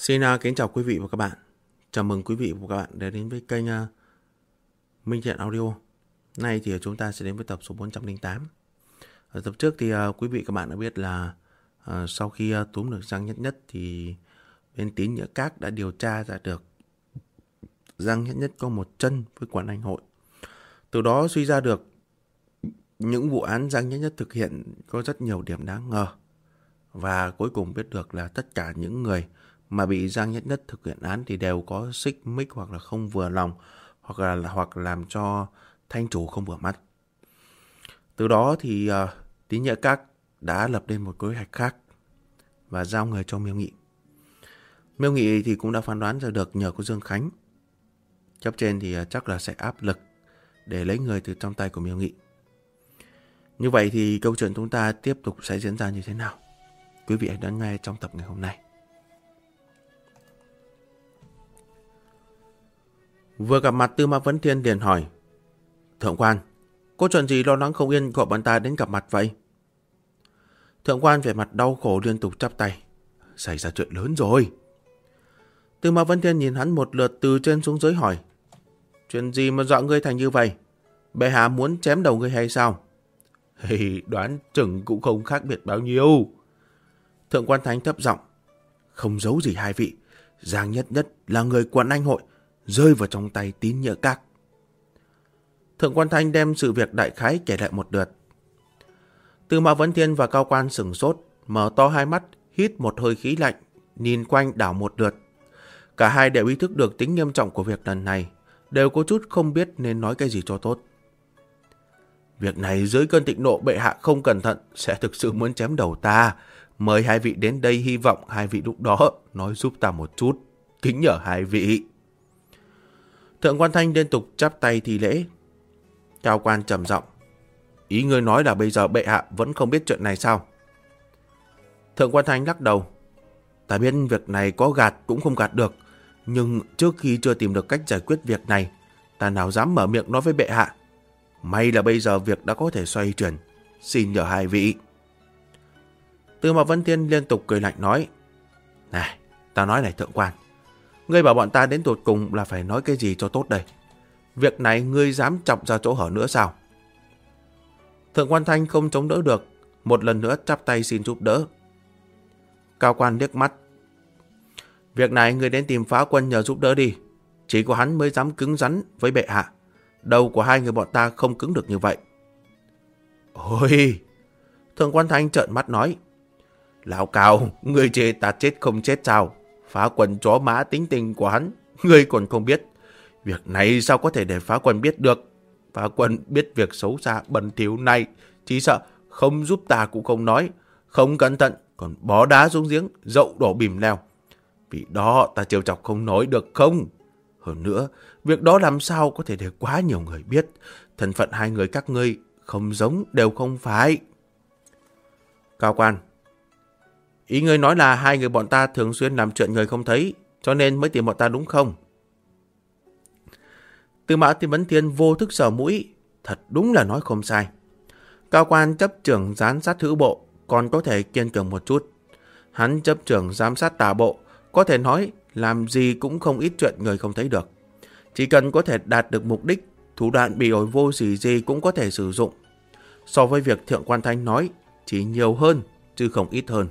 Kính chào quý vị và các bạn. Chào mừng quý vị và các bạn đã đến với kênh Minh Thiện Audio. Nay thì chúng ta sẽ đến với tập số 408. Ở tập trước thì quý vị các bạn đã biết là sau khi túm được Giang Nhất Nhất thì bên Tín Nghĩa Các đã điều tra ra được Giang Nhất Nhất có một chân với Quận Anh Hội. Từ đó suy ra được những vụ án Giang Nhất Nhất thực hiện có rất nhiều điểm đáng ngờ. Và cuối cùng biết được là tất cả những người mà bị Giang Nhất Nhất thực hiện án thì đều có xích mích hoặc là không vừa lòng hoặc làm cho thanh chủ không vừa mắt. Từ đó thì Tín Nghĩa Các đã lập lên một kế hoạch khác và giao người cho Miêu Nghị. Miêu Nghị thì cũng đã phán đoán ra được nhờ có Dương Khánh. Cấp trên thì chắc là sẽ áp lực để lấy người từ trong tay của Miêu Nghị. Như vậy thì câu chuyện chúng ta tiếp tục sẽ diễn ra như thế nào? Quý vị hãy đón nghe trong tập ngày hôm nay. Vừa gặp mặt Tư Mã Vấn Thiên liền hỏi: Thượng quan, có chuyện gì lo lắng không yên gọi bọn ta đến gặp mặt vậy? Thượng quan vẻ mặt đau khổ liên tục chắp tay: Xảy ra chuyện lớn rồi. Tư Mã Vấn Thiên nhìn hắn một lượt từ trên xuống dưới hỏi: Chuyện gì mà dọa ngươi thành như vậy? Bệ hạ muốn chém đầu ngươi hay sao? Đoán chừng cũng không khác biệt bao nhiêu. Thượng quan Thánh thấp giọng: Không giấu gì hai vị, Giang Nhất Nhất là người Quận Anh Hội, rơi vào trong tay Tín Nghĩa Các. Thượng quan Thanh đem sự việc đại khái kể lại một lượt. Tư Mã Vấn Thiên và Cao Quan sửng sốt, mở to hai mắt, hít một hơi khí lạnh, nhìn quanh đảo một lượt. Cả hai đều ý thức được tính nghiêm trọng của việc lần này, đều có chút không biết nên nói cái gì cho tốt. Việc này dưới cơn thịnh nộ bệ hạ không cẩn thận sẽ thực sự muốn chém đầu ta. Mời hai vị đến đây, hy vọng hai vị lúc đó nói giúp ta một chút. Kính nhờ hai vị. Thượng quan Thanh liên tục chắp tay thi lễ. Cao Quan trầm giọng: Ý ngươi nói là bây giờ bệ hạ vẫn không biết chuyện này sao? Thượng quan Thanh lắc đầu: Ta biết việc này có gạt cũng không gạt được, nhưng trước khi chưa tìm được cách giải quyết việc này, ta nào dám mở miệng nói với bệ hạ. May là bây giờ việc đã có thể xoay chuyển, xin nhờ hai vị. Tư Mã Vấn Thiên liên tục cười lạnh nói: Này, ta nói này thượng quan, ngươi bảo bọn ta đến tột cùng là phải nói cái gì cho tốt đây? Việc này ngươi dám chọc ra chỗ hở nữa sao? Thượng quan Thanh không chống đỡ được, một lần nữa chắp tay xin giúp đỡ. Cao Quan liếc mắt: Việc này ngươi đến tìm Phá Quân nhờ giúp đỡ đi. Chỉ có hắn mới dám cứng rắn với bệ hạ. Đầu của hai người bọn ta không cứng được như vậy. Ôi! Thượng quan Thanh trợn mắt nói: Lão Cao, ngươi chê ta chết không chết sao? Phá Quân chó mã tính tình của hắn, ngươi còn không biết. Việc này sao có thể để Phá Quân biết được? Phá Quân biết việc xấu xa bẩn thỉu này, chỉ sợ không giúp ta cũng không nói. Không cẩn thận, còn bó đá xuống giếng, dậu đổ bìm leo. Vì đó ta trêu chọc không nói được không? Hơn nữa, việc đó làm sao có thể để quá nhiều người biết. Thân phận hai người các ngươi không giống đều không phải. Cao Quan: Ý ngươi nói là hai người bọn ta thường xuyên làm chuyện người không thấy, cho nên mới tìm bọn ta đúng không? Tư Mã Vấn Thiên vô thức sờ mũi, thật đúng là nói không sai. Cao Quan chấp trưởng giám sát hữu bộ, còn có thể kiên cường một chút. Hắn chấp trưởng giám sát tả bộ, có thể nói làm gì cũng không ít chuyện người không thấy được. Chỉ cần có thể đạt được mục đích, thủ đoạn bị ổi vô sỉ gì cũng có thể sử dụng. So với việc Thượng quan Thanh nói, chỉ nhiều hơn, chứ không ít hơn.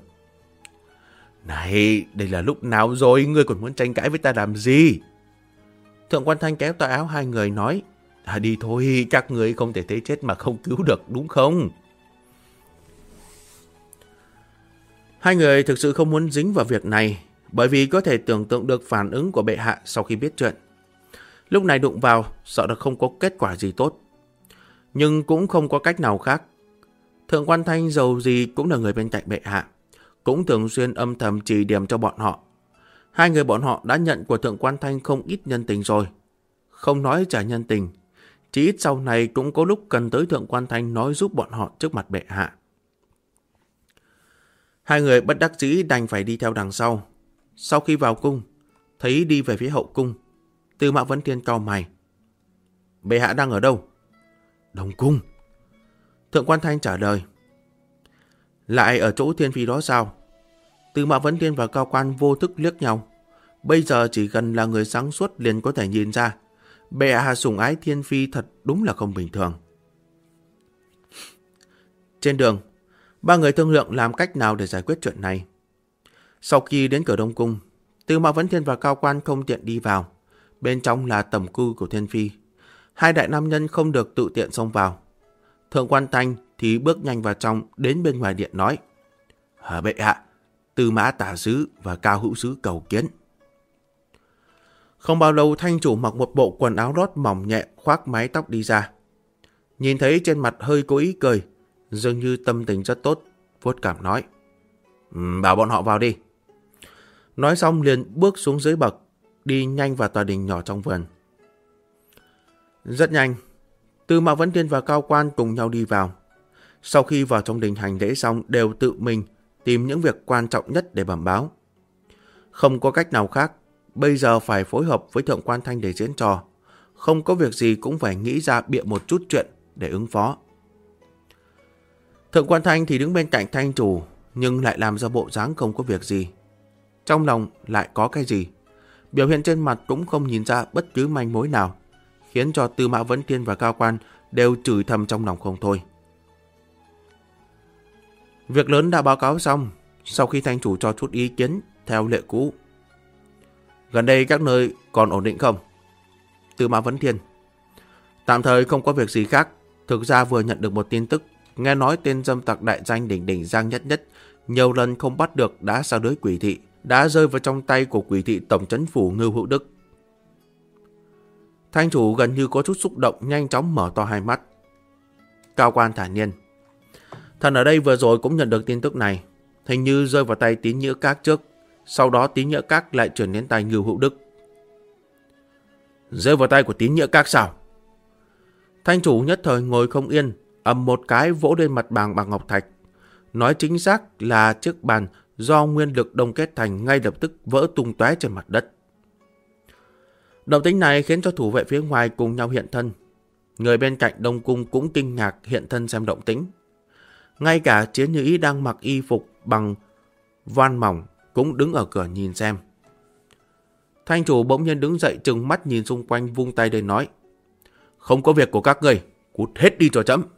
Này, đây là lúc nào rồi, ngươi còn muốn tranh cãi với ta làm gì? Thượng quan Thanh kéo tay áo hai người nói: Đi thôi, các người không thể thấy chết mà không cứu được, đúng không? Hai người thực sự không muốn dính vào việc này, bởi vì có thể tưởng tượng được phản ứng của bệ hạ sau khi biết chuyện. Lúc này đụng vào, sợ là không có kết quả gì tốt. Nhưng cũng không có cách nào khác. Thượng quan Thanh dầu gì cũng là người bên cạnh bệ hạ, cũng thường xuyên âm thầm chỉ điểm cho bọn họ. Hai người bọn họ đã nhận của Thượng quan Thanh không ít nhân tình rồi. Không nói trả nhân tình, chỉ ít sau này cũng có lúc cần tới Thượng quan Thanh nói giúp bọn họ trước mặt bệ hạ. Hai người bất đắc dĩ đành phải đi theo đằng sau. Sau khi vào cung, thấy đi về phía hậu cung, Tư Mã Vấn Thiên cau mày: Bệ hạ đang ở đâu? Đông cung. Thượng quan Thanh trả lời: Lại ở chỗ Thiên Phi đó sao? Tư Mã Vấn Thiên và Cao Quan vô thức liếc nhau, Bây giờ chỉ cần là người sáng suốt liền có thể nhìn ra. Bệ hạ sủng ái thiên phi thật đúng là không bình thường. Trên đường, ba người thương lượng làm cách nào để giải quyết chuyện này. Sau khi đến cửa Đông Cung, Tư Mã Vấn Thiên và Cao Quan không tiện đi vào. Bên trong là tẩm cư của thiên phi. Hai đại nam nhân không được tự tiện xông vào. Thượng Quan Thanh thì bước nhanh vào trong, đến bên ngoài điện nói: Bệ hạ, Tư Mã Tả Sứ và Cao Hữu Sứ cầu kiến. Không bao lâu, Thanh chủ mặc một bộ quần áo lót mỏng nhẹ, khoác mái tóc đi ra. Nhìn thấy trên mặt hơi có ý cười, dường như tâm tình rất tốt, vuốt cằm nói: Bảo bọn họ vào đi. Nói xong liền bước xuống dưới bậc, đi nhanh vào tòa đình nhỏ trong vườn. Rất nhanh, Tư Mã Vấn Thiên và Cao Quan cùng nhau đi vào. Sau khi vào trong đình hành lễ xong, đều tự mình tìm những việc quan trọng nhất để bẩm báo. Không có cách nào khác, bây giờ phải phối hợp với Thượng Quan Thanh để diễn trò. Không có việc gì cũng phải nghĩ ra bịa một chút chuyện để ứng phó. Thượng Quan Thanh thì đứng bên cạnh Thanh chủ, nhưng lại làm ra bộ dáng không có việc gì. Trong lòng lại có cái gì. Biểu hiện trên mặt cũng không nhìn ra bất cứ manh mối nào, khiến cho Tư Mã Vấn Thiên và Cao Quan đều chửi thầm trong lòng không thôi. Việc lớn đã báo cáo xong, sau khi Thanh chủ cho chút ý kiến theo lệ cũ. Gần đây các nơi còn ổn định không? Tư Mã Vấn Thiên: Tạm thời không có việc gì khác. Thực ra vừa nhận được một tin tức, nghe nói tên dâm tặc đại danh đỉnh đỉnh Giang Nhất Nhất nhiều lần không bắt được đã sa đới Quỷ thị, đã rơi vào trong tay của Quỷ thị tổng trấn phủ Ngưu Hữu Đức. Thanh chủ gần như có chút xúc động, nhanh chóng mở to hai mắt. Cao Quan thản nhiên: Thần ở đây vừa rồi cũng nhận được tin tức này, hình như rơi vào tay Tín Nhữ Các trước, sau đó Tín Nhữ Các lại chuyển đến tay Ngưu Hữu Đức. Rơi vào tay của Tín Nhữ Các sao? Thanh chủ nhất thời ngồi không yên, ầm một cái vỗ lên mặt bàn bằng ngọc thạch. Nói chính xác là chiếc bàn do nguyên lực đông kết thành ngay lập tức vỡ tung tóe trên mặt đất. Động tĩnh này khiến cho thủ vệ phía ngoài cùng nhau hiện thân. Người bên cạnh Đông Cung cũng kinh ngạc hiện thân xem động tĩnh. Ngay cả Chiến Như Ý đang mặc y phục bằng voan mỏng cũng đứng ở cửa nhìn xem. Thanh chủ bỗng nhiên đứng dậy, trừng mắt nhìn xung quanh, vung tay lên nói: Không có việc của các ngươi, cút hết đi cho chấm.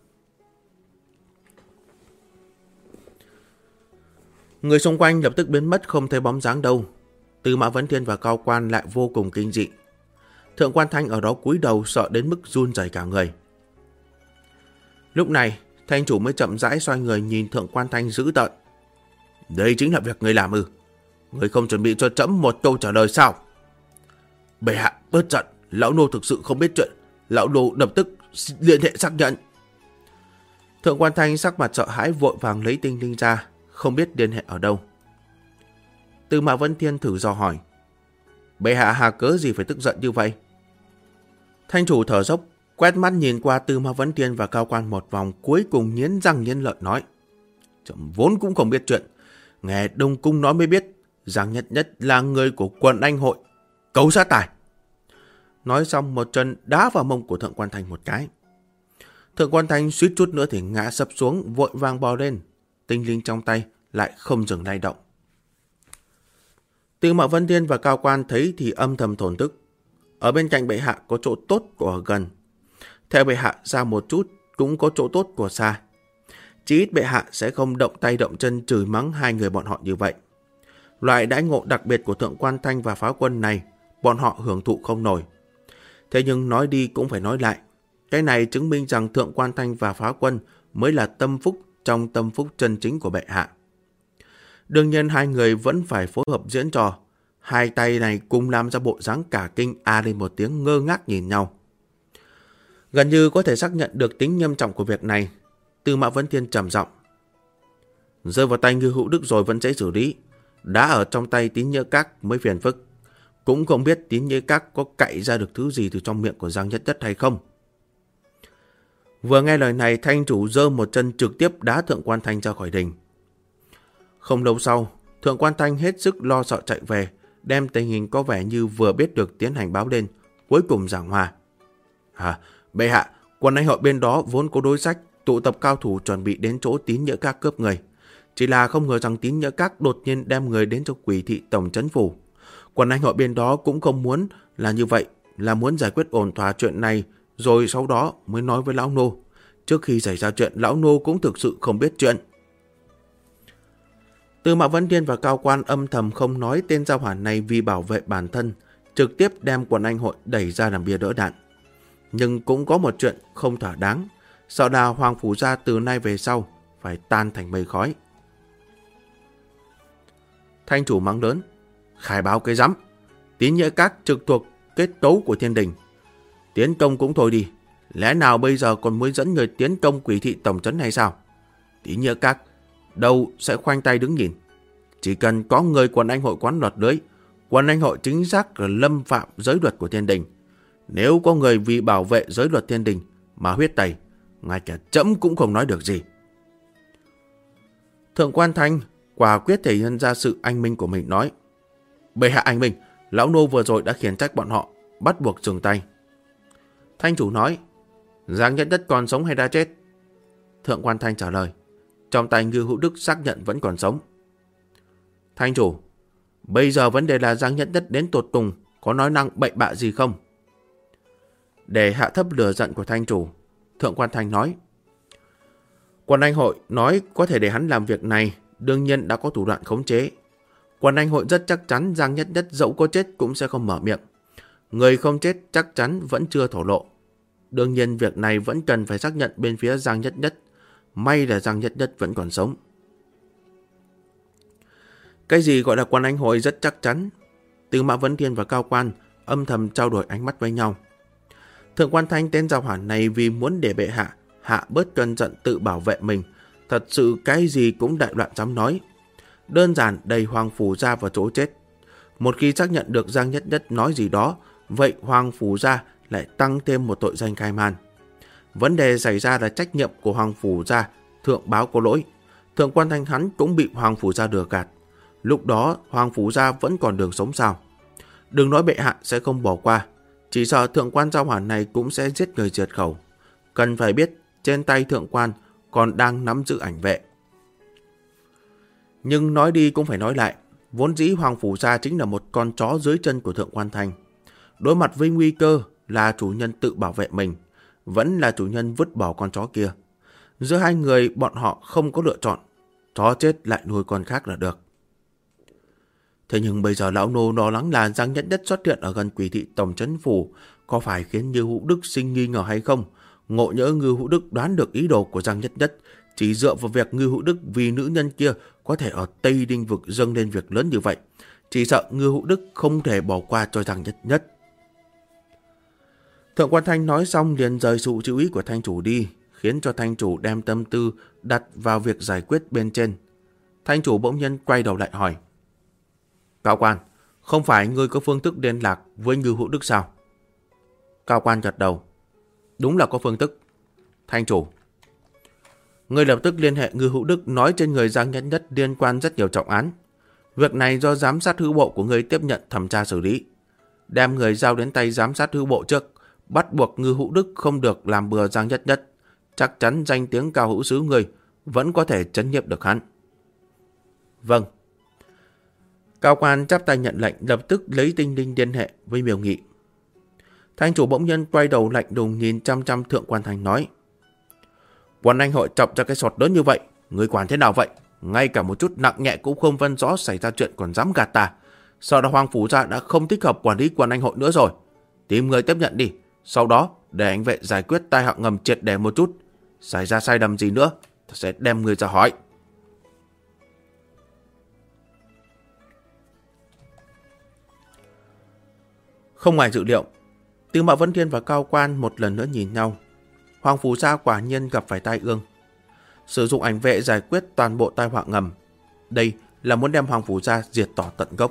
Người xung quanh lập tức biến mất không thấy bóng dáng đâu. Tư Mã Vấn Thiên và Cao Quan lại vô cùng kinh dị. Thượng Quan Thanh ở đó cúi đầu sợ đến mức run rẩy cả người. Lúc này, Thanh chủ mới chậm rãi xoay người nhìn Thượng Quan Thanh dữ tợn: Đây chính là việc người làm ư? Người không chuẩn bị cho trẫm một câu trả lời sao? Bệ hạ bớt giận, lão nô thực sự không biết chuyện, lão nô lập tức liên hệ xác nhận. Thượng Quan Thanh sắc mặt sợ hãi vội vàng lấy tinh linh ra, không biết liên hệ ở đâu. Tư Mã Vấn Thiên thử dò hỏi: Bệ hạ hà cớ gì phải tức giận như vậy? Thanh chủ thở dốc, quét mắt nhìn qua Tư Mã Vấn Thiên và Cao Quan một vòng, cuối cùng nghiến răng nghiến lợi nói: Trẫm vốn cũng không biết chuyện, nghe Đông Cung nói mới biết Giang Nhất Nhất là người của quận Anh hội, cấu sát tài. Nói xong một chân đá vào mông của Thượng Quan Thanh một cái. Thượng Quan Thanh suýt chút nữa thì ngã sập xuống, vội vàng bò lên. Tinh linh trong tay lại không dừng lay động. Tư Mã Vấn Thiên và Cao Quan thấy thì âm thầm thổn thức. Ở bên cạnh bệ hạ có chỗ tốt của gần, theo bệ hạ ra một chút cũng có chỗ tốt của xa. Chỉ ít bệ hạ sẽ không động tay động chân chửi mắng hai người bọn họ như vậy. Loại đãi ngộ đặc biệt của Thượng Quan Thanh và Phá Quân này, bọn họ hưởng thụ không nổi. Thế nhưng nói đi cũng phải nói lại. Cái này chứng minh rằng Thượng Quan Thanh và Phá Quân mới là tâm phúc trong tâm phúc chân chính của bệ hạ. Đương nhiên hai người vẫn phải phối hợp diễn trò. Hai tay này cùng làm ra bộ dáng cả kinh lên một tiếng, ngơ ngác nhìn nhau. Gần như có thể xác nhận được tính nghiêm trọng của việc này, Tư Mã Vấn Thiên trầm giọng: Rơi vào tay Ngưu Hữu Đức rồi vẫn dễ xử lý, đã ở trong tay Tín Nhữ Các mới phiền phức. Cũng không biết Tín Nhữ Các có cậy ra được thứ gì từ trong miệng của Giang Nhất Nhất hay không. Vừa nghe lời này, Thanh chủ giơ một chân trực tiếp đá Thượng Quan Thanh ra khỏi đình. Không lâu sau, Thượng Quan Thanh hết sức lo sợ chạy về, đem tình hình có vẻ như vừa biết được tiến hành báo lên, cuối cùng giảng hòa: Bệ hạ, quận Anh hội bên đó vốn có đối sách tụ tập cao thủ chuẩn bị đến chỗ Tín Nhữ Các cướp người. Chỉ là không ngờ rằng Tín Nhữ Các đột nhiên đem người đến cho Quỷ thị tổng trấn phủ. Quần anh hội bên đó cũng không muốn là như vậy, là muốn giải quyết ổn thỏa chuyện này rồi sau đó mới nói với lão nô. Trước khi xảy ra chuyện, lão nô cũng thực sự không biết chuyện. Tư Mã Vấn Thiên và Cao Quan âm thầm không nói tên gia hỏa này vì bảo vệ bản thân, trực tiếp đem quần anh hội đẩy ra làm bia đỡ đạn. Nhưng cũng có một chuyện không thỏa đáng, sợ là Hoàng Phủ Gia từ nay về sau phải tan thành mây khói. Thanh chủ mắng lớn, khai báo cái rắm, Tín Nghĩa Các trực thuộc kết cấu của Thiên Đình. Tiến công cũng thôi đi, lẽ nào bây giờ còn mới dẫn người tiến công Quỷ Thị tổng trấn hay sao? Tín Nghĩa Các đâu sẽ khoanh tay đứng nhìn. Chỉ cần có người quần anh hội quán luật lưới, quần anh hội chính xác là lâm phạm giới luật của Thiên Đình. Nếu có người vì bảo vệ giới luật Thiên Đình mà huyết tẩy, ngay cả trẫm cũng không nói được gì. Thượng quan Thanh quả quyết thể hiện ra sự anh minh của mình, nói: Bệ hạ anh minh, lão nô vừa rồi đã khiển trách bọn họ, bắt buộc dừng tay. Thanh chủ nói: Giang Nhất Nhất còn sống hay đã chết? Thượng quan Thanh trả lời: Trong tay Ngưu Hữu Đức xác nhận vẫn còn sống. Thanh chủ: Bây giờ vấn đề là Giang Nhất Nhất đến tột cùng có nói năng bậy bạ gì không? Để hạ thấp lửa giận của thanh chủ, Thượng quan Thanh nói: Quần anh hội nói có thể để hắn làm việc này, đương nhiên đã có thủ đoạn khống chế. Quần anh hội rất chắc chắn Giang Nhất Nhất dẫu có chết cũng sẽ không mở miệng. Người không chết chắc chắn vẫn chưa thổ lộ. Đương nhiên việc này vẫn cần phải xác nhận bên phía Giang Nhất Nhất. May là Giang Nhất Nhất vẫn còn sống. Cái gì gọi là quần anh hội rất chắc chắn? Tư Mã Vấn Thiên và Cao Quan âm thầm trao đổi ánh mắt với nhau. Thượng quan Thanh tên giao hỏa này vì muốn để bệ hạ bớt cơn giận tự bảo vệ mình, thật sự cái gì cũng đại loạn dám nói. Đơn giản đầy Hoàng Phủ Gia vào chỗ chết. Một khi xác nhận được Giang Nhất Nhất nói gì đó, vậy Hoàng Phủ Gia lại tăng thêm một tội danh khai man. Vấn đề xảy ra là trách nhiệm của Hoàng Phủ Gia, thượng báo có lỗi. Thượng quan Thanh hắn cũng bị Hoàng Phủ Gia lừa gạt. Lúc đó Hoàng Phủ Gia vẫn còn đường sống sao? Đừng nói bệ hạ sẽ không bỏ qua, chỉ sợ thượng quan giao hỏa này cũng sẽ giết người diệt khẩu. Cần phải biết trên tay thượng quan còn đang nắm giữ ảnh vệ. Nhưng nói đi cũng phải nói lại, vốn dĩ Hoàng Phủ Gia chính là một con chó dưới chân của Thượng quan Thanh. Đối mặt với nguy cơ là chủ nhân tự bảo vệ mình, vẫn là chủ nhân vứt bỏ con chó kia. Giữa hai người bọn họ không có lựa chọn, chó chết lại nuôi con khác là được. Thế nhưng bây giờ lão nô lo lắng là Giang Nhất Nhất xuất hiện ở gần Quỷ Thị tổng trấn phủ có phải khiến Ngưu Hữu Đức sinh nghi ngờ hay không? Ngộ nhỡ Ngưu Hữu Đức đoán được ý đồ của Giang Nhất Nhất, chỉ dựa vào việc Ngưu Hữu Đức vì nữ nhân kia có thể ở Tây Đinh vực dâng lên việc lớn như vậy, chỉ sợ Ngưu Hữu Đức không thể bỏ qua cho Giang Nhất Nhất. Thượng quan Thanh nói xong liền rời sự chú ý của thanh chủ đi, khiến cho thanh chủ đem tâm tư đặt vào việc giải quyết bên trên. Thanh chủ bỗng nhiên quay đầu lại hỏi: Cao quan, không phải ngươi có phương thức liên lạc với Ngưu Hữu Đức sao? Cao quan gật đầu: Đúng là có phương thức. Thanh chủ: Ngươi lập tức liên hệ Ngưu Hữu Đức nói trên người Giang Nhất Nhất liên quan rất nhiều trọng án. Việc này do giám sát hữu bộ của ngươi tiếp nhận thẩm tra xử lý. Đem người giao đến tay giám sát hữu bộ trước, bắt buộc Ngưu Hữu Đức không được làm bừa Giang Nhất Nhất. Chắc chắn danh tiếng cao hữu sứ ngươi vẫn có thể trấn nhiếp được hắn. Vâng. Cao quan chắp tay nhận lệnh, lập tức lấy tinh linh liên hệ với Miêu Nghị. Thanh chủ bỗng nhiên quay đầu lạnh lùng nhìn chăm chăm Thượng quan Thanh nói: Quần anh hội chọc ra cái sọt lớn như vậy, người quản thế nào vậy? Ngay cả một chút nặng nhẹ cũng không phân rõ xảy ra chuyện còn dám gạt ta. Sau đó Hoàng Phủ Gia đã không thích hợp quản lý quần anh hội nữa rồi. Tìm người tiếp nhận đi, sau đó để anh vệ giải quyết tai họa ngầm triệt để một chút. Xảy ra sai lầm gì nữa, ta sẽ đem người ra hỏi. Không ngoài dự liệu, Tư Mã Vấn Thiên và Cao Quan một lần nữa nhìn nhau. Hoàng Phủ Gia quả nhiên gặp phải tai ương. Sử dụng ảnh vệ giải quyết toàn bộ tai họa ngầm. Đây là muốn đem Hoàng Phủ Gia diệt tỏ tận gốc.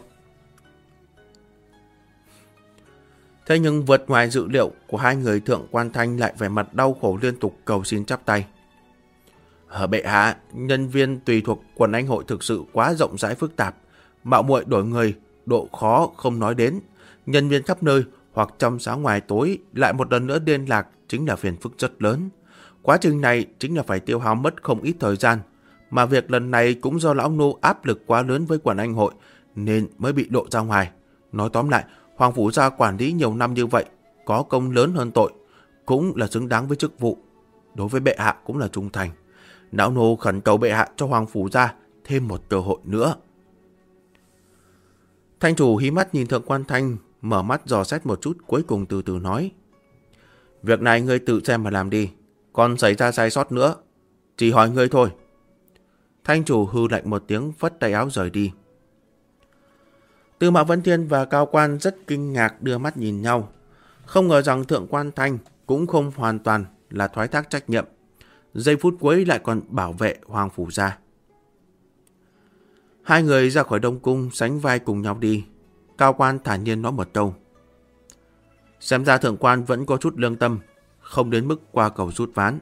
Thế nhưng vượt ngoài dự liệu của hai người, Thượng quan Thanh lại vẻ mặt đau khổ liên tục cầu xin chắp tay. Bệ hạ, nhân viên tùy thuộc quần anh hội thực sự quá rộng rãi phức tạp, mạo muội đổi người, độ khó không nói đến. Nhân viên khắp nơi hoặc trong sáng ngoài tối lại một lần nữa liên lạc chính là phiền phức rất lớn. Quá trình này chính là phải tiêu hao mất không ít thời gian, mà việc lần này cũng do lão nô áp lực quá lớn với quần anh hội nên mới bị lộ ra ngoài. Nói tóm lại, Hoàng Phủ Gia quản lý nhiều năm như vậy, có công lớn hơn tội, cũng là xứng đáng với chức vụ. Đối với bệ hạ cũng là trung thành. Não nô khẩn cầu bệ hạ cho Hoàng Phủ Gia thêm một cơ hội nữa. Thanh chủ hí mắt nhìn Thượng Quan Thanh, mở mắt dò xét một chút, cuối cùng từ từ nói: Việc này ngươi tự xem mà làm đi, còn xảy ra sai sót nữa, chỉ hỏi ngươi thôi. Thanh chủ hư lạnh một tiếng, phất tay áo rời đi. Tư Mã Vấn Thiên và Cao Quan rất kinh ngạc đưa mắt nhìn nhau. Không ngờ rằng Thượng Quan Thanh cũng không hoàn toàn là thoái thác trách nhiệm, giây phút cuối lại còn bảo vệ Hoàng Phủ Gia. Hai người ra khỏi Đông Cung sánh vai cùng nhau đi. Cao Quan thản nhiên nói một câu: Xem ra Thượng Quan vẫn có chút lương tâm, không đến mức qua cầu rút ván.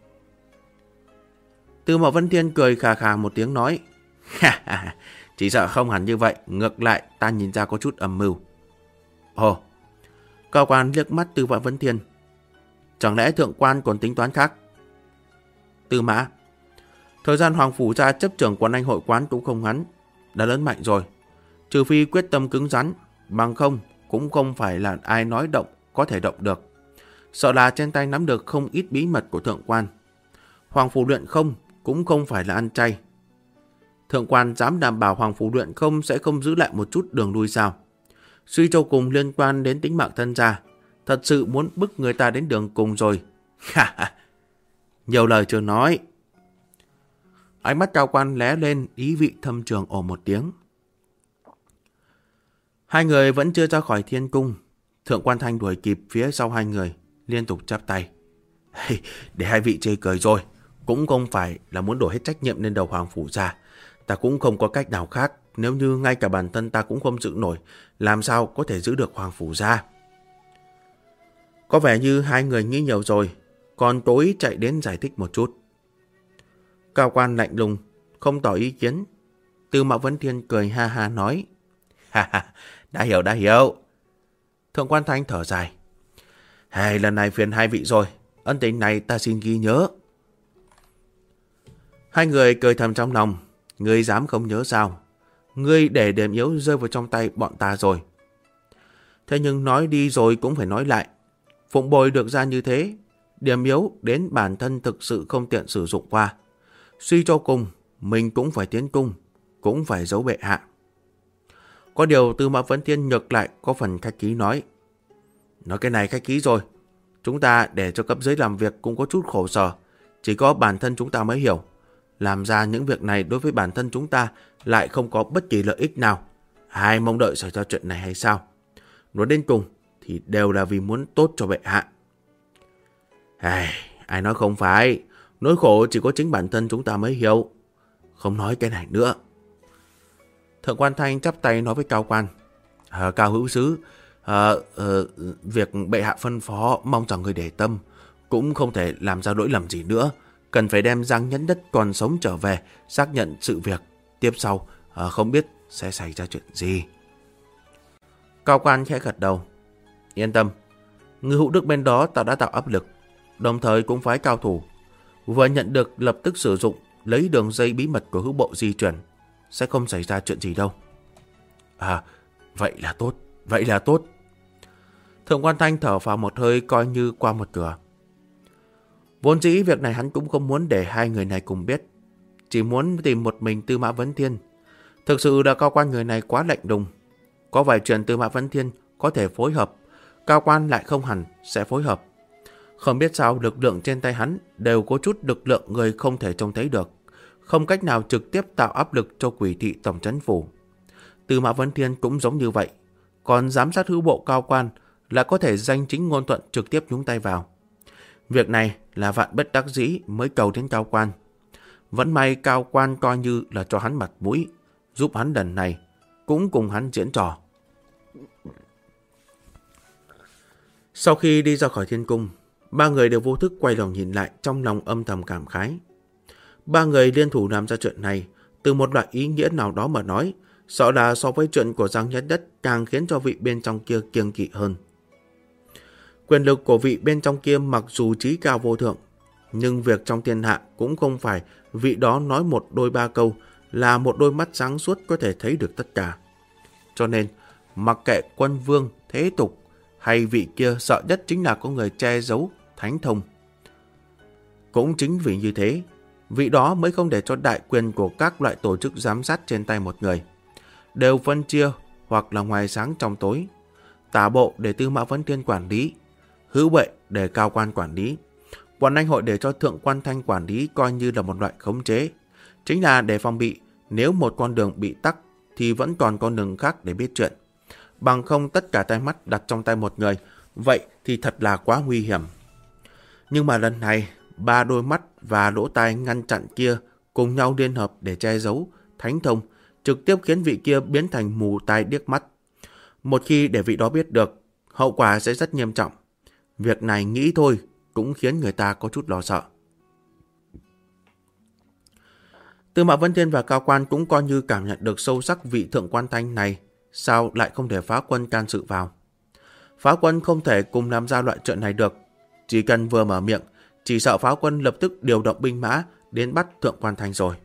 Tư Mã Vấn Thiên cười khà khà một tiếng nói: Chỉ sợ không hẳn như vậy, ngược lại ta nhìn ra có chút âm mưu. Ồ. Cao Quan liếc mắt Tư Mã Vấn Thiên: Chẳng lẽ Thượng Quan còn tính toán khác? Tư Mã, thời gian Hoàng Phủ Gia chấp trưởng Quán Anh hội quán cũng không ngắn, đã lớn mạnh rồi. Trừ phi quyết tâm cứng rắn, bằng không cũng không phải là ai nói động có thể động được. Sợ là trên tay nắm được không ít bí mật của Thượng Quan. Hoàng Phủ Luyện Không cũng không phải là ăn chay. Thượng Quan dám đảm bảo Hoàng Phủ Luyện Không sẽ không giữ lại một chút đường lui sao? Suy cho cùng liên quan đến tính mạng thân gia, thật sự muốn bức người ta đến đường cùng rồi. Nhiều lời chưa nói. Ánh mắt Cao Quan lóe lên, ý vị thâm trường ồ một tiếng. Hai người vẫn chưa ra khỏi Thiên Cung. Thượng Quan Thanh đuổi kịp phía sau hai người, liên tục chắp tay. Để hai vị chê cười rồi, cũng không phải là muốn đổ hết trách nhiệm lên đầu Hoàng Phủ Gia. Ta cũng không có cách nào khác, nếu như ngay cả bản thân ta cũng không giữ nổi, làm sao có thể giữ được Hoàng Phủ Gia. Có vẻ như hai người nghĩ nhiều rồi, còn tối chạy đến giải thích một chút. Cao Quan lạnh lùng, không tỏ ý kiến. Tư Mã Vấn Thiên cười ha ha nói: đã hiểu. Thượng Quan Thanh thở dài: lần này phiền hai vị rồi, ân tình này ta xin ghi nhớ. Hai người cười thầm trong lòng: Ngươi dám không nhớ sao? Ngươi để Điểm Yếu rơi vào trong tay bọn ta rồi. Thế nhưng nói đi rồi cũng phải nói lại. Phụng bồi được ra như thế, Điểm Yếu đến bản thân thực sự không tiện sử dụng qua. Suy cho cùng, mình cũng phải tiến cung, cũng phải giấu bệ hạ. Có điều Tư Mã Vấn Thiên ngược lại có phần khách khí nói: Nói cái này khách khí rồi, chúng ta để cho cấp dưới làm việc cũng có chút khổ sở, chỉ có bản thân chúng ta mới hiểu. Làm ra những việc này đối với bản thân chúng ta lại không có bất kỳ lợi ích nào. Ai mong đợi xảy ra chuyện này hay sao? Nói đến cùng thì đều là vì muốn tốt cho bệ hạ. Ai nói không phải, nỗi khổ chỉ có chính bản thân chúng ta mới hiểu. Không nói cái này nữa. Thượng Quan Thanh chắp tay nói với Cao Quan: Cao hữu sứ, việc bệ hạ phân phó mong rằng người để tâm, cũng không thể làm ra lỗi lầm gì nữa. Cần phải đem Giang Nhẫn Đất còn sống trở về, xác nhận sự việc. Tiếp sau, không biết sẽ xảy ra chuyện gì. Cao Quan khẽ gật đầu: Yên tâm, Ngư Hữu Đức bên đó ta đã tạo áp lực, đồng thời cũng phái cao thủ. Vừa nhận được lập tức sử dụng, lấy đường dây bí mật của hữu bộ di chuyển. Sẽ không xảy ra chuyện gì đâu. Vậy là tốt. Thượng Quan Thanh thở phào một hơi, coi như qua một cửa. Vốn dĩ việc này hắn cũng không muốn để hai người này cùng biết, chỉ muốn tìm một mình Tư Mã Vấn Thiên. Thực sự là Cao Quan người này quá lạnh lùng. Có vài chuyện Tư Mã Vấn Thiên có thể phối hợp, Cao Quan lại không hẳn sẽ phối hợp. Không biết sao lực lượng trên tay hắn đều có chút lực lượng người không thể trông thấy được, không cách nào trực tiếp tạo áp lực cho Quỷ Thị tổng trấn phủ. Tư Mã Vấn Thiên cũng giống như vậy, còn giám sát hữu bộ Cao Quan là có thể danh chính ngôn thuận trực tiếp nhúng tay vào. Việc này là vạn bất đắc dĩ mới cầu đến Cao Quan. Vẫn may Cao Quan coi như là cho hắn mặt mũi, giúp hắn lần này, cũng cùng hắn diễn trò. Sau khi đi ra khỏi Thiên Cung, ba người đều vô thức quay đầu nhìn lại, trong lòng âm thầm cảm khái. Ba người liên thủ làm ra chuyện này, từ một loại ý nghĩa nào đó mà nói, sợ là so với chuyện của Giang Nhẫn Đất càng khiến cho vị bên trong kia kiêng kỵ hơn. Quyền lực của vị bên trong kia mặc dù trí cao vô thượng, nhưng việc trong thiên hạ cũng không phải vị đó nói một đôi ba câu là một đôi mắt sáng suốt có thể thấy được tất cả. Cho nên, Mặc kệ quân vương, thế tục hay vị kia, sợ nhất chính là có người che giấu thánh thông. Cũng chính vì như thế, vị đó mới không để cho đại quyền của các loại tổ chức giám sát trên tay một người. Đều phân chia hoặc là ngoài sáng trong tối. Tả bộ để Tư Mã Vấn Thiên quản lý, hữu bệ để cao quan quản lý, Quận Anh hội để cho thượng quan Thanh quản lý, coi như là một loại khống chế. Chính là để phòng bị nếu một con đường bị tắc thì vẫn còn con đường khác để biết chuyện. Bằng không tất cả tai mắt đặt trong tay một người, vậy thì thật là quá nguy hiểm. Nhưng mà lần này, 3 đôi mắt và lỗ tai ngăn chặn kia cùng nhau liên hợp để che giấu thánh thông, trực tiếp khiến vị kia biến thành mù tai điếc mắt. Một khi để vị đó biết được, hậu quả sẽ rất nghiêm trọng. Việc này nghĩ thôi cũng khiến người ta có chút lo sợ. Tư Mã Vấn Thiên và Cao Quan cũng coi như cảm nhận được sâu sắc vị thượng quan Thanh này, sao lại không để Phá Quân can sự vào. Phá Quân không thể cùng làm ra loại chuyện này được. Chỉ cần vừa mở miệng, chỉ sợ Phá Quân lập tức điều động binh mã đến bắt thượng quan Thanh rồi.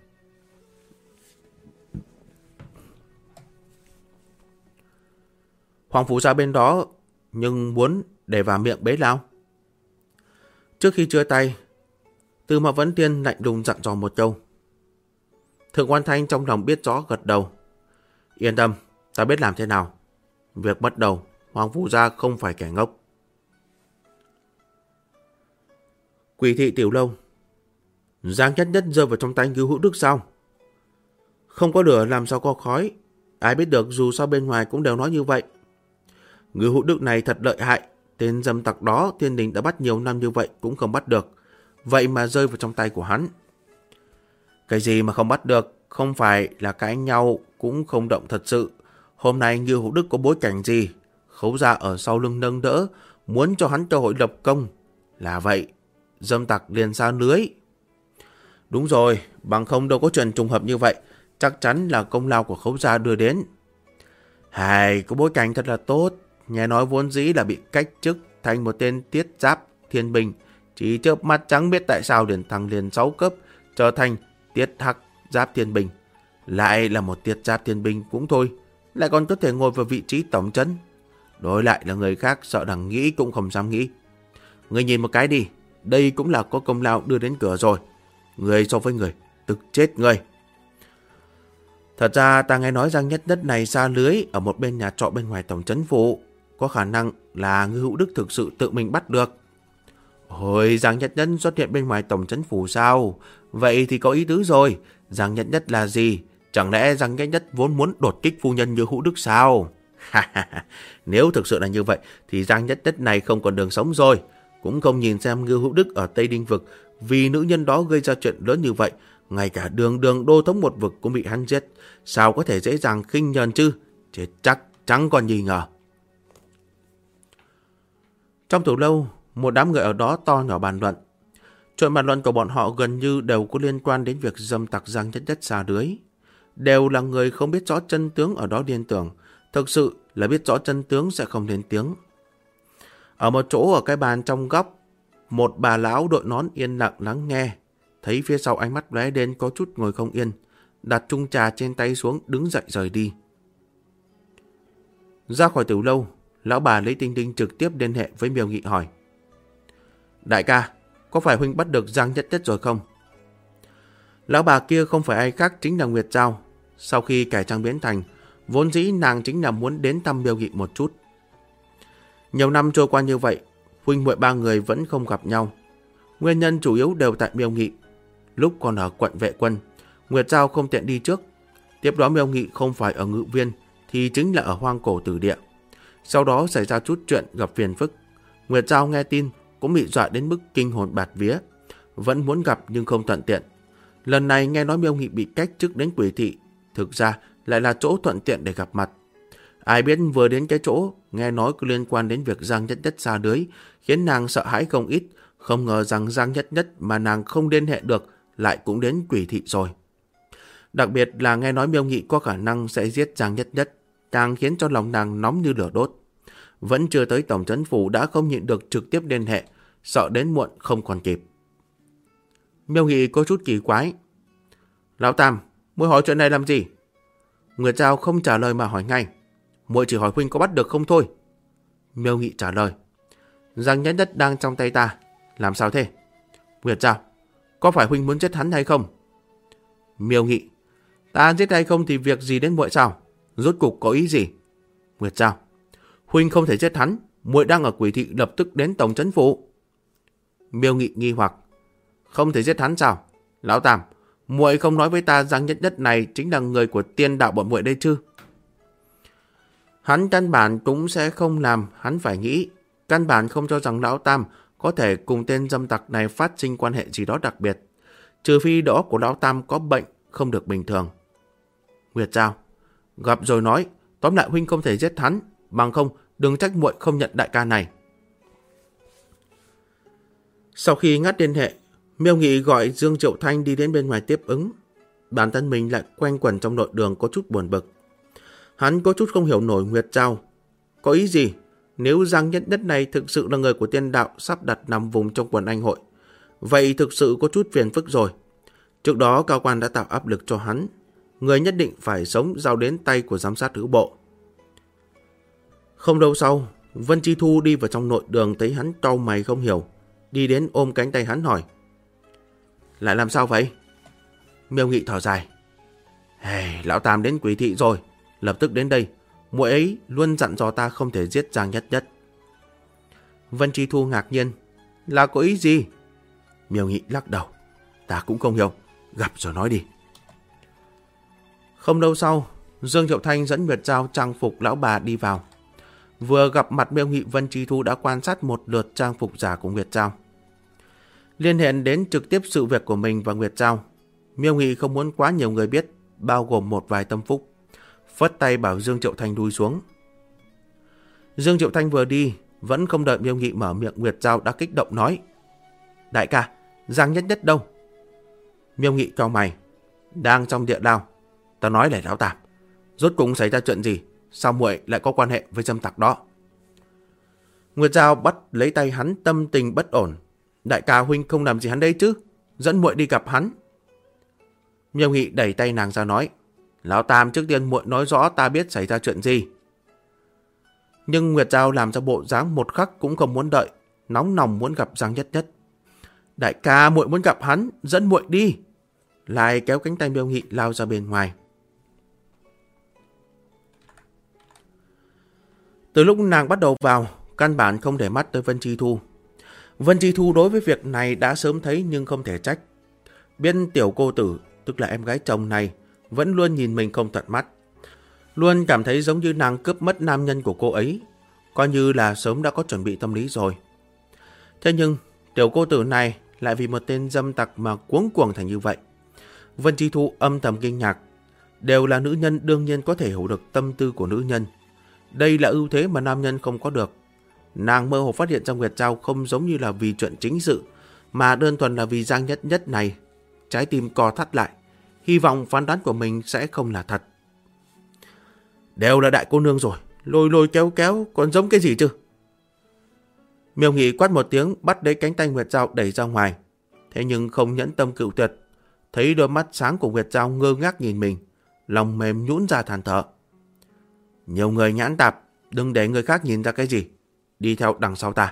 Hoàng phủ ra bên đó, nhưng muốn để vào miệng bế lao. Trước khi chia tay, Tư Mã Vấn Thiên lạnh lùng dặn dò một câu. Thượng quan Thanh trong lòng biết rõ gật đầu. Yên tâm, ta biết làm thế nào. Việc bắt đầu, Hoàng phủ gia không phải kẻ ngốc. Quỷ thị tiểu lâu. Giang Nhất Nhất rơi vào trong tay Ngưu Hữu Đức sao? Không có lửa làm sao có khói. Ai biết được, dù sao bên ngoài cũng đều nói như vậy. Ngưu Hữu Đức này thật lợi hại. Tên dâm tặc đó Thiên Đình đã bắt nhiều năm như vậy cũng không bắt được. Vậy mà rơi vào trong tay của hắn. Cái gì mà không bắt được? Không phải là cãi nhau cũng không động thật sự. Hôm nay Ngưu Hữu Đức có bối cảnh gì? Khấu gia ở sau lưng nâng đỡ, muốn cho hắn cơ hội lập công. Là vậy, dâm tặc liền xa lưới. Đúng rồi, bằng không đâu có chuyện trùng hợp như vậy. Chắc chắn là công lao của Khấu gia đưa đến. Hài, có bối cảnh thật là tốt. Nghe nói vốn dĩ là bị cách chức thành một tên tiết giáp thiên binh. Chỉ chớp mắt chẳng biết tại sao liền thăng liền 6 cấp, trở thành tiết hắc giáp thiên binh. Lại là một tiết giáp thiên binh cũng thôi, lại còn có thể ngồi vào vị trí tổng trấn. Đối lại là người khác sợ rằng nghĩ cũng không dám nghĩ. Người nhìn một cái đi, đây cũng là có công lao đưa đến cửa rồi. Người so với người, tức chết người. Thật ra ta nghe nói Giang Nhất Nhất này xa lưới ở một bên nhà trọ bên ngoài tổng trấn phủ. Có khả năng là Ngưu Hữu Đức thực sự tự mình bắt được. Ôi, Giang Nhất Nhất xuất hiện bên ngoài tổng trấn phủ sao? Vậy thì có ý tứ rồi. Giang Nhất Nhất là gì? Chẳng lẽ Giang Nhất Nhất vốn muốn đột kích phu nhân Ngưu Hữu Đức sao? Nếu thực sự là như vậy thì Giang Nhất Nhất này không còn đường sống rồi. Cũng không nhìn xem Ngưu Hữu Đức ở Tây Đinh Vực vì nữ nhân đó gây ra chuyện lớn như vậy. Ngay cả đường đô thống một vực cũng bị hắn giết. Sao có thể dễ dàng khinh nhờn chứ? Chết chắc chẳng còn nghi ngờ. Trong tiểu lâu, một đám người ở đó to nhỏ bàn luận. Chuyện bàn luận của bọn họ gần như đều có liên quan đến việc dâm tặc Giang Nhất Nhất xa lưới. Đều là người không biết rõ chân tướng ở đó điên tưởng. Thực sự là biết rõ chân tướng sẽ không lên tiếng. Ở một chỗ ở cái bàn trong góc, một bà lão đội nón yên lặng lắng nghe. Thấy phía sau ánh mắt lóe đến có chút ngồi không yên. Đặt chung trà trên tay xuống, đứng dậy rời đi. Ra khỏi tiểu lâu, lão bà lấy Tinh Tinh trực tiếp liên hệ với Miêu Nghị hỏi. Đại ca, có phải huynh bắt được Giang Nhất Nhất rồi không? Lão bà kia không phải ai khác chính là Nguyệt Giao. Sau khi cải trang biến thành, vốn dĩ nàng chính là muốn đến thăm Miêu Nghị một chút. Nhiều năm trôi qua như vậy, huynh muội ba người vẫn không gặp nhau. Nguyên nhân chủ yếu đều tại Miêu Nghị. Lúc còn ở quận Vệ Quân, Nguyệt Giao không tiện đi trước. Tiếp đó Miêu Nghị không phải ở Ngự Viên thì chính là ở Hoang Cổ Tử Địa. Sau đó xảy ra chút chuyện gặp phiền phức. Nguyệt Giao nghe tin cũng bị dọa đến mức kinh hồn bạt vía. Vẫn muốn gặp nhưng không thuận tiện. Lần này nghe nói Miêu Nghị bị cách chức đến Quỷ thị, thực ra lại là chỗ thuận tiện để gặp mặt. Ai biết vừa đến cái chỗ, nghe nói có liên quan đến việc Giang Nhất Nhất xa lưới, khiến nàng sợ hãi không ít. Không ngờ rằng Giang Nhất Nhất mà nàng không liên hệ được lại cũng đến Quỷ thị rồi. Đặc biệt là nghe nói Miêu Nghị có khả năng sẽ giết Giang Nhất Nhất, càng khiến cho lòng nàng nóng như lửa đốt. Vẫn chưa tới tổng trấn phủ đã không nhịn được trực tiếp liên hệ, sợ đến muộn không còn kịp. Miêu Nghị có chút kỳ quái. Lão Tam, muốn hỏi chuyện này làm gì? Nguyệt Giao không trả lời mà hỏi ngay. muội chỉ hỏi huynh có bắt được không thôi. Miêu Nghị trả lời. Giang Nhất Nhất đang trong tay ta. Làm sao thế? Nguyệt Giao, có phải huynh muốn giết hắn hay không? Miêu Nghị. Ta giết hay không thì việc gì đến muội sao? Rốt cục có ý gì? Nguyệt Giao. Huynh không thể giết hắn. Muội đang ở Quỷ Thị, lập tức đến tổng trấn phủ. Miêu Nghị nghi hoặc. Không thể giết hắn sao? Lão Tam, muội không nói với ta Giang Nhất Nhất này chính là người của tiên đạo bọn muội đây chứ? Hắn căn bản cũng sẽ không làm hắn phải nghĩ. Căn bản không cho rằng Lão Tam có thể cùng tên dâm tặc này phát sinh quan hệ gì đó đặc biệt. Trừ phi đó của Lão Tam có bệnh không được bình thường. Nguyệt Giao. Gặp rồi nói. Tóm lại huynh không thể giết hắn. Bằng không đừng trách muội không nhận đại ca này. Sau khi ngắt liên hệ, Miêu Nghị gọi Dương Triệu Thanh đi đến bên ngoài tiếp ứng. Bản thân mình lại quanh quẩn trong nội đường có chút buồn bực. Hắn có chút không hiểu nổi Nguyệt Giao. Có ý gì? Nếu Giang Nhất Nhất này thực sự là người của tiên đạo sắp đặt nằm vùng trong quần anh hội, vậy thực sự có chút phiền phức rồi. Trước đó cao quan đã tạo áp lực cho hắn. Người nhất định phải sống giao đến tay của giám sát hữu bộ. Không lâu sau, Vân Chi Thu đi vào trong nội đường thấy hắn cau mày không hiểu. Đi đến ôm cánh tay hắn hỏi. Lại làm sao vậy? Miêu Nghị thở dài. Lão Tam đến Quỷ Thị rồi. Lập tức đến đây. Muội ấy luôn dặn dò ta không thể giết Giang Nhất Nhất. Vân Chi Thu ngạc nhiên. Là có ý gì? Miêu Nghị lắc đầu. Ta cũng không hiểu. Gặp rồi nói đi. Không lâu sau, Dương Triệu Thanh dẫn Nguyệt Giao trang phục lão bà đi vào. Vừa gặp mặt Miêu Nghị, Vân Chi Thu đã quan sát một lượt trang phục giả của Nguyệt Giao. Liên hệ đến trực tiếp sự việc của mình và Nguyệt Giao, Miêu Nghị không muốn quá nhiều người biết, bao gồm một vài tâm phúc. Phất tay bảo Dương Triệu Thanh lui xuống. Dương Triệu Thanh vừa đi, vẫn không đợi Miêu Nghị mở miệng, Nguyệt Giao đã kích động nói. Đại ca, Giang Nhất Nhất đâu? Miêu Nghị cau mày. Đang trong địa lao. Ta nói lại Lão Tam, rốt cuộc xảy ra chuyện gì? Sao muội lại có quan hệ với dâm tặc đó? Nguyệt Giao bắt lấy tay hắn, tâm tình bất ổn. Đại ca huynh không làm gì hắn đây chứ? Dẫn muội đi gặp hắn. Miêu Nghị đẩy tay nàng ra nói. Lão Tam, trước tiên muội nói rõ ta biết xảy ra chuyện gì. Nhưng Nguyệt Giao làm ra bộ dáng một khắc cũng không muốn đợi, nóng lòng muốn gặp Giang Nhất Nhất. Đại ca, muội muốn gặp hắn, dẫn muội đi. Lại kéo cánh tay Miêu Nghị lao ra bên ngoài. Từ lúc nàng bắt đầu vào, căn bản không để mắt tới Vân Chi Thu. Vân Chi Thu đối với việc này đã sớm thấy nhưng không thể trách. Biết tiểu cô tử, tức là em gái chồng này, vẫn luôn nhìn mình không tận mắt. Luôn cảm thấy giống như nàng cướp mất nam nhân của cô ấy, coi như là sớm đã có chuẩn bị tâm lý rồi. Thế nhưng, tiểu cô tử này lại vì một tên dâm tặc mà cuống cuồng thành như vậy. Vân Chi Thu âm thầm kinh ngạc. Đều là nữ nhân, đương nhiên có thể hiểu được tâm tư của nữ nhân. Đây là ưu thế mà nam nhân không có được. Nàng mơ hồ phát hiện ra Nguyệt Giao không giống như là vì chuyện chính sự, mà đơn thuần là vì Giang Nhất Nhất này. Trái tim co thắt lại, hy vọng phán đoán của mình sẽ không là thật. Đều là đại cô nương rồi, lôi lôi kéo kéo, còn giống cái gì chứ? Miêu Nghị quát một tiếng, bắt lấy cánh tay Nguyệt Giao đẩy ra ngoài. Thế nhưng không nhẫn tâm cự tuyệt. Thấy đôi mắt sáng của Nguyệt Giao ngơ ngác nhìn mình, lòng mềm nhũn ra than thở. Nhiều người nhãn tạp, đừng để người khác nhìn ra cái gì. Đi theo đằng sau ta.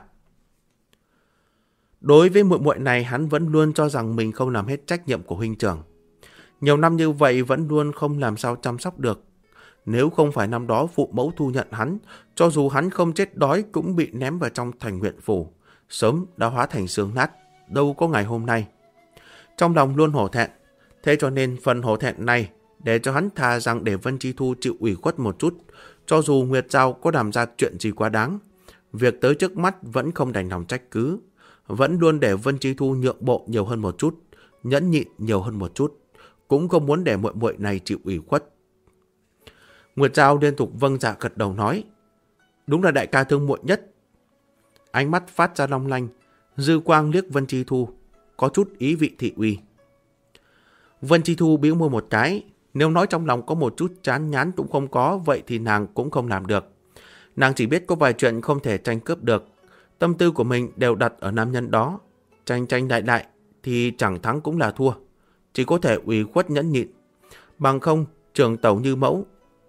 Đối với muội muội này, hắn vẫn luôn cho rằng mình không làm hết trách nhiệm của huynh trưởng. Nhiều năm như vậy vẫn luôn không làm sao chăm sóc được. Nếu không phải năm đó phụ mẫu thu nhận hắn, cho dù hắn không chết đói cũng bị ném vào trong thành huyện phủ, sớm đã hóa thành xương nát, đâu có ngày hôm nay. Trong lòng luôn hổ thẹn, thế cho nên phần hổ thẹn này để cho hắn thà rằng để Vân Chi Thu chịu ủy khuất một chút, cho dù Nguyệt Giao có làm ra chuyện gì quá đáng. Việc tới trước mắt vẫn không đành lòng trách cứ, vẫn luôn để Vân Chi Thu nhượng bộ nhiều hơn một chút, nhẫn nhịn nhiều hơn một chút, cũng không muốn để muội muội này chịu ủy khuất. Nguyệt Giao liên tục vâng dạ gật đầu nói, đúng là đại ca thương muội nhất. Ánh mắt phát ra long lanh, dư quang liếc Vân Chi Thu, có chút ý vị thị uy. Vân Chi Thu bĩu môi một cái, nếu nói trong lòng có một chút chán ngán cũng không có, vậy thì nàng cũng không làm được. Nàng chỉ biết có vài chuyện không thể tranh cướp được. Tâm tư của mình đều đặt ở nam nhân đó. Tranh tranh đại đại thì chẳng thắng cũng là thua. Chỉ có thể ủy khuất nhẫn nhịn. Bằng không, trường tẩu như mẫu.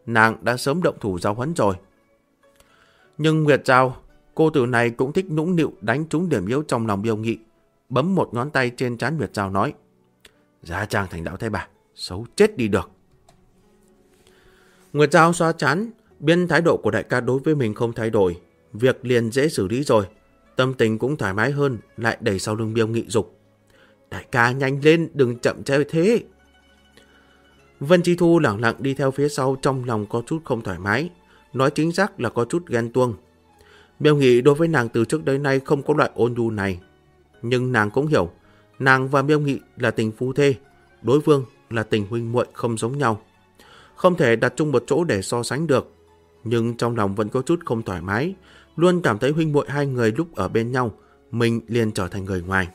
nàng đã sớm động thủ giáo huấn rồi. Nhưng Nguyệt Giao, cô tử này cũng thích nũng nịu đánh trúng điểm yếu trong lòng Miêu Nghị, bấm một ngón tay trên trán Nguyệt Giao nói: Giá trang thành đạo Thái Bà, xấu chết đi được. Nguyệt Giao xoa trán, biết thái độ của đại ca đối với mình không thay đổi, việc liền dễ xử lý rồi, tâm tình cũng thoải mái hơn, lại đẩy sau lưng Miêu Nghị dục: Đại ca nhanh lên, đừng chậm trễ thế. Vân Chi Thu lẳng lặng đi theo phía sau, trong lòng có chút không thoải mái, nói chính xác là có chút ghen tuông. Miêu Nghị đối với nàng từ trước đến nay không có loại ôn nhu này, nhưng nàng cũng hiểu, nàng và Miêu Nghị là tình phu thê, đối phương là tình huynh muội không giống nhau, không thể đặt chung một chỗ để so sánh được, nhưng trong lòng vẫn có chút không thoải mái, luôn cảm thấy huynh muội hai người lúc ở bên nhau, mình liền trở thành người ngoài.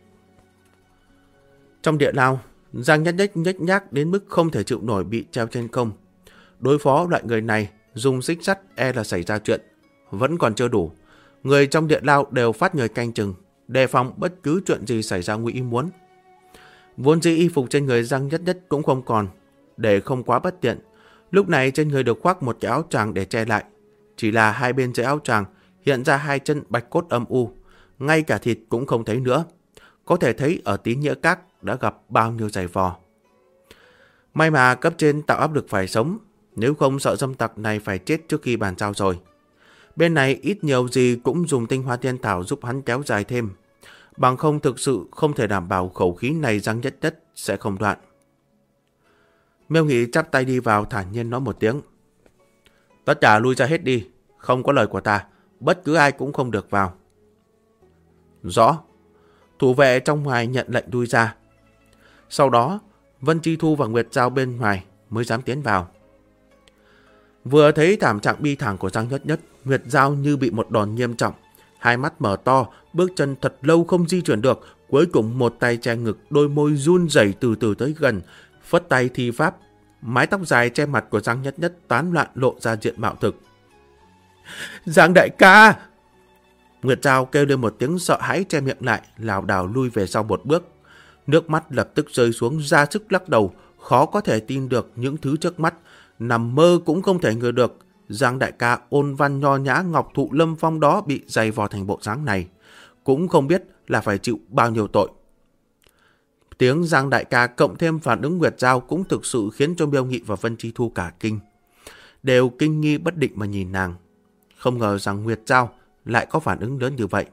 Trong địa lao, Giang Nhất Nhất nhếch nhác đến mức không thể chịu nổi bị treo trên không. Đối phó loại người này, dùng xích sắt e là xảy ra chuyện. Vẫn còn chưa đủ, người trong địa lao đều phát người canh chừng, đề phòng bất cứ chuyện gì xảy ra ngoài ý muốn. Vốn dĩ y phục trên người Giang Nhất Nhất cũng không còn, để không quá bất tiện, lúc này trên người được khoác một cái áo choàng để che lại. Chỉ là hai bên dưới áo choàng hiện ra hai chân bạch cốt âm u, ngay cả thịt cũng không thấy nữa. Có thể thấy ở Tín Nghĩa Các đã gặp bao nhiêu giày vò. May mà cấp trên tạo áp lực phải sống, nếu không sợ dâm tặc này phải chết trước khi bàn giao rồi. Bên này ít nhiều gì cũng dùng tinh hoa thiên thảo giúp hắn kéo dài thêm, bằng không thực sự không thể đảm bảo khẩu khí này Giang Nhất Nhất sẽ không đoạn. Miêu Nghị chắp tay đi vào, thản nhiên nói một tiếng: Tất cả lui ra hết đi, không có lời của ta, bất cứ ai cũng không được vào. Rõ. Thủ vệ trong ngoài nhận lệnh lui ra. Sau đó, Vân Chi Thu và Nguyệt Giao bên ngoài mới dám tiến vào. Vừa thấy thảm trạng bi thảm của Giang Nhất Nhất, Nguyệt Giao như bị một đòn nghiêm trọng, hai mắt mở to, bước chân thật lâu không di chuyển được, cuối cùng một tay che ngực, đôi môi run rẩy từ từ tới gần, phất tay thi pháp, mái tóc dài che mặt của Giang Nhất Nhất tán loạn lộ ra diện mạo thực. Giang đại ca! Nguyệt Giao kêu lên một tiếng sợ hãi, che miệng lại, lảo đảo lui về sau một bước. Nước mắt lập tức rơi xuống, ra sức lắc đầu, khó có thể tin được những thứ trước mắt, nằm mơ cũng không thể ngờ được. Giang đại ca ôn văn nho nhã ngọc thụ lâm phong đó bị dày vò thành bộ dáng này, cũng không biết là phải chịu bao nhiêu tội. Tiếng Giang đại ca cộng thêm phản ứng Nguyệt Giao cũng thực sự khiến cho Miêu Nghị và Vân Chi Thu cả kinh, đều kinh nghi bất định mà nhìn nàng. Không ngờ rằng Nguyệt Giao lại có phản ứng lớn như vậy.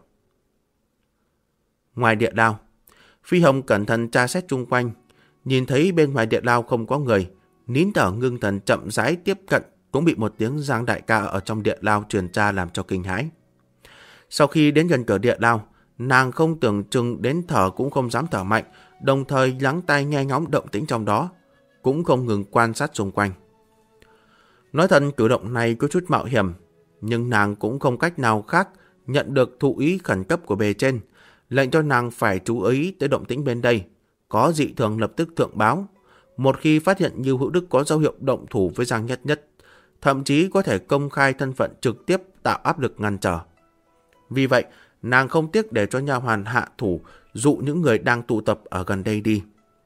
Ngoài địa lao, Phi Hồng cẩn thận tra xét chung quanh, nhìn thấy bên ngoài địa lao không có người, nín thở ngưng thần chậm rãi tiếp cận, cũng bị một tiếng Giang đại ca ở trong địa lao truyền ra làm cho kinh hãi. Sau khi đến gần cửa địa lao, nàng không tưởng chừng đến thở cũng không dám thở mạnh, đồng thời lắng tai nghe ngóng động tĩnh trong đó, cũng không ngừng quan sát xung quanh. Nói thật, cử động này có chút mạo hiểm, nhưng nàng cũng không cách nào khác nhận được thụ ý khẩn cấp của bề trên, lệnh cho nàng phải chú ý tới động tĩnh bên đây, có dị thường lập tức thượng báo. Một khi phát hiện Như Hữu Đức có dấu hiệu động thủ với Giang Nhất Nhất, thậm chí có thể công khai thân phận trực tiếp tạo áp lực ngăn trở. Vì vậy, nàng không tiếc để cho nha hoàn hạ thủ dụ những người đang tụ tập ở gần đây đi.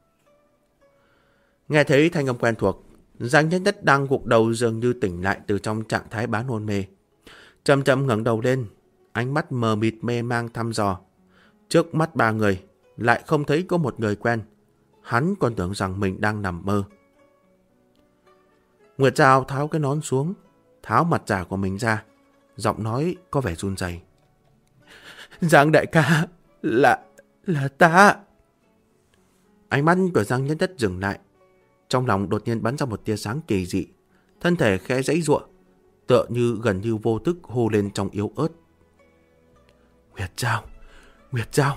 Nghe thấy thanh âm quen thuộc, Giang Nhất Nhất đang gục đầu dường như tỉnh lại từ trong trạng thái bán hôn mê. Chậm chậm ngẩng đầu lên, ánh mắt mờ mịt mê mang thăm dò. Trước mắt ba người, lại không thấy có một người quen. Hắn còn tưởng rằng mình đang nằm mơ. Nguyệt Giao tháo cái nón xuống, tháo mặt giả của mình ra, giọng nói có vẻ run rẩy. Giang đại ca, là ta. Ánh mắt của Giang Nhất Nhất dừng lại, trong lòng đột nhiên bắn ra một tia sáng kỳ dị, thân thể khẽ giãy giụa, tựa như gần như vô thức hô lên trong yếu ớt. Nguyệt Giao,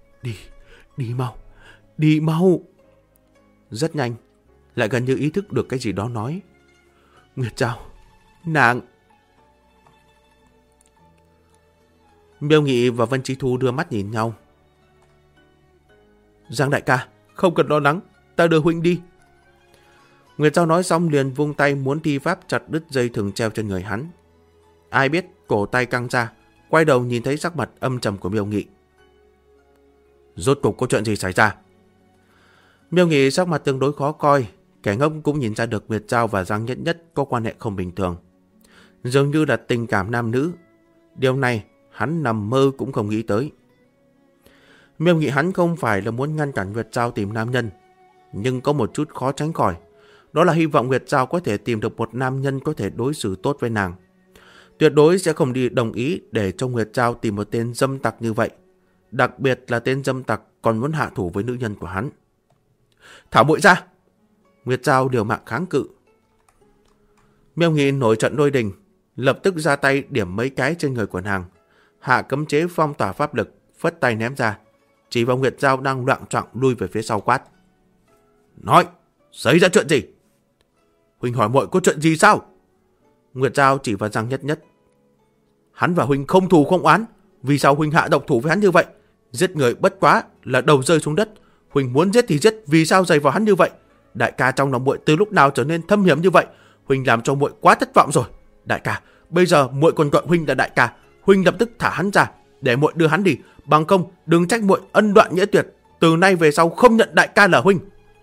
đi mau. Rất nhanh, lại gần như ý thức được cái gì đó nói. Nguyệt Giao, nàng. Miêu Nghị và Vân Chi Thu đưa mắt nhìn nhau. Giang đại ca, không cần lo lắng, ta đưa huynh đi. Nguyệt Giao nói xong liền vung tay muốn thi pháp chặt đứt dây thừng treo trên người hắn. Ai biết cổ tay căng ra, quay đầu nhìn thấy sắc mặt âm trầm của Miêu Nghị. Rốt cục có chuyện gì xảy ra? Miêu Nghị sắc mặt tương đối khó coi, Kẻ ngốc cũng nhìn ra được Nguyệt Giao và Giang Nhất Nhất có quan hệ không bình thường. Dường như là tình cảm nam nữ. Điều này hắn nằm mơ cũng không nghĩ tới. Miêu Nghị hắn không phải là muốn ngăn cản Nguyệt Giao tìm nam nhân, nhưng có một chút khó tránh khỏi. Đó là hy vọng Nguyệt Giao có thể tìm được một nam nhân có thể đối xử tốt với nàng. Tuyệt đối sẽ không đi đồng ý để cho Nguyệt Giao tìm một tên dâm tặc như vậy. Đặc biệt là tên dâm tặc còn muốn hạ thủ với nữ nhân của hắn. Thả muội ra! Nguyệt Giao liều mạng kháng cự. Miêu Nghị nổi trận lôi đình, lập tức ra tay điểm mấy cái trên người của nàng. Hạ cấm chế phong tỏa pháp lực, phất tay ném ra. Chỉ vào Nguyệt Giao đang loạng choạng lui về phía sau quát. Nói! Xảy ra chuyện gì? Huynh hỏi muội có chuyện gì sao? Nguyệt Giao chỉ vào Giang Nhất Nhất. Hắn và huynh không thù không oán, vì sao huynh hạ độc thủ với hắn như vậy? Giết người bất quá là đầu rơi xuống đất. Huynh muốn giết thì giết, vì sao giày vào hắn như vậy? Đại ca trong lòng muội từ lúc nào trở nên thâm hiểm như vậy? Huynh làm cho muội quá thất vọng rồi. Đại ca, bây giờ muội còn gọi huynh là đại ca. Huynh lập tức thả hắn ra, để muội đưa hắn đi. Bằng không đừng trách muội ân đoạn nghĩa tuyệt. Từ nay về sau không nhận đại ca là huynh.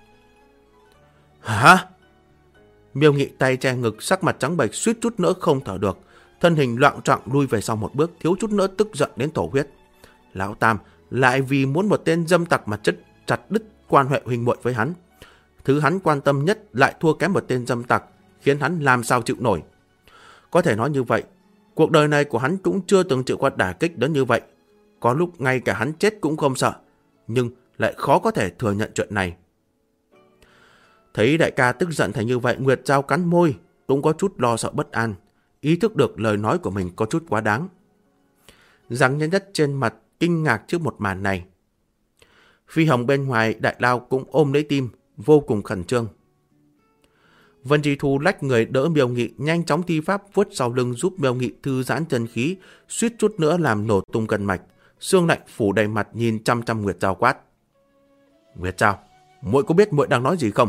Hả? Miêu Nghị tay che ngực, sắc mặt trắng bệch, suýt chút nữa không thở được. Thân hình loạng choạng lui về sau một bước, thiếu chút nữa tức giận đến thổ huyết. Lão Tam lại vì muốn một tên dâm tặc mà chặt đứt quan hệ huynh muội với hắn. Thứ hắn quan tâm nhất lại thua kém một tên dâm tặc, khiến hắn làm sao chịu nổi. Có thể nói như vậy, cuộc đời này của hắn cũng chưa từng chịu qua đả kích đến như vậy. Có lúc ngay cả hắn chết cũng không sợ, nhưng lại khó có thể thừa nhận chuyện này. Thấy đại ca tức giận thành như vậy, Nguyệt Giao cắn môi, cũng có chút lo sợ bất an, ý thức được lời nói của mình có chút quá đáng. Giang Nhất Nhất trên mặt kinh ngạc trước một màn này. Phi Hồng bên ngoài đại lao cũng ôm lấy tim, vô cùng khẩn trương. Vân Chi Thu lách người đỡ Miêu Nghị, nhanh chóng thi pháp vuốt sau lưng giúp Miêu Nghị thư giãn chân khí, suýt chút nữa làm nổ tung cân mạch. Sương lạnh phủ đầy mặt nhìn chăm chăm Nguyệt Giao quát. Nguyệt Giao, muội có biết muội đang nói gì không?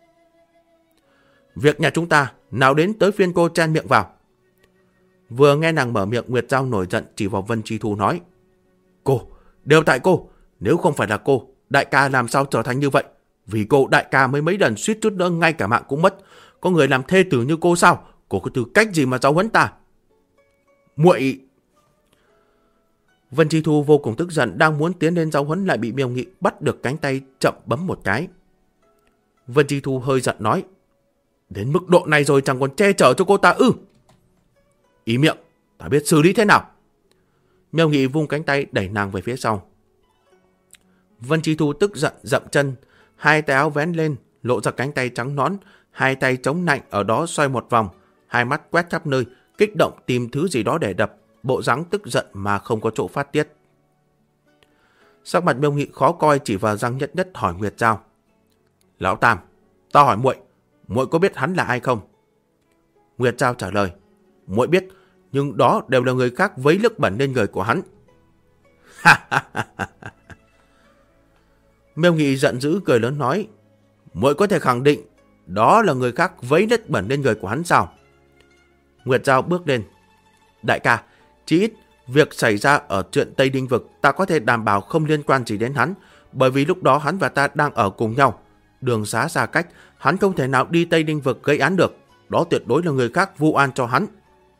Việc nhà chúng ta nào đến tới phiên cô chen miệng vào. Vừa nghe nàng mở miệng, Nguyệt Giao nổi giận chỉ vào Vân Chi Thu nói. Cô, đều tại cô. Nếu không phải là cô, đại ca làm sao trở thành như vậy? Vì cô đại ca mới mấy lần suýt chút nữa ngay cả mạng cũng mất. Có người làm thê tử như cô sao? Cô có tư cách gì mà giáo huấn ta? Muội! Vân Chi Thu vô cùng tức giận, đang muốn tiến lên giáo huấn lại bị Miêu Nghị bắt được cánh tay chậm bấm một cái. Vân Chi Thu hơi giận nói. Đến mức độ này rồi chẳng còn che chở cho cô ta ư? Ý miệng, ta biết xử lý thế nào. Miêu Nghị vung cánh tay đẩy nàng về phía sau. Vân Chi Thu tức giận dậm chân, hai tay áo vén lên, lộ ra cánh tay trắng nõn, hai tay chống nạnh ở đó xoay một vòng, hai mắt quét khắp nơi, kích động tìm thứ gì đó để đập, bộ dáng tức giận mà không có chỗ phát tiết. Sắc mặt Miêu Nghị khó coi, chỉ vào Giang Nhất Nhất hỏi Nguyệt Giao. Lão Tam, ta hỏi muội, muội có biết hắn là ai không? Nguyệt Giao trả lời. Muội biết, nhưng đó đều là người khác vấy nước bẩn lên người của hắn. Miêu Nghị giận dữ cười lớn nói. Muội có thể khẳng định đó là người khác vấy nước bẩn lên người của hắn sao? Nguyệt Giao bước lên. Đại ca, chỉ ít việc xảy ra ở chuyện Tây Đinh Vực ta có thể đảm bảo không liên quan gì đến hắn, bởi vì lúc đó hắn và ta đang ở cùng nhau. Đường xá xa cách, hắn không thể nào đi Tây Đinh Vực gây án được. Đó tuyệt đối là người khác vu oan cho hắn.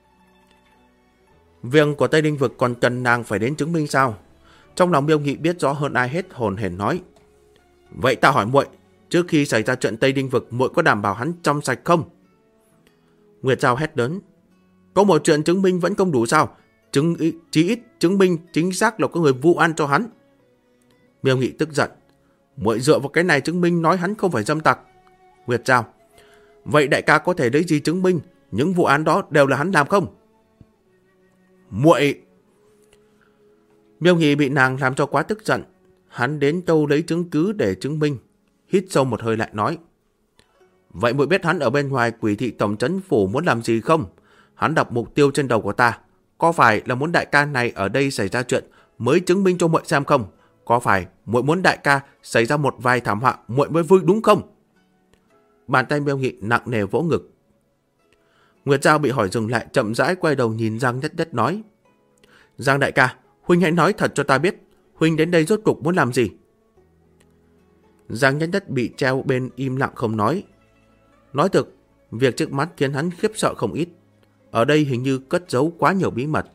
Việc của Tây Đinh Vực còn cần nàng phải đến chứng minh sao? Trong lòng Miêu Nghị biết rõ hơn ai hết, hồn hển nói. Vậy ta hỏi muội, trước khi xảy ra chuyện Tây Đinh Vực, muội có đảm bảo hắn trong sạch không? Nguyệt Giao hét lớn. Có một chuyện chứng minh vẫn không đủ sao? Chí ít chứng minh chính xác là có người vu oan cho hắn. Miêu Nghị tức giận. Muội dựa vào cái này chứng minh nói hắn không phải dâm tặc. Nguyệt Giao. Vậy đại ca có thể lấy gì chứng minh những vụ án đó đều là hắn làm không? Muội! Miêu Nghị bị nàng làm cho quá tức giận. Hắn đến đâu lấy chứng cứ để chứng minh. Hít sâu một hơi lại nói. Vậy muội biết hắn ở bên ngoài Quỷ thị tổng trấn phủ muốn làm gì không? Hắn đặt mục tiêu trên đầu của ta. Có phải là muốn đại ca này ở đây xảy ra chuyện mới chứng minh cho muội xem không? Có phải muội muốn đại ca xảy ra một vài thảm họa muội mới vui đúng không? Bàn tay Miêu Nghị nặng nề vỗ ngực. Nguyệt Giao bị hỏi dừng lại, chậm rãi quay đầu nhìn Giang Nhất Nhất nói. Giang đại ca, huynh hãy nói thật cho ta biết, huynh đến đây rốt cục muốn làm gì? Giang Nhất Nhất bị treo bên im lặng không nói. Nói thực, việc trước mắt khiến hắn khiếp sợ không ít. Ở đây hình như cất giấu quá nhiều bí mật.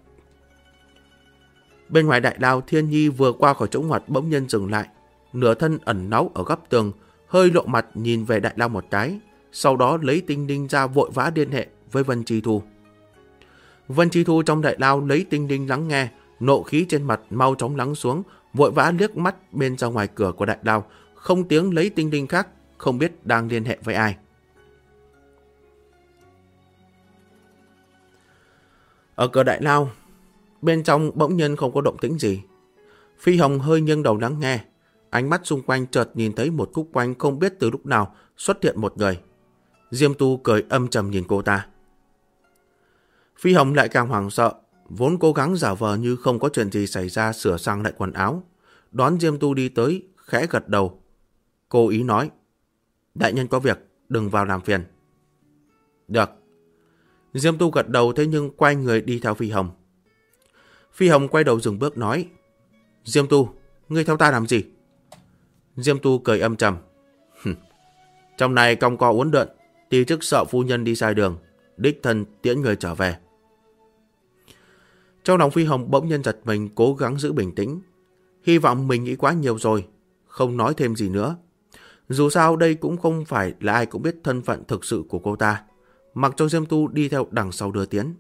Bên ngoài đại lao, Thiên Nhi vừa qua khỏi chỗ ngoặt bỗng nhiên dừng lại, nửa thân ẩn náu ở góc tường, hơi lộ mặt nhìn về đại lao một cái, sau đó lấy tinh đinh ra vội vã liên hệ với Vân Chi Thu. Vân Chi Thu trong đại lao lấy tinh đinh lắng nghe, nộ khí trên mặt mau chóng lắng xuống, vội vã liếc mắt bên ra ngoài cửa của đại lao, không tiếng lấy tinh đinh khác, không biết đang liên hệ với ai. Ở cửa đại lao, bên trong bỗng nhiên không có động tĩnh gì. Phi Hồng hơi nghiêng đầu lắng nghe, ánh mắt xung quanh chợt nhìn thấy một khúc quanh không biết từ lúc nào xuất hiện một người. Diêm Tu cười âm trầm nhìn cô ta. Phi Hồng lại càng hoảng sợ, vốn cố gắng giả vờ như không có chuyện gì xảy ra sửa sang lại quần áo. Đón Diêm Tu đi tới, khẽ gật đầu. Cô ý nói, đại nhân có việc, đừng vào làm phiền. Được. Diêm Tu gật đầu thế nhưng quay người đi theo Phi Hồng. Phi Hồng quay đầu dừng bước nói, Diêm Tu, ngươi theo ta làm gì? Diêm Tu cười âm trầm. Trong này cong co uốn lượn, tí chức sợ phu nhân đi sai đường, đích thân tiễn người trở về. Trong lòng Phi Hồng bỗng nhiên giật mình, cố gắng giữ bình tĩnh. Hy vọng mình nghĩ quá nhiều rồi, không nói thêm gì nữa. Dù sao đây cũng không phải là ai cũng biết thân phận thực sự của cô ta, mặc cho Diêm Tu đi theo đằng sau đưa tiến.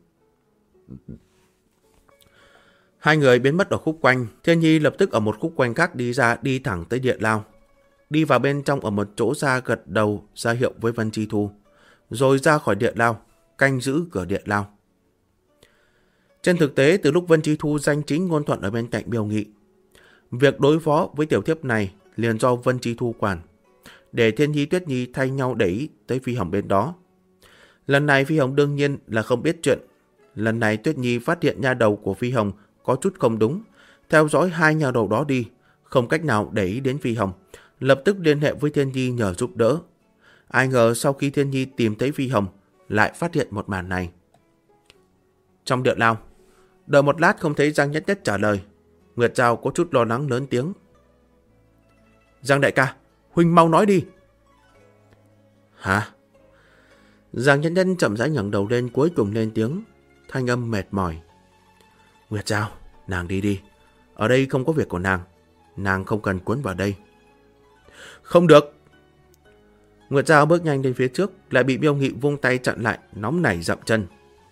Hai người biến mất ở khúc quanh, Thiên Nhi lập tức ở một khúc quanh khác đi ra, đi thẳng tới địa lao. Đi vào bên trong ở một chỗ ra gật đầu ra hiệu với Vân Chi Thu, rồi ra khỏi địa lao, canh giữ cửa địa lao. Trên thực tế, từ lúc Vân Chi Thu danh chính ngôn thuận ở bên cạnh Miêu Nghị, việc đối phó với tiểu thiếp này liền do Vân Chi Thu quản, để Thiên Nhi Tuyết Nhi thay nhau để ý tới Phi Hồng bên đó. Lần này Phi Hồng đương nhiên là không biết chuyện. Lần này Tuyết Nhi phát hiện nha đầu của Phi Hồng có chút không đúng, theo dõi hai nha đầu đó đi, không cách nào để ý đến Phi Hồng, lập tức liên hệ với Thiên Nhi nhờ giúp đỡ. Ai ngờ sau khi Thiên Nhi tìm thấy Phi Hồng, lại phát hiện một màn này. Trong địa lao, đợi một lát không thấy Giang Nhất Nhất trả lời, Nguyệt Giao có chút lo lắng lớn tiếng. Giang đại ca, huynh mau nói đi. Hả? Giang Nhất Nhất chậm rãi ngẩng đầu lên, cuối cùng lên tiếng, thanh âm mệt mỏi. Nguyệt Giao, nàng đi đi. Ở đây không có việc của nàng không cần cuốn vào đây. Không được. Nguyệt Giao bước nhanh đến phía trước, lại bị Miêu Nghị vung tay chặn lại, nóng nảy dậm chân.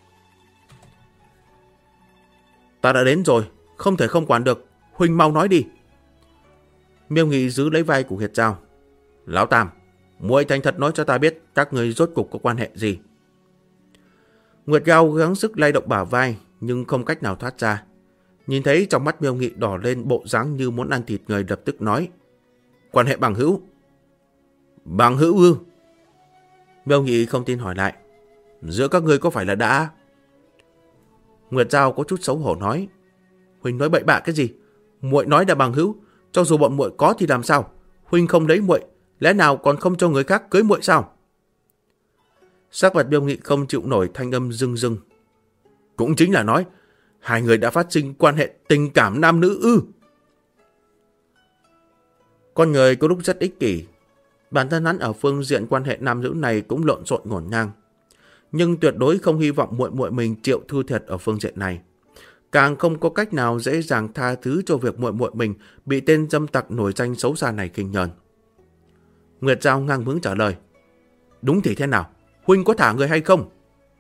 Ta đã đến rồi, không thể không quản được, huynh mau nói đi. Miêu Nghị giữ lấy vai của Nguyệt Giao. Lão Tam, muội thành thật nói cho ta biết các người rốt cục có quan hệ gì. Nguyệt Giao gắng sức lay động bả vai, nhưng không cách nào thoát ra. Nhìn thấy trong mắt Miêu Nghị đỏ lên, bộ dáng như muốn ăn thịt người, lập tức nói, quan hệ bằng hữu. Bằng hữu ư? Miêu Nghị không tin hỏi lại, giữa các ngươi có phải là đã? Nguyệt Giao có chút xấu hổ nói, huynh nói bậy bạ cái gì? Muội nói là bằng hữu, cho dù bọn muội có thì làm sao? Huynh không lấy muội, lẽ nào còn không cho người khác cưới muội sao? Sắc mặt Miêu Nghị không chịu nổi, thanh âm rưng rưng. Cũng chính là nói, hai người đã phát sinh quan hệ tình cảm nam nữ ư? Con người có lúc rất ích kỷ. Bản thân hắn ở phương diện quan hệ nam nữ này cũng lộn xộn ngổn ngang. Nhưng tuyệt đối không hy vọng muội muội mình chịu thua thiệt ở phương diện này. Càng không có cách nào dễ dàng tha thứ cho việc muội muội mình bị tên dâm tặc nổi danh xấu xa này khinh nhờn. Nguyệt Giao ngang bướng trả lời. Đúng thì thế nào? Huynh có thả người hay không?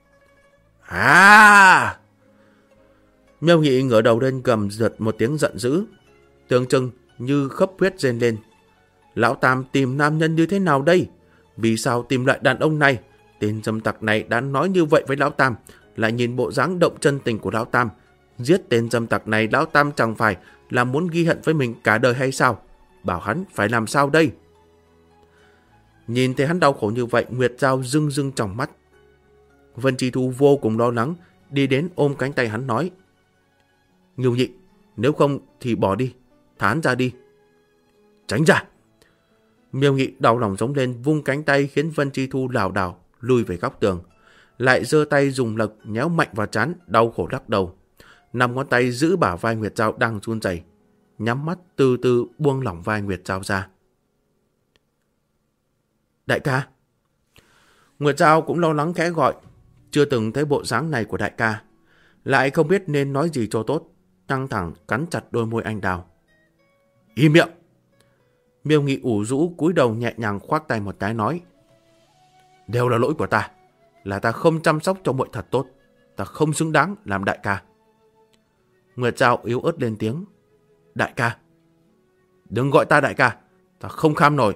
À! Miêu Nghị ngửa đầu lên gầm giật một tiếng giận dữ, tưởng chừng như khấp huyết rên lên. Lão Tam tìm nam nhân như thế nào đây? Vì sao tìm lại đàn ông này? Tên dâm tặc này đã nói như vậy với Lão Tam, lại nhìn bộ dáng động chân tình của Lão Tam. Giết tên dâm tặc này Lão Tam chẳng phải là muốn ghi hận với mình cả đời hay sao? Bảo hắn phải làm sao đây? Nhìn thấy hắn đau khổ như vậy, Nguyệt Giao rưng rưng trong mắt. Vân Chi Thu vô cùng lo lắng, đi đến ôm cánh tay hắn nói. Ngưu Nhị, nếu không thì bỏ đi, thả hắn ra đi. Tránh ra! Miêu Nghị đau lòng giống lên, vung cánh tay khiến Vân Chi Thu lảo đảo lùi về góc tường, lại giơ tay dùng lực nhéo mạnh vào trán, đau khổ lắc đầu. 5 ngón tay giữ bả vai Nguyệt Giao đang run rẩy, nhắm mắt từ từ buông lỏng vai Nguyệt Giao ra. Đại ca! Nguyệt Giao cũng lo lắng khẽ gọi. Chưa từng thấy bộ dáng này của đại ca, lại không biết nên nói gì cho tốt, căng thẳng cắn chặt đôi môi anh đào. Im miệng! Miêu Nghị ủ rũ cúi đầu nhẹ nhàng khoác tay một cái nói. Đều là lỗi của ta, là ta không chăm sóc cho muội thật tốt, ta không xứng đáng làm đại ca. Nguyệt Giao yếu ớt lên tiếng. Đại ca! Đừng gọi ta đại ca, ta không kham nổi.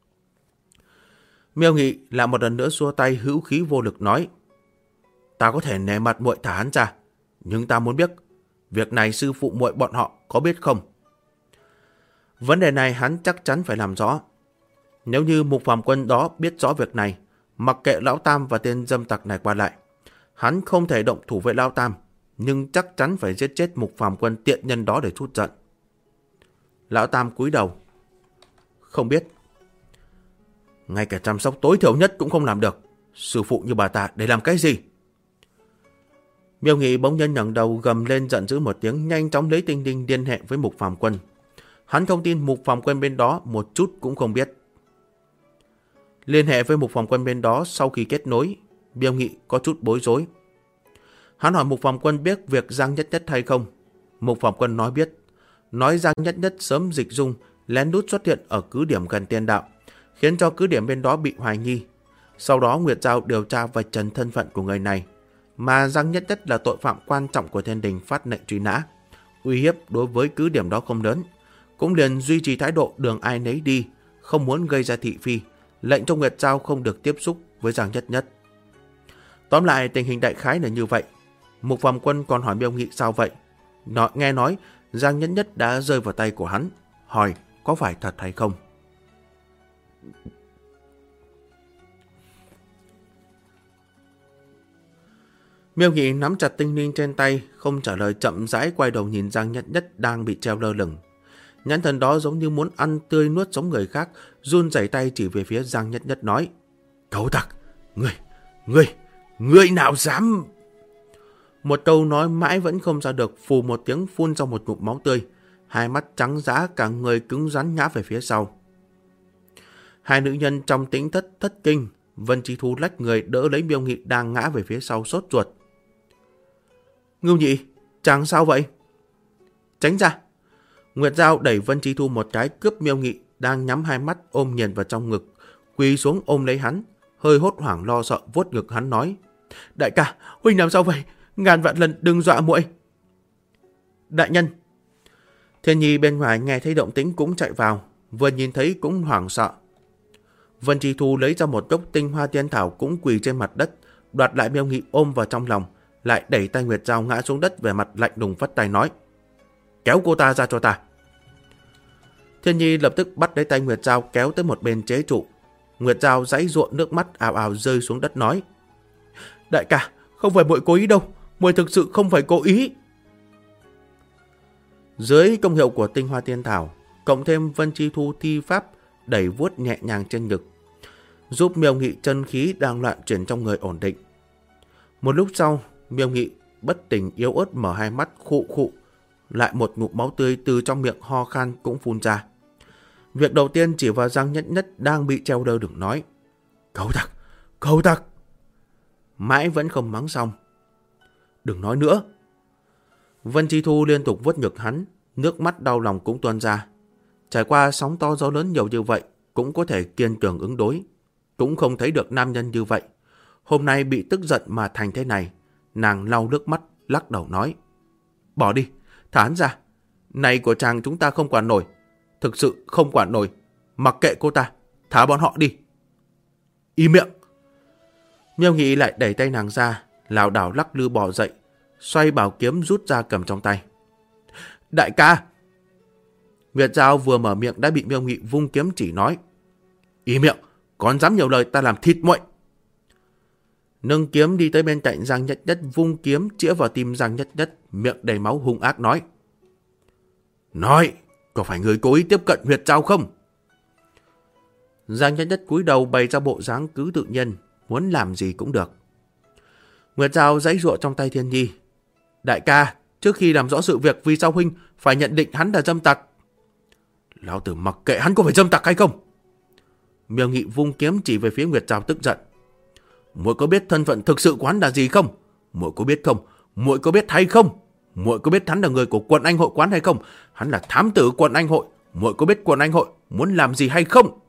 Miêu Nghị lại một lần nữa xua tay hữu khí vô lực nói. Ta có thể nể mặt muội thả hắn ra, nhưng ta muốn biết, việc này sư phụ muội bọn họ có biết không? Vấn đề này hắn chắc chắn phải làm rõ. Nếu như Mục Phàm Quân đó biết rõ việc này, mặc kệ Lão Tam và tên dâm tặc này qua lại, hắn không thể động thủ với Lão Tam, nhưng chắc chắn phải giết chết Mục Phàm Quân tiện nhân đó để trút giận. Lão Tam cúi đầu. Không biết. Ngay cả chăm sóc tối thiểu nhất cũng không làm được. Sư phụ như bà ta để làm cái gì? Miêu Nghị bỗng nhiên ngẩng đầu gầm lên giận dữ một tiếng, nhanh chóng lấy tinh đinh liên hệ với Mục Phàm Quân. Hắn không tin Mục Phàm Quân bên đó một chút cũng không biết. Liên hệ với Mục Phàm Quân bên đó, sau khi kết nối, Miêu Nghị có chút bối rối. Hắn hỏi Mục Phàm Quân biết việc Giang Nhất Nhất hay không. Mục Phàm Quân nói biết, nói Giang Nhất Nhất sớm dịch dung lén lút xuất hiện ở cứ điểm gần Tiên Đạo, khiến cho cứ điểm bên đó bị hoài nghi. Sau đó Nguyệt Giao điều tra vạch trần thân phận của người này, mà Giang Nhất Nhất là tội phạm quan trọng của Thiên Đình phát lệnh truy nã, uy hiếp đối với cứ điểm đó không lớn, cũng liền duy trì thái độ đường ai nấy đi, không muốn gây ra thị phi, lệnh cho Nguyệt Giao không được tiếp xúc với Giang Nhất Nhất. Tóm lại tình hình đại khái là như vậy. Mục Phàm Quân còn hỏi Miêu Nghị sao vậy. Nghe nói Giang Nhất Nhất đã rơi vào tay của hắn, hỏi có phải thật hay không. Miêu Nghị nắm chặt tinh linh trên tay, không trả lời, chậm rãi quay đầu nhìn Giang Nhất Nhất đang bị treo lơ lửng. Nhãn thần đó giống như muốn ăn tươi nuốt sống người khác, run rẩy tay chỉ về phía Giang Nhất Nhất nói. Cẩu tặc! Ngươi nào dám... Một câu nói mãi vẫn không ra được, phù một tiếng phun ra một ngụm máu tươi, hai mắt trắng dã, cả người cứng rắn ngã về phía sau. Hai nữ nhân trong tĩnh thất kinh, Vân Chi Thu lách người đỡ lấy Miêu Nghị đang ngã về phía sau sốt ruột. Ngưu Nhị, chàng sao vậy? Tránh ra! Nguyệt Giao đẩy Vân Chi Thu một cái, cướp Miêu Nghị đang nhắm hai mắt ôm nghiền vào trong ngực, quỳ xuống ôm lấy hắn, hơi hốt hoảng lo sợ vuốt ngực hắn nói. Đại ca, huynh làm sao vậy? Ngàn vạn lần đừng dọa muội. Đại nhân! Thiên Nhi bên ngoài nghe thấy động tĩnh cũng chạy vào, vừa nhìn thấy cũng hoảng sợ. Vân Chi Thu lấy ra một gốc tinh hoa tiên thảo cũng quỳ trên mặt đất, đoạt lại Miêu Nghị ôm vào trong lòng, lại đẩy tay Nguyệt Giao ngã xuống đất, về mặt lạnh lùng phất tay nói. Kéo cô ta ra cho ta. Thiên Nhi lập tức bắt lấy tay Nguyệt Giao kéo tới một bên chế trụ. Nguyệt Giao giãy giụa, nước mắt ào ào rơi xuống đất nói. Đại ca, không phải muội cố ý đâu, muội thực sự không phải cố ý. Dưới công hiệu của tinh hoa tiên thảo, cộng thêm Vân Chi Thu thi pháp đẩy vuốt nhẹ nhàng trên ngực, giúp Miêu Nghị chân khí đang loạn chuyển trong người ổn định. Một lúc sau, Miêu Nghị bất tỉnh yếu ớt mở hai mắt, khụ khụ, lại một ngụm máu tươi từ trong miệng ho khan cũng phun ra. Việc đầu tiên chỉ vào Giang Nhất Nhất đang bị treo lơ lửng nói. Cẩu tặc! Mãi vẫn không mắng xong. Đừng nói nữa! Vân Chi Thu liên tục vuốt ngực hắn, nước mắt đau lòng cũng tuôn ra. Trải qua sóng to gió lớn nhiều như vậy, cũng có thể kiên cường ứng đối. Cũng không thấy được nam nhân như vậy. Hôm nay bị tức giận mà thành thế này. Nàng lau nước mắt, lắc đầu nói. Bỏ đi, thả hắn ra. Này của chàng chúng ta không quản nổi. Thực sự không quản nổi. Mặc kệ cô ta, thả bọn họ đi. Im miệng! Miêu Nghị lại đẩy tay nàng ra, lảo đảo lắc lư bò dậy, xoay bảo kiếm rút ra cầm trong tay. Đại ca! Nguyệt Giao vừa mở miệng đã bị Miêu Nghị vung kiếm chỉ nói. Im miệng! Còn dám nhiều lời ta làm thịt muội! Nâng kiếm đi tới bên cạnh Giang Nhất Nhất, vung kiếm chĩa vào tim Giang Nhất Nhất, miệng đầy máu hung ác nói. Nói! Có phải người cố ý tiếp cận Nguyệt Giao không? Giang Nhất Nhất cúi đầu bày ra bộ dáng cứ tự nhiên, muốn làm gì cũng được. Nguyệt Giao giãy giụa trong tay Thiên Nhi. Đại ca, trước khi làm rõ sự việc, vì sao huynh phải nhận định hắn là dâm tặc? Lão tử mặc kệ hắn có phải dâm tặc hay không. Miêu Nghị vung kiếm chỉ về phía Nguyệt Giao tức giận. muội có biết thân phận thực sự của hắn là gì không? Muội có biết không? Muội có biết hay không? Muội có biết hắn là người của quận Anh Hội quán hay không? Hắn là thám tử quận Anh Hội. Muội có biết quận Anh Hội muốn làm gì hay không?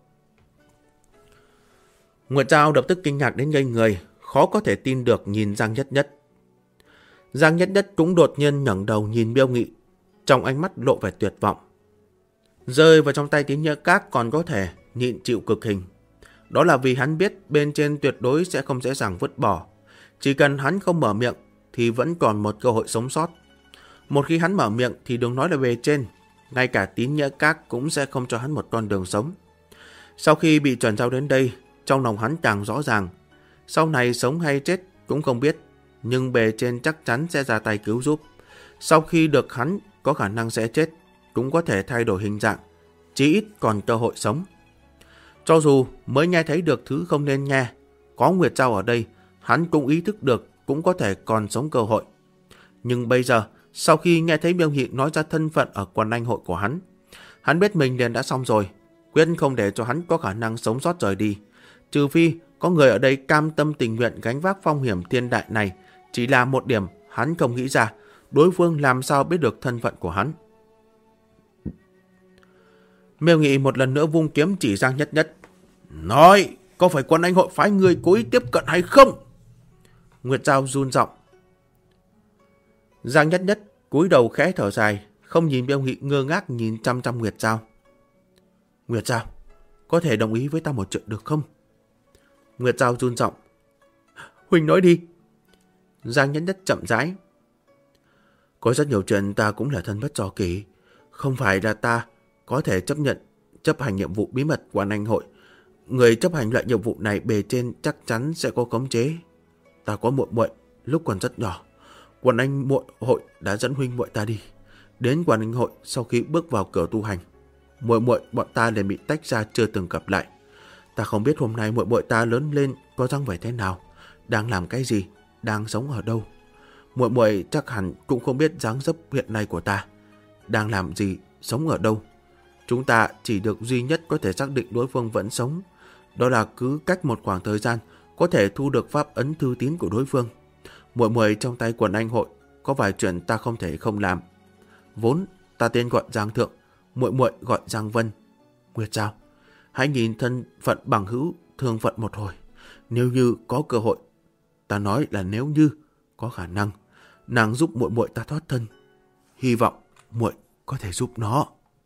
Nguyệt Giao lập tức kinh ngạc đến ngây người, khó có thể tin được nhìn Giang Nhất Nhất. Giang Nhất Nhất cũng đột nhiên ngẩng đầu nhìn Miêu Nghị, trong ánh mắt lộ vẻ tuyệt vọng. Rơi vào trong tay Tín Nhỡ Các còn có thể nhịn chịu cực hình. Đó là vì hắn biết bên trên tuyệt đối sẽ không dễ dàng vứt bỏ. Chỉ cần hắn không mở miệng thì vẫn còn một cơ hội sống sót. Một khi hắn mở miệng thì đừng nói là về trên, ngay cả Tín Nhỡ Các cũng sẽ không cho hắn một con đường sống. Sau khi bị truyền giao đến đây, trong lòng hắn càng rõ ràng. Sau này sống hay chết cũng không biết, nhưng bề trên chắc chắn sẽ ra tay cứu giúp. Sau khi được hắn có khả năng sẽ chết, cũng có thể thay đổi hình dạng, chí ít còn cơ hội sống. Cho dù mới nghe thấy được thứ không nên nghe, có Nguyệt Giao ở đây, hắn cũng ý thức được cũng có thể còn sống cơ hội. Nhưng bây giờ, sau khi nghe thấy Miêu Nghị nói ra thân phận ở quần Anh Hội của hắn biết mình liền đã xong rồi, quyết không để cho hắn có khả năng sống sót rời đi. Trừ phi có người ở đây cam tâm tình nguyện gánh vác phong hiểm thiên đại này, chỉ là một điểm hắn không nghĩ ra, đối phương làm sao biết được thân phận của hắn. Miêu Nghị một lần nữa vung kiếm chỉ Giang Nhất Nhất. Nói, có phải quần Anh Hội phái người cố ý tiếp cận hay không? Nguyệt Giao run giọng. Giang Nhất Nhất cúi đầu khẽ thở dài, không nhìn Miêu Nghị, ngơ ngác nhìn chăm chăm Nguyệt Giao. Nguyệt Giao, có thể đồng ý với ta một chuyện được không? Nguyệt Giao run giọng. Huynh nói đi. Giang Nhất Nhất chậm rãi. Có rất nhiều chuyện ta cũng là thân bất do kỷ. Không phải là ta có thể chấp hành nhiệm vụ bí mật của Anh Hội. Người chấp hành loại nhiệm vụ này bề trên chắc chắn sẽ có khống chế. Ta có muội muội lúc còn rất nhỏ. Quần Anh Hội đã dẫn huynh muội ta đi. Đến Quần Anh Hội sau khi bước vào cửa tu hành, muội muội bọn ta liền bị tách ra chưa từng gặp lại. Ta không biết hôm nay muội muội ta lớn lên có dáng vẻ thế nào, đang làm cái gì, đang sống ở đâu. Muội muội chắc hẳn cũng không biết dáng dấp hiện nay của ta, đang làm gì, sống ở đâu. Chúng ta chỉ được duy nhất có thể xác định đối phương vẫn sống, đó là cứ cách một khoảng thời gian có thể thu được pháp ấn thư tín của đối phương. Muội muội trong tay Quần Anh Hội có vài chuyện ta không thể không làm. Vốn ta tên gọi Giang Thượng, muội muội gọi Giang Vân. Nguyệt Giao, hãy nhìn thân phận bằng hữu thương phận một hồi. Nếu như có cơ hội, ta nói là nếu như có khả năng, nàng giúp muội muội ta thoát thân. Hy vọng muội có thể giúp nó.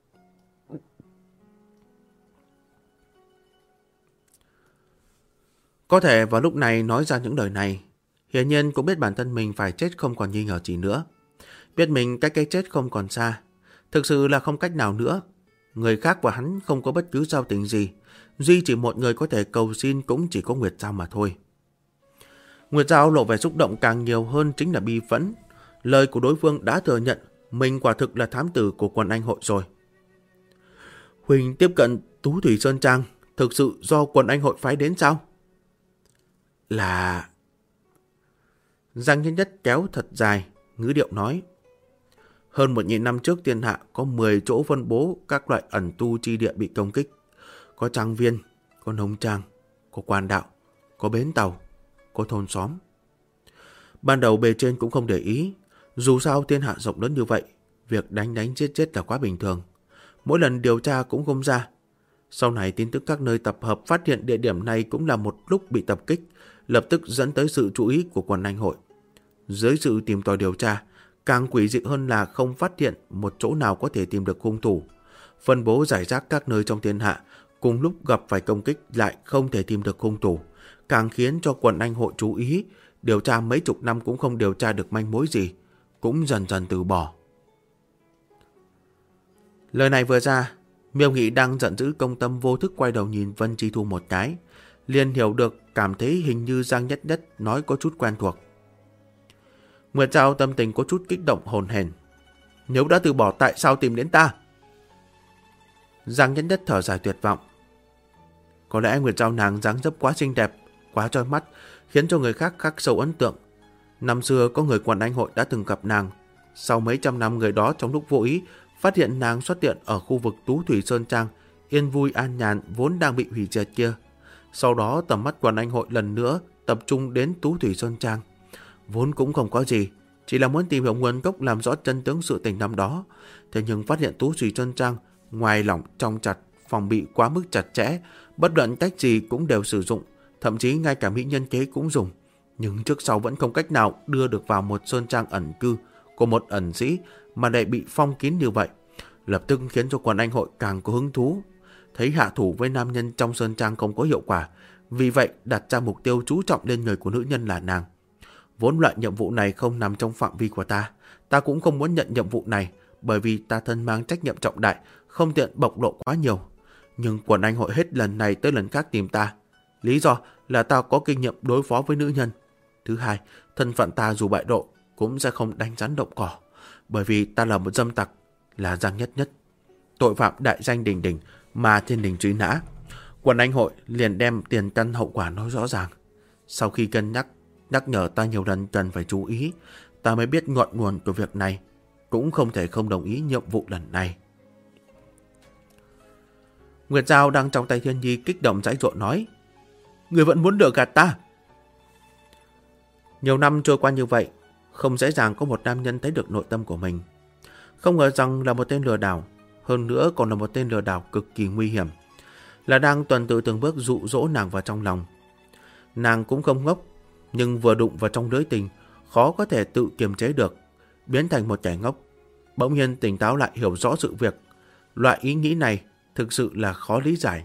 Có thể vào lúc này nói ra những lời này, hiển nhiên cũng biết bản thân mình phải chết không còn nghi ngờ gì nữa. Biết mình cách cái chết không còn xa, thực sự là không cách nào nữa. Người khác và hắn không có bất cứ giao tình gì, duy chỉ một người có thể cầu xin cũng chỉ có Nguyệt Giao mà thôi. Nguyệt Giao lộ vẻ xúc động càng nhiều hơn chính là bi phẫn. Lời của đối phương đã thừa nhận mình quả thực là thám tử của Quần Anh Hội rồi. Huỳnh tiếp cận Tú Thủy Sơn Trang thực sự do Quần Anh Hội phái đến sao? Là... Giang Nhất Nhất kéo thật dài, ngữ điệu nói. Hơn 1000 năm trước thiên hạ có 10 chỗ phân bố các loại ẩn tu chi địa bị công kích. Có trang viên, có nông trang, có quan đạo, có bến tàu, có thôn xóm. Ban đầu bề trên cũng không để ý, dù sao thiên hạ rộng lớn như vậy, việc đánh giết là quá bình thường. Mỗi lần điều tra cũng không ra. Sau này tin tức các nơi tập hợp phát hiện địa điểm này cũng là một lúc bị tập kích, lập tức dẫn tới sự chú ý của Quần Anh Hội. Dưới sự tìm tòi điều tra, càng quỷ dị hơn là không phát hiện một chỗ nào có thể tìm được hung thủ. Phân bố rải rác các nơi trong thiên hạ, cùng lúc gặp phải công kích lại không thể tìm được hung thủ, càng khiến cho Quần Anh Hội chú ý, điều tra mấy chục năm cũng không điều tra được manh mối gì, cũng dần dần từ bỏ. Lời này vừa ra, Miêu Nghị đang giận dữ công tâm vô thức quay đầu nhìn Vân Chi Thu một cái, liền hiểu được, cảm thấy hình như Giang Nhất Nhất nói có chút quen thuộc. Nguyệt Giao tâm tình có chút kích động hồn hển. Nếu đã từ bỏ tại sao tìm đến ta? Giang Nhất Nhất thở dài tuyệt vọng. Có lẽ Nguyệt Giao nàng dáng dấp quá xinh đẹp, quá chói mắt, khiến cho người khác khắc sâu ấn tượng. Năm xưa có người Quần Anh Hội đã từng gặp nàng. Sau mấy trăm năm người đó trong lúc vô ý phát hiện nàng xuất hiện ở khu vực Tú Thủy Sơn Trang, yên vui an nhàn vốn đang bị hủy diệt kia. Sau đó tầm mắt Quần Anh Hội lần nữa tập trung đến Tú Thủy Sơn Trang. Vốn cũng không có gì, chỉ là muốn tìm hiểu nguồn gốc làm rõ chân tướng sự tình năm đó. Thế nhưng phát hiện Tú Thủy Sơn Trang ngoài lỏng trong chặt, phòng bị quá mức chặt chẽ, bất luận cách gì cũng đều sử dụng, thậm chí ngay cả mỹ nhân kế cũng dùng. Nhưng trước sau vẫn không cách nào đưa được vào một sơn trang ẩn cư của một ẩn sĩ mà lại bị phong kín như vậy, lập tức khiến cho Quần Anh Hội càng có hứng thú. Thấy hạ thủ với nam nhân trong sơn trang không có hiệu quả, vì vậy đặt ra mục tiêu chú trọng lên người của nữ nhân là nàng. Vốn loại nhiệm vụ này không nằm trong phạm vi của ta cũng không muốn nhận nhiệm vụ này, bởi vì ta thân mang trách nhiệm trọng đại, không tiện bộc lộ quá nhiều. Nhưng Quần Anh Hội hết lần này tới lần khác tìm ta, lý do là ta có kinh nghiệm đối phó với nữ nhân. Thứ hai, thân phận ta dù bại lộ cũng sẽ không đánh rắn động cỏ, bởi vì ta là một dâm tặc, là Giang Nhất Nhất, tội phạm đại danh đỉnh đỉnh mà thiên đình truy nã. Quần Anh Hội liền đem tiền căn hậu quả nói rõ ràng. Sau khi cân nhắc nhở ta nhiều lần cần phải chú ý, ta mới biết ngọn nguồn của việc này, cũng không thể không đồng ý nhiệm vụ lần này. Nguyệt Giao đang trong tay Thiên Nhi kích động dãi dội nói: Người vẫn muốn lừa gạt ta. Nhiều năm trôi qua như vậy, không dễ dàng có một nam nhân thấy được nội tâm của mình. Không ngờ rằng là một tên lừa đảo, hơn nữa còn là một tên lừa đảo cực kỳ nguy hiểm, là đang tuần tự từng bước dụ dỗ nàng vào trong lòng. Nàng cũng không ngốc, nhưng vừa đụng vào trong lưới tình, khó có thể tự kiềm chế được, biến thành một kẻ ngốc. Bỗng nhiên tỉnh táo lại hiểu rõ sự việc. Loại ý nghĩ này thực sự là khó lý giải.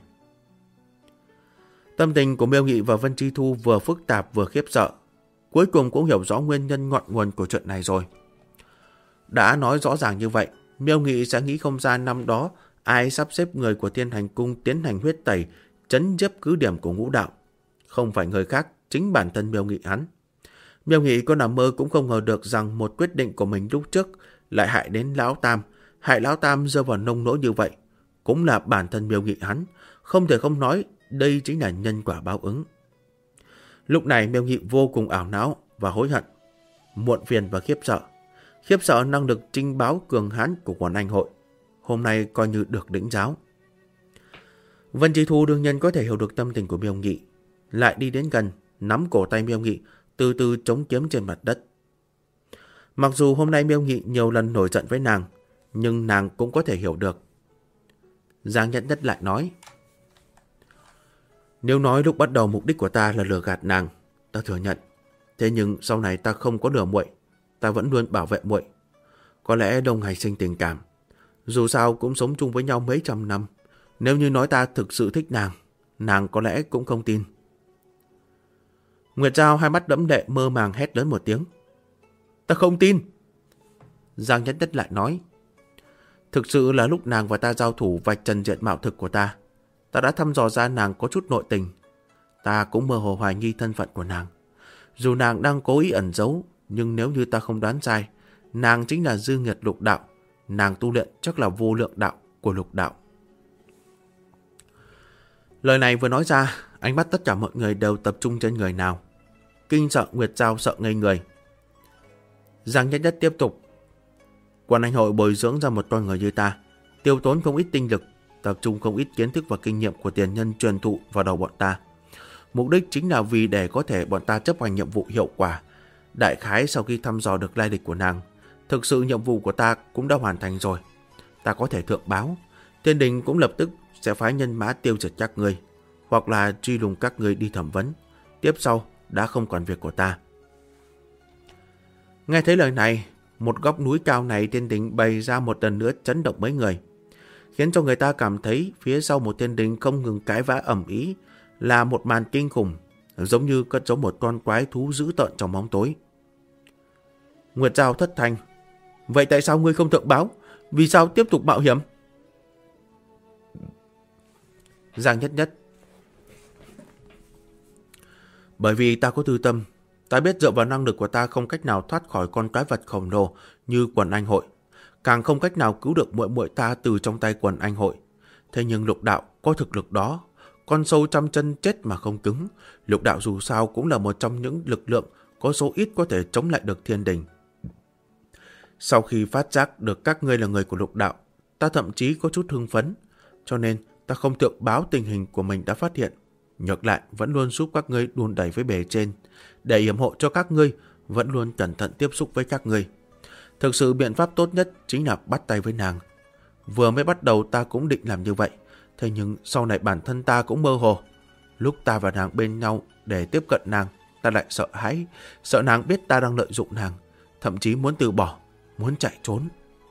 Tâm tình của Miêu Nghị và Vân Chi Thu vừa phức tạp vừa khiếp sợ. Cuối cùng cũng hiểu rõ nguyên nhân ngọn nguồn của chuyện này rồi. Đã nói rõ ràng như vậy, Miêu Nghị sẽ nghĩ không ra năm đó ai sắp xếp người của Thiên Hành Cung tiến hành huyết tẩy, trấn giết cứ điểm của Ngũ Đạo. Không phải người khác, chính bản thân Miêu Nghị hắn. Miêu Nghị có nằm mơ cũng không ngờ được rằng một quyết định của mình lúc trước lại hại đến Lão Tam, hại Lão Tam rơi vào nông nỗi như vậy. Cũng là bản thân Miêu Nghị hắn, không thể không nói đây chính là nhân quả báo ứng. Lúc này Miêu Nghị vô cùng ảo não và hối hận, muộn phiền và khiếp sợ. Khiếp sợ năng lực trinh báo cường hãn của Quần Anh Hội, hôm nay coi như được đỉnh giáo. Vân Chi Thu đương nhiên có thể hiểu được tâm tình của Miêu Nghị, lại đi đến gần, nắm cổ tay Miêu Nghị, từ từ chống kiếm trên mặt đất. Mặc dù hôm nay Miêu Nghị nhiều lần nổi giận với nàng, nhưng nàng cũng có thể hiểu được. Giang Nhất Nhất lại nói: Nếu nói lúc bắt đầu mục đích của ta là lừa gạt nàng, ta thừa nhận. Thế nhưng sau này ta không có lừa muội, ta vẫn luôn bảo vệ muội. Có lẽ đồng hành sinh tình cảm, dù sao cũng sống chung với nhau mấy trăm năm. Nếu như nói ta thực sự thích nàng, nàng có lẽ cũng không tin. Nguyệt Giao hai mắt đẫm lệ mơ màng hét lớn một tiếng: Ta không tin. Giang Nhất Nhất lại nói: Thực sự là lúc nàng và ta giao thủ vạch trần diện mạo thực của ta, ta đã thăm dò ra nàng có chút nội tình. Ta cũng mơ hồ hoài nghi thân phận của nàng. Dù nàng đang cố ý ẩn giấu, nhưng nếu như ta không đoán sai, nàng chính là Dư Nghiệt Lục Đạo. Nàng tu luyện chắc là vô lượng đạo của Lục Đạo. Lời này vừa nói ra, ánh mắt tất cả mọi người đều tập trung trên người nào. Kinh sợ Nguyệt Giao sợ ngây người. Giang Nhất Nhất tiếp tục: Quần Anh Hội bồi dưỡng ra một con người như ta, tiêu tốn không ít tinh lực, tập trung không ít kiến thức và kinh nghiệm của tiền nhân truyền thụ vào đầu bọn ta. Mục đích chính là vì để có thể bọn ta chấp hành nhiệm vụ hiệu quả. Đại khái sau khi thăm dò được lai lịch của nàng, thực sự nhiệm vụ của ta cũng đã hoàn thành rồi. Ta có thể thượng báo, Thiên đình cũng lập tức sẽ phái nhân mã tiêu diệt các ngươi, hoặc là truy lùng các ngươi đi thẩm vấn. Tiếp sau đã không còn việc của ta. Nghe thấy lời này, một góc núi cao này Thiên đình bày ra một lần nữa chấn động mấy người, khiến cho người ta cảm thấy phía sau một Thiên đình không ngừng cãi vã ầm ĩ là một màn kinh khủng, giống như cất giấu một con quái thú dữ tợn trong bóng tối. Nguyệt Giao thất thanh: Vậy tại sao ngươi không thượng báo? Vì sao tiếp tục mạo hiểm? Giang Nhất Nhất: Bởi vì ta có tư tâm. Ta biết dựa vào năng lực của ta không cách nào thoát khỏi con quái vật khổng lồ như Quần Anh Hội, càng không cách nào cứu được muội muội ta từ trong tay Quần Anh Hội. Thế nhưng Lục Đạo có thực lực đó. Con sâu trăm chân chết mà không cứng. Lục Đạo dù sao cũng là một trong những lực lượng có số ít có thể chống lại được Thiên đình. Sau khi phát giác được các ngươi là người của Lục Đạo, ta thậm chí có chút hưng phấn, cho nên ta không thượng báo tình hình của mình đã phát hiện. Ngược lại vẫn luôn giúp các ngươi đùn đẩy với bề trên, để yểm hộ cho các ngươi, vẫn luôn cẩn thận tiếp xúc với các ngươi. Thực sự biện pháp tốt nhất chính là bắt tay với nàng. Vừa mới bắt đầu ta cũng định làm như vậy, thế nhưng sau này bản thân ta cũng mơ hồ. Lúc ta và nàng bên nhau để tiếp cận nàng, ta lại sợ hãi, sợ nàng biết ta đang lợi dụng nàng, thậm chí muốn từ bỏ, muốn chạy trốn.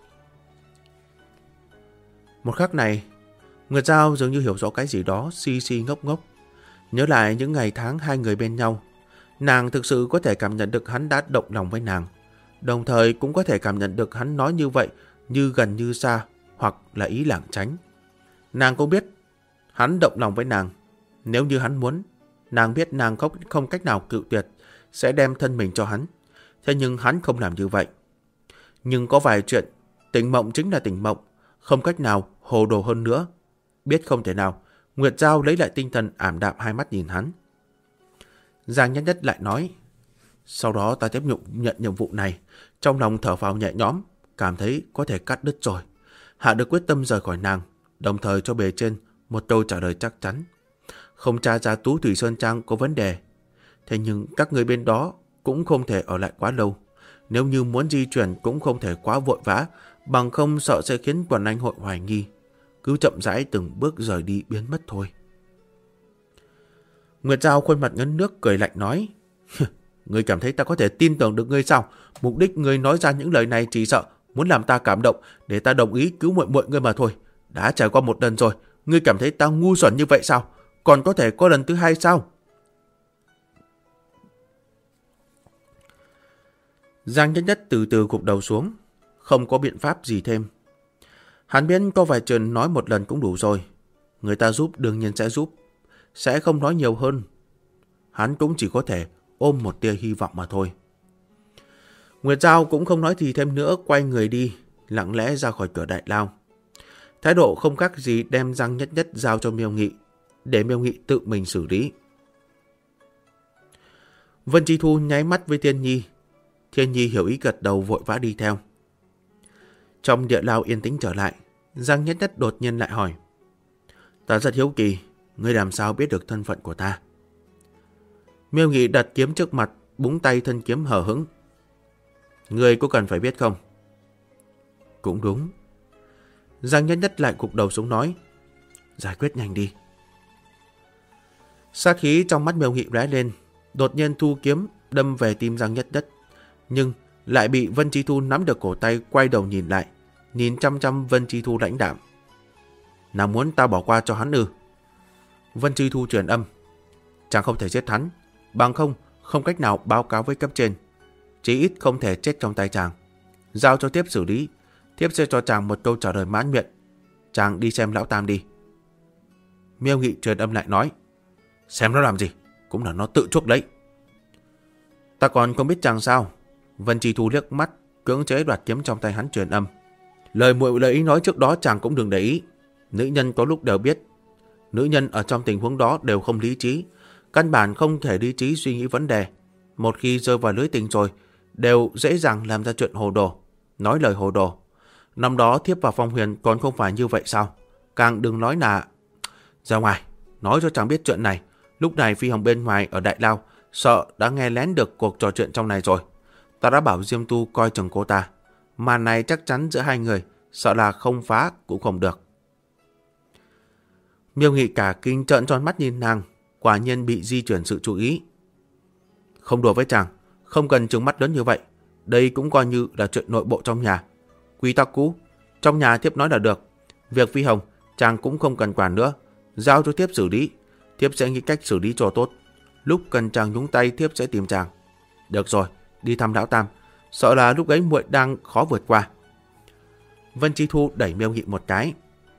Một khắc này, Nguyệt Giao dường như hiểu rõ cái gì đó, si si ngốc ngốc. Nhớ lại những ngày tháng hai người bên nhau, nàng thực sự có thể cảm nhận được hắn đã động lòng với nàng, đồng thời cũng có thể cảm nhận được hắn nói như vậy như gần như xa, hoặc là ý lảng tránh. Nàng cũng biết hắn động lòng với nàng. Nếu như hắn muốn, nàng biết nàng không cách nào cự tuyệt, sẽ đem thân mình cho hắn. Thế nhưng hắn không làm như vậy. Nhưng có vài chuyện, tỉnh mộng chính là tỉnh mộng, không cách nào hồ đồ hơn nữa. Biết không thể nào, Nguyệt Giao lấy lại tinh thần, ảm đạm hai mắt nhìn hắn. Giang Nhất Nhất lại nói, sau đó ta tiếp nhận nhiệm vụ này, trong lòng thở phào nhẹ nhõm, cảm thấy có thể cắt đứt rồi. Hạ được quyết tâm rời khỏi nàng, đồng thời cho bề trên một câu trả lời chắc chắn. Không tra ra Tú Thủy Sơn Trang có vấn đề. Thế nhưng các người bên đó cũng không thể ở lại quá lâu. Nếu như muốn di chuyển cũng không thể quá vội vã, bằng không sợ sẽ khiến Quần Anh hội hoài nghi. Cứ chậm rãi từng bước rời đi biến mất thôi. Nguyệt Giao khuôn mặt ngấn nước cười lạnh nói, ngươi cảm thấy ta có thể tin tưởng được ngươi sao? Mục đích ngươi nói ra những lời này chỉ sợ muốn làm ta cảm động, để ta đồng ý cứu muội muội ngươi mà thôi. Đã trải qua một lần rồi, ngươi cảm thấy ta ngu xuẩn như vậy sao? Còn có thể có lần thứ hai sao? Giang Nhất Nhất từ từ gục đầu xuống, không có biện pháp gì thêm. Hắn biết có vài chuyện nói một lần cũng đủ rồi. Người ta giúp đương nhiên sẽ giúp, sẽ không nói nhiều hơn. Hắn cũng chỉ có thể ôm một tia hy vọng mà thôi. Nguyệt Giao cũng không nói gì thêm nữa, quay người đi, lặng lẽ ra khỏi cửa đại lao. Thái độ không khác gì đem Giang Nhất Nhất giao cho Miêu Nghị, để Miêu Nghị tự mình xử lý. Vân Chi Thu nháy mắt với Thiên Nhi. Thiên Nhi hiểu ý gật đầu, vội vã đi theo. Trong địa lao yên tĩnh trở lại, Giang Nhất Nhất đột nhiên lại hỏi, ta rất hiếu kỳ, ngươi làm sao biết được thân phận của ta? Miêu Nghị đặt kiếm trước mặt, búng tay thân kiếm hờ hững. Ngươi có cần phải biết không? Cũng đúng. Giang Nhất Nhất lại gục đầu xuống nói, giải quyết nhanh đi. Sát khí trong mắt Miêu Nghị lóe lên, đột nhiên thu kiếm đâm về tim Giang Nhất Nhất, nhưng lại bị Vân Chi Thu nắm được cổ tay, quay đầu nhìn lại, nhìn chăm chăm Vân Chi Thu lãnh đạm. Nàng muốn ta bỏ qua cho hắn ư? Vân Chi Thu truyền âm, chàng không thể giết hắn, bằng không cách nào báo cáo với cấp trên, chí ít không thể chết trong tay chàng. Giao cho tiếp xử lý, tiếp sẽ cho chàng một câu trả lời mãn nguyện. Chàng đi xem lão Tam đi. Miêu Nghị truyền âm lại nói, xem nó làm gì, cũng là nó tự chuốc đấy. Ta còn không biết chàng sao? Vân Chi Thu liếc mắt, cưỡng chế đoạt kiếm trong tay hắn truyền âm. Lời ý nói trước đó chàng cũng đừng để ý. Nữ nhân có lúc đều biết, nữ nhân ở trong tình huống đó đều không lý trí, căn bản không thể lý trí suy nghĩ vấn đề. Một khi rơi vào lưới tình rồi, đều dễ dàng làm ra chuyện hồ đồ, nói lời hồ đồ. Năm đó thiếp và Phong Huyền còn không phải như vậy sao? Càng đừng nói là... Ra ngoài, nói cho chàng biết chuyện này. Lúc này Phi Hồng bên ngoài ở Đại Lao sợ đã nghe lén được cuộc trò chuyện trong này rồi. Ta đã bảo Diêm Tu coi chừng cô ta. Màn này chắc chắn giữa hai người, sợ là không phá cũng không được. Miêu Nghị cả kinh trợn tròn mắt nhìn nàng, quả nhiên bị di chuyển sự chú ý. Không đùa với chàng, không cần trừng mắt lớn như vậy. Đây cũng coi như là chuyện nội bộ trong nhà. Quy tắc cũ, trong nhà thiếp nói là được. Việc Phi Hồng, chàng cũng không cần quản nữa. Giao cho thiếp xử lý, thiếp sẽ nghĩ cách xử lý cho tốt. Lúc cần chàng nhúng tay, thiếp sẽ tìm chàng. Được rồi, đi thăm lão Tam, sợ là lúc ấy muội đang khó vượt qua. Vân Chi Thu đẩy Miêu Nghị một cái.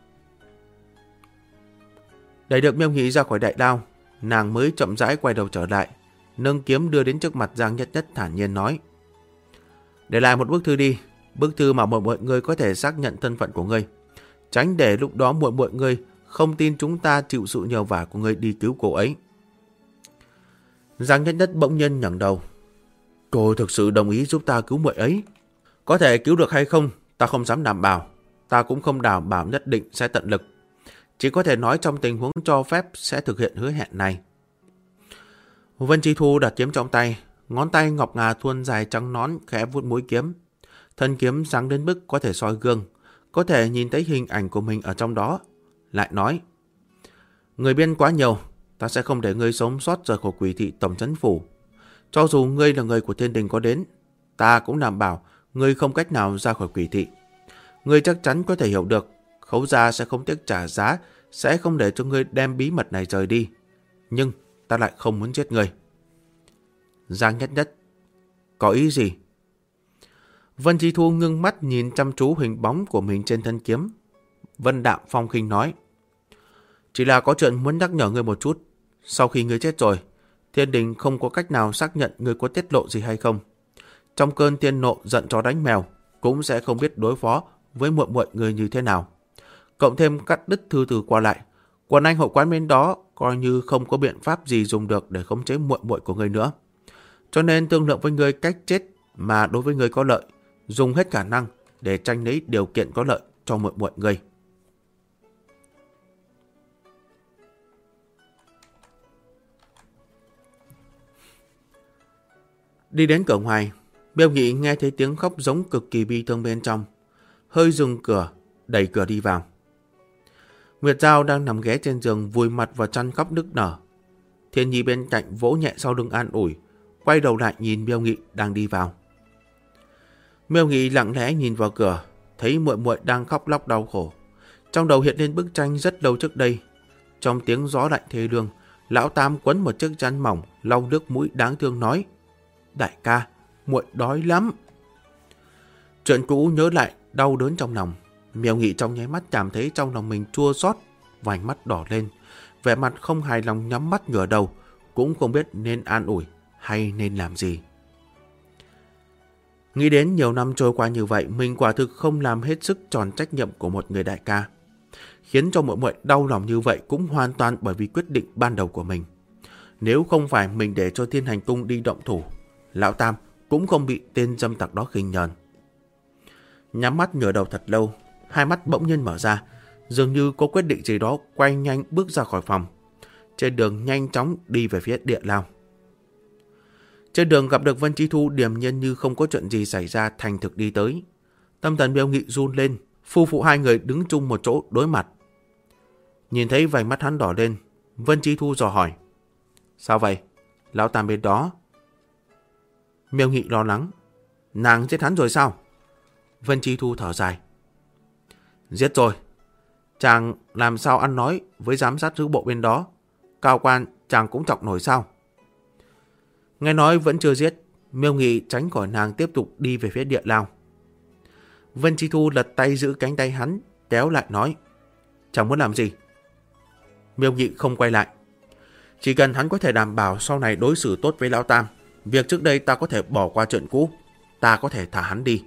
Đẩy được Miêu Nghị ra khỏi đại lao, nàng mới chậm rãi quay đầu trở lại, nâng kiếm đưa đến trước mặt Giang Nhất Nhất, thản nhiên nói, để lại một bức thư đi, bức thư mà mọi người có thể xác nhận thân phận của ngươi, tránh để lúc đó mọi người không tin chúng ta chịu sự nhờ vả của ngươi đi cứu cô ấy. Giang Nhất Nhất bỗng nhiên ngẩng đầu. Cô thực sự đồng ý giúp ta cứu muội ấy? Có thể cứu được hay không, ta không dám đảm bảo. Ta cũng không đảm bảo nhất định sẽ tận lực. chỉ có thể nói trong tình huống cho phép sẽ thực hiện hứa hẹn này. Vân Chi Thu đặt kiếm trong tay, ngón tay ngọc ngà thuôn dài trắng nõn khẽ vuốt mũi kiếm. Thân kiếm sáng đến mức có thể soi gương, có thể nhìn thấy hình ảnh của mình ở trong đó. Lại nói, người biên quá nhiều, ta sẽ không để ngươi sống sót rời khỏi Quỷ Thị tổng trấn phủ. Cho dù ngươi là người của Thiên Đình có đến, ta cũng đảm bảo ngươi không cách nào ra khỏi Quỷ Thị. Ngươi chắc chắn có thể hiểu được, Khấu gia sẽ không tiếc trả giá, sẽ không để cho ngươi đem bí mật này rời đi. Nhưng ta lại không muốn giết ngươi. Giang Nhất Nhất, có ý gì? Vân Chi Thu ngưng mắt nhìn chăm chú hình bóng của mình trên thân kiếm. Vân Đạm phong khinh nói, chỉ là có chuyện muốn nhắc nhở ngươi một chút. Sau khi ngươi chết rồi, Thiên Đình không có cách nào xác nhận ngươi có tiết lộ gì hay không. Trong cơn thiên nộ giận chó đánh mèo, cũng sẽ không biết đối phó với muội muội người như thế nào. Cộng thêm cắt đứt thư từ qua lại, quần anh hội quán bên đó coi như không có biện pháp gì dùng được để khống chế muội muội của ngươi nữa. Cho nên thương lượng với ngươi cách chết mà đối với ngươi có lợi, dùng hết khả năng để tranh lấy điều kiện có lợi cho muội muội ngươi. Đi đến cửa ngoài, Miêu Nghị nghe thấy tiếng khóc giống cực kỳ bi thương bên trong, hơi dừng cửa, đẩy cửa đi vào. Nguyệt Giao đang nằm ghé trên giường vùi mặt vào chăn khóc nức nở. Thiên Nhi bên cạnh vỗ nhẹ sau lưng an ủi, quay đầu lại nhìn Miêu Nghị đang đi vào. Miêu Nghị lặng lẽ nhìn vào cửa, thấy muội muội đang khóc lóc đau khổ. Trong đầu hiện lên bức tranh rất lâu trước đây. Trong tiếng gió lạnh thê lương, lão Tam quấn một chiếc chăn mỏng, lau nước mũi đáng thương nói, đại ca, muội đói lắm. Chuyện cũ nhớ lại đau đớn trong lòng. Miêu Nghị trong nháy mắt cảm thấy trong lòng mình chua xót, vành mắt đỏ lên, vẻ mặt không hài lòng nhắm mắt ngửa đầu, cũng không biết nên an ủi hay nên làm gì. Nghĩ đến nhiều năm trôi qua như vậy, mình quả thực không làm hết sức tròn trách nhiệm của một người đại ca. Khiến cho muội muội đau lòng như vậy cũng hoàn toàn bởi vì quyết định ban đầu của mình. Nếu không phải mình để cho Thiên Hành Cung đi động thủ, lão Tam cũng không bị tên dâm tặc đó khinh nhờn. Nhắm mắt ngửa đầu thật lâu, hai mắt bỗng nhiên mở ra, dường như có quyết định gì đó, quay nhanh bước ra khỏi phòng. Trên đường nhanh chóng đi về phía địa lao. Trên đường gặp được Vân Chi Thu, điềm nhiên như không có chuyện gì xảy ra, thành thực đi tới. Tâm thần Miêu Nghị run lên, phu phụ hai người đứng chung một chỗ đối mặt. Nhìn thấy vành mắt hắn đỏ lên, Vân Chi Thu dò hỏi, sao vậy? Lão Tam bên đó. Miêu Nghị lo lắng, nàng giết hắn rồi sao? Vân Chi Thu thở dài, giết rồi. Chàng làm sao ăn nói với giám sát sứ bộ bên đó? Cao quan chàng cũng trọng nổi sao? Nghe nói vẫn chưa giết, Miêu Nghị tránh khỏi nàng tiếp tục đi về phía địa lao. Vân Chi Thu lật tay giữ cánh tay hắn, kéo lại nói, chàng muốn làm gì? Miêu Nghị không quay lại. Chỉ cần hắn có thể đảm bảo sau này đối xử tốt với lão Tam, việc trước đây ta có thể bỏ qua chuyện cũ, ta có thể thả hắn đi.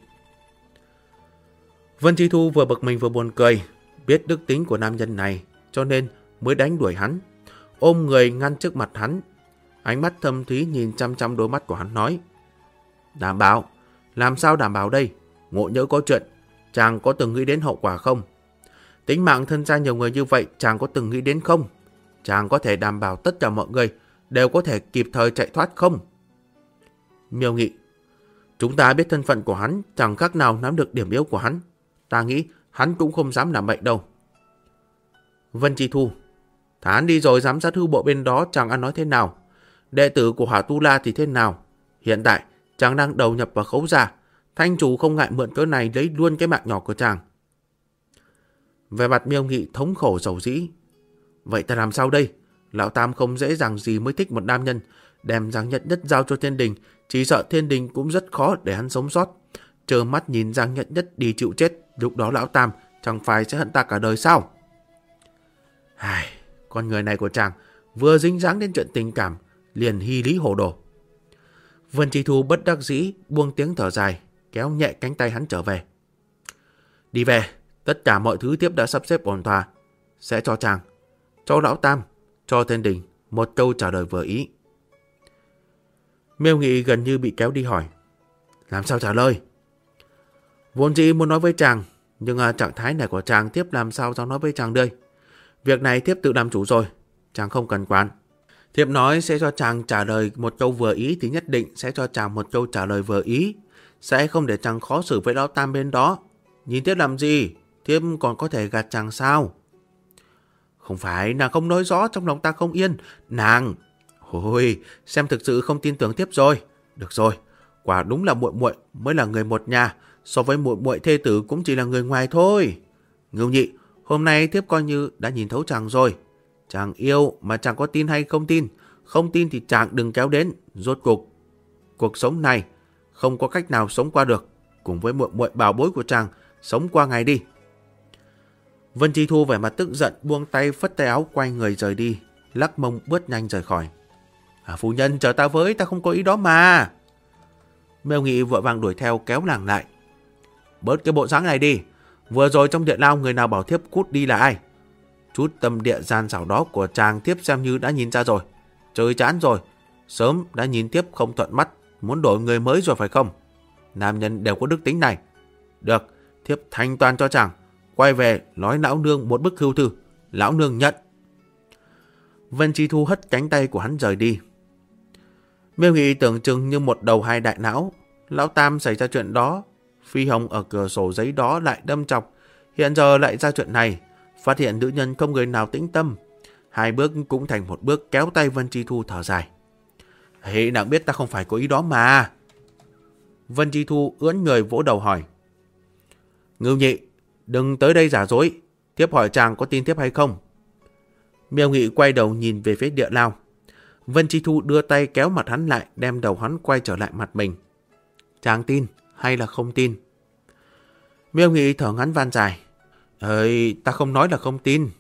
Vân Chi Thu vừa bực mình vừa buồn cười, biết đức tính của nam nhân này, cho nên mới đánh đuổi hắn, ôm người ngăn trước mặt hắn. Ánh mắt thâm thúy nhìn chăm chăm đôi mắt của hắn nói, đảm bảo? Làm sao đảm bảo đây? Ngộ nhỡ có chuyện, chàng có từng nghĩ đến hậu quả không? Tính mạng thân gia nhiều người như vậy, chàng có từng nghĩ đến không? Chàng có thể đảm bảo tất cả mọi người đều có thể kịp thời chạy thoát không? Miêu Nghị, chúng ta biết thân phận của hắn, chẳng khác nào nắm được điểm yếu của hắn. Ta nghĩ hắn cũng không dám làm bệnh đâu. Vân Chi Thu, thả hắn đi rồi giám sát hư bộ bên đó chàng ăn nói thế nào? Đệ tử của Hỏa Tu La thì thế nào? Hiện tại chàng đang đầu nhập vào Khấu gia, thanh chủ không ngại mượn cớ này lấy luôn cái mạng nhỏ của chàng. Về mặt Miêu Nghị thống khổ dầu dĩ. Vậy ta làm sao đây? Lão Tam không dễ dàng gì mới thích một nam nhân, đem Giang Nhất Nhất giao cho Thiên Đình, chỉ sợ Thiên Đình cũng rất khó để hắn sống sót. Trơ mắt nhìn Giang Nhất Nhất đi chịu chết, lúc đó lão Tam chẳng phải sẽ hận ta cả đời sao? Con người này của chàng vừa dính dáng đến chuyện tình cảm, liền hy lý hồ đồ. Vân Chi Thu bất đắc dĩ buông tiếng thở dài, kéo nhẹ cánh tay hắn trở về. Đi về, tất cả mọi thứ tiếp đã sắp xếp ổn thỏa, sẽ cho chàng, cho lão Tam, cho Thiên Đình một câu trả lời vừa ý. Miêu Nghị gần như bị kéo đi hỏi, làm sao trả lời? Vốn dĩ muốn nói với chàng, nhưng trạng thái này của chàng tiếp làm sao nói với chàng đây? Việc này thiếp tự làm chủ rồi, chàng không cần quản. Thiếp nói sẽ cho chàng trả lời một câu vừa ý thì nhất định sẽ cho chàng một câu trả lời vừa ý. Sẽ không để chàng khó xử với lão tam bên đó. Nhìn thiếp làm gì? Thiếp còn có thể gạt chàng sao? Không phải, nàng không nói rõ, trong lòng ta không yên. Nàng... Ôi, xem thực sự không tin tưởng thiếp rồi. Được rồi, quả đúng là muội muội mới là người một nhà. So với muội muội thê tử cũng chỉ là người ngoài thôi. Ngưu Nhị, hôm nay thiếp coi như đã nhìn thấu chàng rồi. Chàng yêu mà chàng có tin hay không tin? Không tin thì chàng đừng kéo đến. Rốt cuộc sống này không có cách nào sống qua được. Cùng với muội muội bảo bối của chàng, sống qua ngày đi. Vân Chi Thu vẻ mặt tức giận, buông tay phất tay áo quay người rời đi, lắc mông bước nhanh rời khỏi. Phu nhân chờ ta với, ta không có ý đó mà. Miêu Nghị vội vàng đuổi theo kéo nàng lại. Bớt cái bộ dáng này đi. Vừa rồi trong điện lao người nào bảo thiếp cút đi là ai? Chút tâm địa gian xảo đó của chàng thiếp xem như đã nhìn ra rồi. Chơi chán rồi. Sớm đã nhìn thiếp không thuận mắt, muốn đổi người mới rồi phải không? Nam nhân đều có đức tính này. Được, thiếp thanh toán cho chàng. Quay về nói lão nương một bức hưu thư. Lão nương nhận. Vân Chi Thu hất cánh tay của hắn rời đi. Miêu Nghị tưởng chừng như một đầu hai đại não. Lão tam xảy ra chuyện đó, Phi Hồng ở cửa sổ giấy đó lại đâm chọc. Hiện giờ lại ra chuyện này. Phát hiện nữ nhân không người nào tĩnh tâm. Hai bước cũng thành một bước, kéo tay Vân Chi Thu thở dài. Hễ nàng biết ta không phải có ý đó mà. Vân Chi Thu ưỡn người vỗ đầu hỏi. Ngưu Nhị, đừng tới đây giả dối. Thiếp hỏi chàng có tin thiếp hay không? Miêu Nghị quay đầu nhìn về phía địa lao. Vân Chi Thu đưa tay kéo mặt hắn lại, đem đầu hắn quay trở lại mặt mình. Chàng tin hay là không tin? Miêu Nghị thở ngắn van dài. Ta không nói là không tin.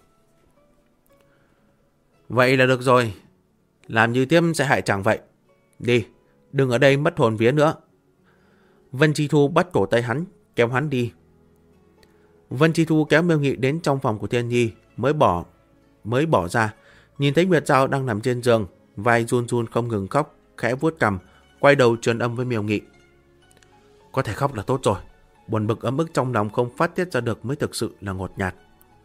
Vậy là được rồi. Làm như thiếp sẽ hại chàng vậy. Đi, đừng ở đây mất hồn vía nữa. Vân Chi Thu bắt cổ tay hắn, kéo hắn đi. Vân Chi Thu kéo Miêu Nghị đến trong phòng của Thiên Nhi, mới bỏ ra. Nhìn thấy Nguyệt Giao đang nằm trên giường, vai run run không ngừng khóc, khẽ vuốt cằm, quay đầu truyền âm với Miêu Nghị. Có thể khóc là tốt rồi. Buồn bực ấm ức trong lòng không phát tiết ra được mới thực sự là ngột ngạt.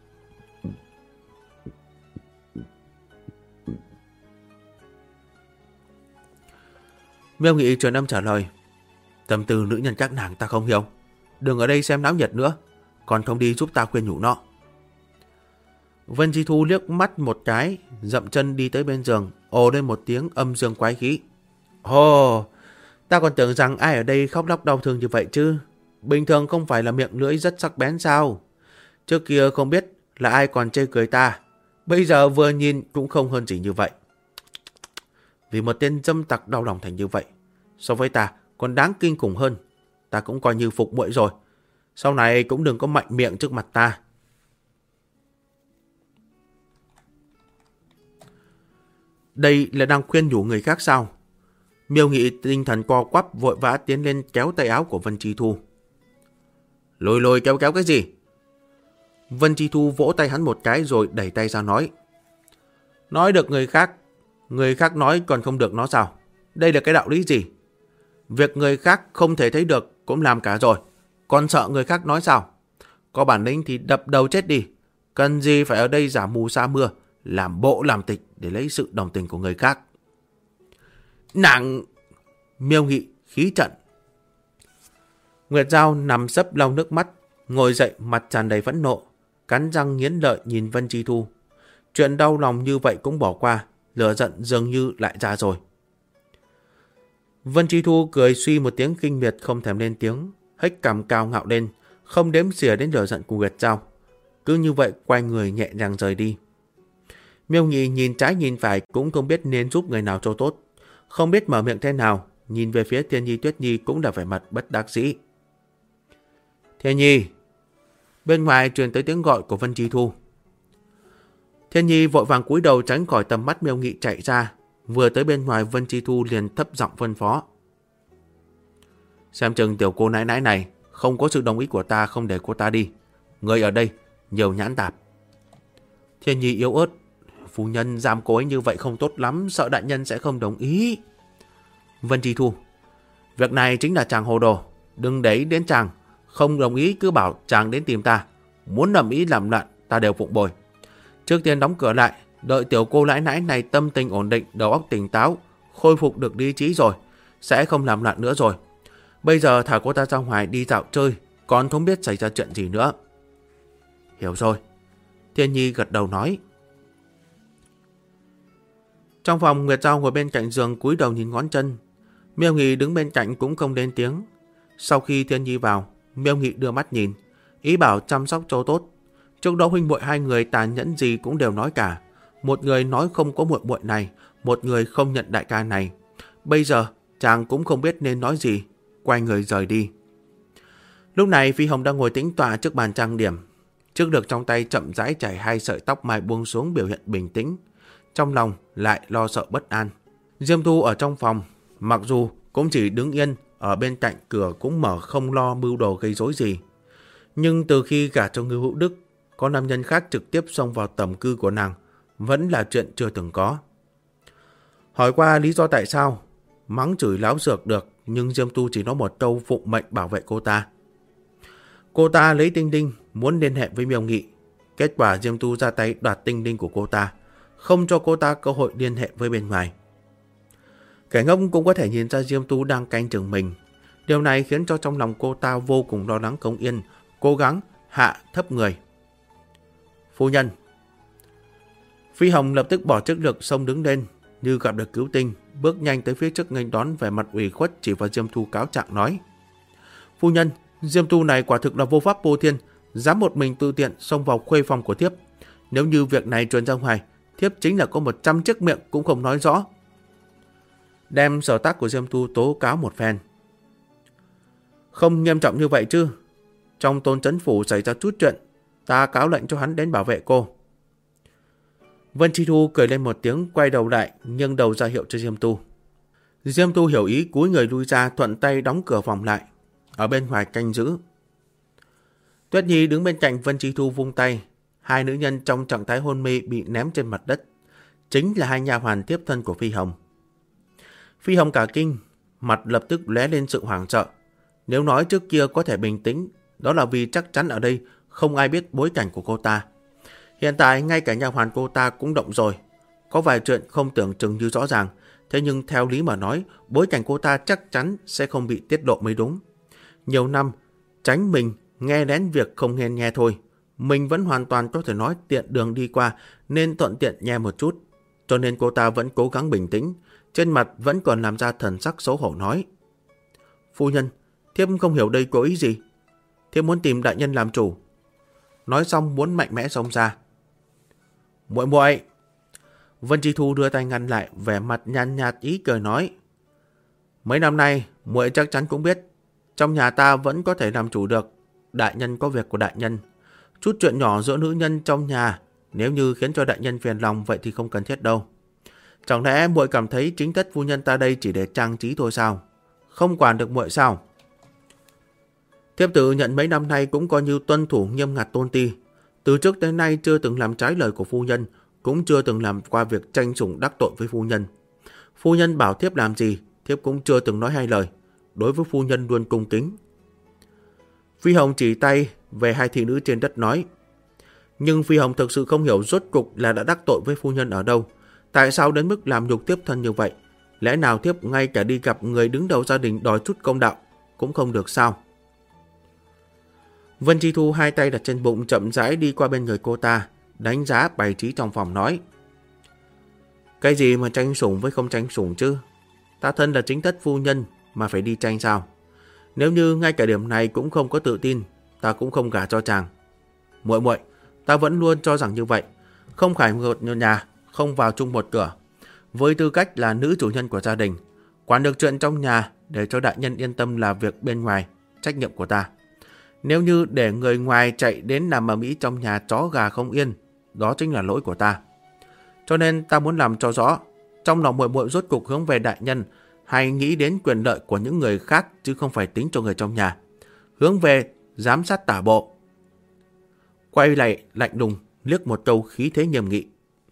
Miêu Nghị truyền âm trả lời. Tâm tư nữ nhân các nàng ta không hiểu. Đừng ở đây xem náo nhiệt nữa. Còn không đi giúp ta khuyên nhủ nó. Vân Chi Thu liếc mắt một cái, dậm chân đi tới bên giường, ồ lên một tiếng âm dương quái khí. Ồ, ta còn tưởng rằng ai ở đây khóc lóc đau thương như vậy chứ. Bình thường không phải là miệng lưỡi rất sắc bén sao? Trước kia không biết là ai còn chê cười ta. Bây giờ vừa nhìn cũng không hơn gì như vậy. Vì một tên dâm tặc đau lòng thành như vậy, so với ta còn đáng kinh khủng hơn. Ta cũng coi như phục muội rồi. Sau này cũng đừng có mạnh miệng trước mặt ta. Đây là đang khuyên nhủ người khác sao? Miêu Nghị tinh thần co quắp vội vã tiến lên kéo tay áo của Vân Chi Thu. Lôi kéo cái gì? Vân Chi Thu vỗ tay hắn một cái rồi đẩy tay ra nói. Nói được người khác nói còn không được nó sao? Đây là cái đạo lý gì? Việc người khác không thể thấy được cũng làm cả rồi. Còn sợ người khác nói sao? Có bản lĩnh thì đập đầu chết đi. Cần gì phải ở đây giả mù sa mưa, làm bộ làm tịch để lấy sự đồng tình của người khác. Nàng! Miêu Nghị khí trận. Nguyệt Giao nằm sấp lau nước mắt, ngồi dậy mặt tràn đầy phẫn nộ, cắn răng nghiến lợi nhìn Vân Chi Thu. Chuyện đau lòng như vậy cũng bỏ qua, lửa giận dường như lại ra rồi. Vân Chi Thu cười suy một tiếng khinh miệt không thèm lên tiếng, hếch cằm cao ngạo lên, không đếm xỉa đến lửa giận của Nguyệt Giao. Cứ như vậy quay người nhẹ nhàng rời đi. Miêu Nghị nhìn trái nhìn phải cũng không biết nên giúp người nào cho tốt, không biết mở miệng thế nào, nhìn về phía Thiên Nhi Tuyết Nhi cũng là vẻ mặt bất đắc dĩ. Thiên Nhi! Bên ngoài truyền tới tiếng gọi của Vân Chi Thu. Thiên Nhi vội vàng cúi đầu tránh khỏi tầm mắt Miêu Nghị chạy ra, vừa tới bên ngoài Vân Chi Thu liền thấp giọng phân phó. Xem chừng tiểu cô nãi nãi này không có sự đồng ý của ta không để cô ta đi. Người ở đây nhiều nhãn tạp. Thiên Nhi yếu ớt. Phu nhân giam cô ấy như vậy không tốt lắm, sợ đại nhân sẽ không đồng ý. Vân Chi Thu, việc này chính là chàng hồ đồ, đừng để ý đến chàng, không đồng ý cứ bảo chàng đến tìm ta, muốn làm ý làm loạn ta đều phụng bồi. Trước tiên đóng cửa lại, đợi tiểu cô lãi nãi này tâm tình ổn định, đầu óc tỉnh táo, khôi phục được lý trí rồi, sẽ không làm loạn nữa rồi. Bây giờ thả cô ta ra ngoài đi dạo chơi, còn không biết xảy ra chuyện gì nữa. Hiểu rồi. Thiên Nhi gật đầu nói. Trong phòng, Nguyệt Giao ngồi bên cạnh giường cúi đầu nhìn ngón chân. Miêu Nghị đứng bên cạnh cũng không lên tiếng. Sau khi Thiên Nhi vào, Miêu Nghị đưa mắt nhìn, ý bảo chăm sóc cho tốt. Trước đó huynh muội hai người tàn nhẫn gì cũng đều nói cả. Một người nói không có muội muội này, một người không nhận đại ca này. Bây giờ chàng cũng không biết nên nói gì, quay người rời đi. Lúc này Phi Hồng đang ngồi tĩnh tọa trước bàn trang điểm. Trước được trong tay chậm rãi chảy hai sợi tóc mai buông xuống, biểu hiện bình tĩnh. Trong lòng lại lo sợ bất an. Diêm Thu ở trong phòng, mặc dù cũng chỉ đứng yên, ở bên cạnh cửa cũng mở không lo mưu đồ gây rối gì. Nhưng từ khi gả cho Ngưu Hữu Đức, có nam nhân khác trực tiếp xông vào tầm cư của nàng, vẫn là chuyện chưa từng có. Hỏi qua lý do tại sao, mắng chửi láo xược được, nhưng Diêm Tu chỉ nói một câu phụng mệnh bảo vệ cô ta. Cô ta lấy tinh đinh, muốn liên hệ với Miêu Nghị. Kết quả Diêm Tu ra tay đoạt tinh đinh của cô ta, không cho cô ta cơ hội liên hệ với bên ngoài. Kẻ ngốc cũng có thể nhìn ra Diêm Tu đang canh chừng mình. Điều này khiến cho trong lòng cô ta vô cùng lo lắng không yên, cố gắng hạ thấp người. Phu nhân. Phi Hồng lập tức bỏ chức lực xông đứng lên, như gặp được cứu tinh, bước nhanh tới phía trước nghênh đón, vẻ mặt ủy khuất chỉ vào Diêm Tu cáo trạng nói: Phu nhân, Diêm Tu này quả thực là vô pháp vô thiên, dám một mình tự tiện xông vào khuê phòng của thiếp. Nếu như việc này truyền ra ngoài, thiếp chính là có 100 chiếc miệng cũng không nói rõ. Đem sở tác của Diêm Tu tố cáo một phen. Không nghiêm trọng như vậy chứ? Trong Tôn Trấn Phủ xảy ra chút chuyện, ta cáo lệnh cho hắn đến bảo vệ cô. Vân Chi Thu cười lên một tiếng, quay đầu lại, nghiêng đầu ra hiệu cho Diêm Tu. Diêm Tu hiểu ý, cúi người lui ra, thuận tay đóng cửa phòng lại, ở bên ngoài canh giữ. Tuyết Nhi đứng bên cạnh Vân Chi Thu vung tay, hai nữ nhân trong trạng thái hôn mê bị ném trên mặt đất, chính là hai nha hoàn tiếp thân của Phi Hồng. Phi Hồng cả kinh, mặt lập tức lóe lên sự hoảng sợ. Nếu nói trước kia có thể bình tĩnh, đó là vì chắc chắn ở đây không ai biết bối cảnh của cô ta. Hiện tại ngay cả nha hoàn cô ta cũng động rồi. Có vài chuyện không tưởng chừng như rõ ràng, thế nhưng theo lý mà nói, bối cảnh cô ta chắc chắn sẽ không bị tiết lộ mới đúng. Nhiều năm, tránh mình nghe lén việc không nên nghe thôi. Mình vẫn hoàn toàn có thể nói tiện đường đi qua nên thuận tiện nghe một chút. Cho nên cô ta vẫn cố gắng bình tĩnh, trên mặt vẫn còn làm ra thần sắc xấu hổ nói: Phu nhân, thiếp không hiểu đây có ý gì. Thiếp muốn tìm đại nhân làm chủ. Nói xong muốn mạnh mẽ xông ra. Muội muội. Vân Chi Thu đưa tay ngăn lại, vẻ mặt nhàn nhạt ý cười nói: Mấy năm nay muội chắc chắn cũng biết, trong nhà ta vẫn có thể làm chủ được. Đại nhân có việc của đại nhân. Chút chuyện nhỏ giữa nữ nhân trong nhà, nếu như khiến cho đại nhân phiền lòng vậy thì không cần thiết đâu. Chẳng lẽ muội cảm thấy chính thất phu nhân ta đây chỉ để trang trí thôi sao? Không quản được muội sao? Thiếp tự nhận mấy năm nay cũng coi như tuân thủ nghiêm ngặt tôn ti. Từ trước tới nay chưa từng làm trái lời của phu nhân, cũng chưa từng làm qua việc tranh sủng đắc tội với phu nhân. Phu nhân bảo thiếp làm gì, thiếp cũng chưa từng nói hai lời. Đối với phu nhân luôn cung kính. Phi Hồng chỉ tay về hai thị nữ trên đất nói: Nhưng Phi Hồng thực sự không hiểu rốt cục là đã đắc tội với phu nhân ở đâu. Tại sao đến mức làm nhục thiếp thân như vậy? Lẽ nào thiếp ngay cả đi gặp người đứng đầu gia đình đòi chút công đạo cũng không được sao? Vân Chi Thu hai tay đặt trên bụng, chậm rãi đi qua bên người cô ta, đánh giá bày trí trong phòng nói: Cái gì mà tranh sủng với không tranh sủng chứ? Ta thân là chính thất phu nhân mà phải đi tranh sao? Nếu như ngay cả điểm này cũng không có tự tin, ta cũng không gả cho chàng. Muội muội, ta vẫn luôn cho rằng như vậy. Không phải một nhà, không vào chung một cửa. Với tư cách là nữ chủ nhân của gia đình, quản được chuyện trong nhà để cho đại nhân yên tâm là việc bên ngoài, trách nhiệm của ta. Nếu như để người ngoài chạy đến làm ầm ĩ trong nhà chó gà không yên, đó chính là lỗi của ta. Cho nên ta muốn làm cho rõ, trong lòng muội muội rốt cục hướng về đại nhân hay nghĩ đến quyền lợi của những người khác chứ không phải tính cho người trong nhà. Hướng về giám sát tả bộ. Quay lại lạnh lùng liếc một câu khí thế nghiêm nghị.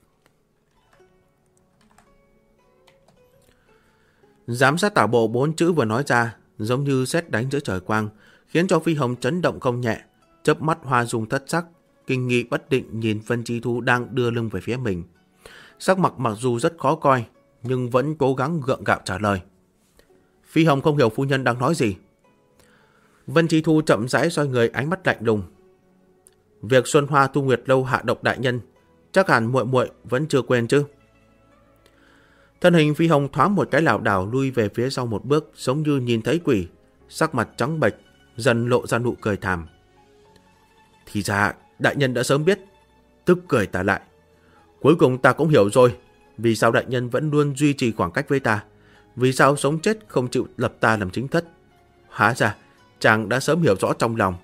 Giám sát tả bộ 4 chữ vừa nói ra giống như sét đánh giữa trời quang, khiến cho Phi Hồng chấn động không nhẹ, chớp mắt hoa dung thất sắc, kinh nghi bất định nhìn Vân Chi Thu đang đưa lưng về phía mình. Sắc mặt mặc dù rất khó coi, nhưng vẫn cố gắng gượng gạo trả lời. Phi Hồng không hiểu phu nhân đang nói gì. Vân Chi Thu chậm rãi xoay người, ánh mắt lạnh lùng. Việc Xuân Hoa Thu Nguyệt Lâu hạ độc đại nhân, chắc hẳn muội muội vẫn chưa quên chứ? Thân hình Phi Hồng thoáng một cái lảo đảo lui về phía sau một bước, giống như nhìn thấy quỷ, sắc mặt trắng bệch, dần lộ ra nụ cười thảm. Thì ra đại nhân đã sớm biết. Tức cười ta lại. Cuối cùng ta cũng hiểu rồi, vì sao đại nhân vẫn luôn duy trì khoảng cách với ta, vì sao sống chết không chịu lập ta làm chính thất. Hóa ra chàng đã sớm hiểu rõ trong lòng.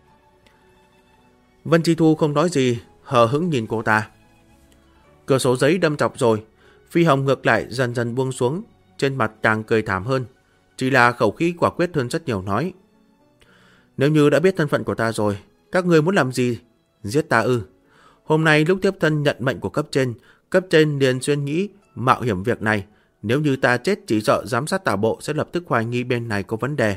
Vân Chi Thu không nói gì, hờ hững nhìn cô ta. Cửa sổ giấy đâm chọc rồi, Phi Hồng ngược lại dần dần buông xuống, trên mặt càng cười thảm hơn, chỉ là khẩu khí quả quyết hơn rất nhiều, nói. Nếu như đã biết thân phận của ta rồi, các người muốn làm gì? Giết ta ư? Hôm nay lúc tiếp thân nhận mệnh của cấp trên liền suy nghĩ mạo hiểm việc này. Nếu như ta chết chỉ sợ giám sát tả bộ sẽ lập tức hoài nghi bên này có vấn đề.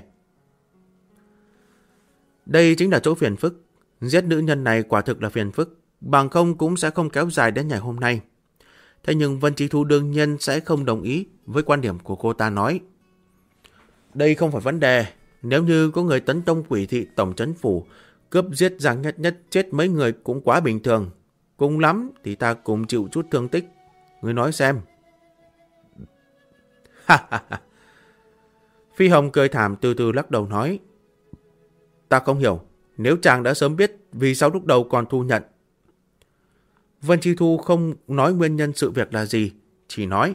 Đây chính là chỗ phiền phức. Giết nữ nhân này quả thực là phiền phức, bằng không cũng sẽ không kéo dài đến ngày hôm nay. Thế nhưng Vân Chi Thu đương nhiên sẽ không đồng ý với quan điểm của cô ta, nói. Đây không phải vấn đề. Nếu như có người tấn công Quỷ thị tổng trấn phủ, cướp giết Giang Nhất Nhất chết mấy người cũng quá bình thường. Cùng lắm thì ta cùng chịu chút thương tích. Ngươi nói xem. Phi Hồng cười thảm từ từ lắc đầu nói. Ta không hiểu. Nếu chàng đã sớm biết, vì sao lúc đầu còn thu nhận? Vân Chi Thu không nói nguyên nhân sự việc là gì, chỉ nói.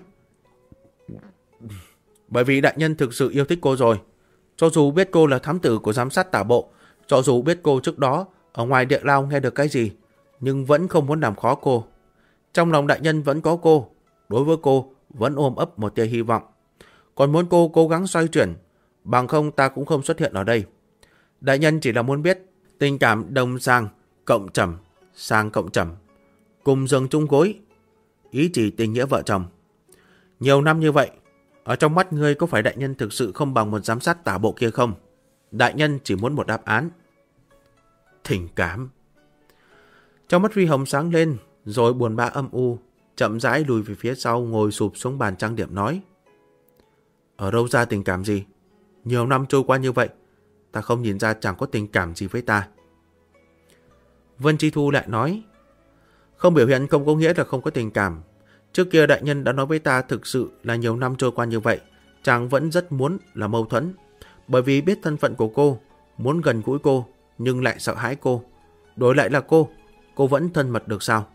Bởi vì đại nhân thực sự yêu thích cô rồi. Cho dù biết cô là thám tử của giám sát tả bộ, cho dù biết cô trước đó ở ngoài địa lao nghe được cái gì, nhưng vẫn không muốn làm khó cô. Trong lòng đại nhân vẫn có cô, đối với cô vẫn ôm ấp một tia hy vọng. Còn muốn cô cố gắng xoay chuyển, bằng không ta cũng không xuất hiện ở đây. Đại nhân chỉ là muốn biết tình cảm đồng sang cộng trầm, cùng giường chung gối, ý chỉ tình nghĩa vợ chồng. Nhiều năm như vậy, ở trong mắt ngươi có phải đại nhân thực sự không bằng một giám sát tả bộ kia không? Đại nhân chỉ muốn một đáp án. Tình cảm. Trong mắt Phi Hồng sáng lên, rồi buồn bã âm u, chậm rãi lùi về phía sau, ngồi sụp xuống bàn trang điểm, nói. Ở đâu ra tình cảm gì? Nhiều năm trôi qua như vậy, ta không nhìn ra chẳng có tình cảm gì với ta. Vân Chi Thu lại nói. Không biểu hiện không có nghĩa là không có tình cảm. Trước kia đại nhân đã nói với ta thực sự là nhiều năm trôi qua như vậy, chàng vẫn rất muốn là mâu thuẫn. Bởi vì biết thân phận của cô, muốn gần gũi cô, nhưng lại sợ hãi cô. Đổi lại là cô vẫn thân mật được sao?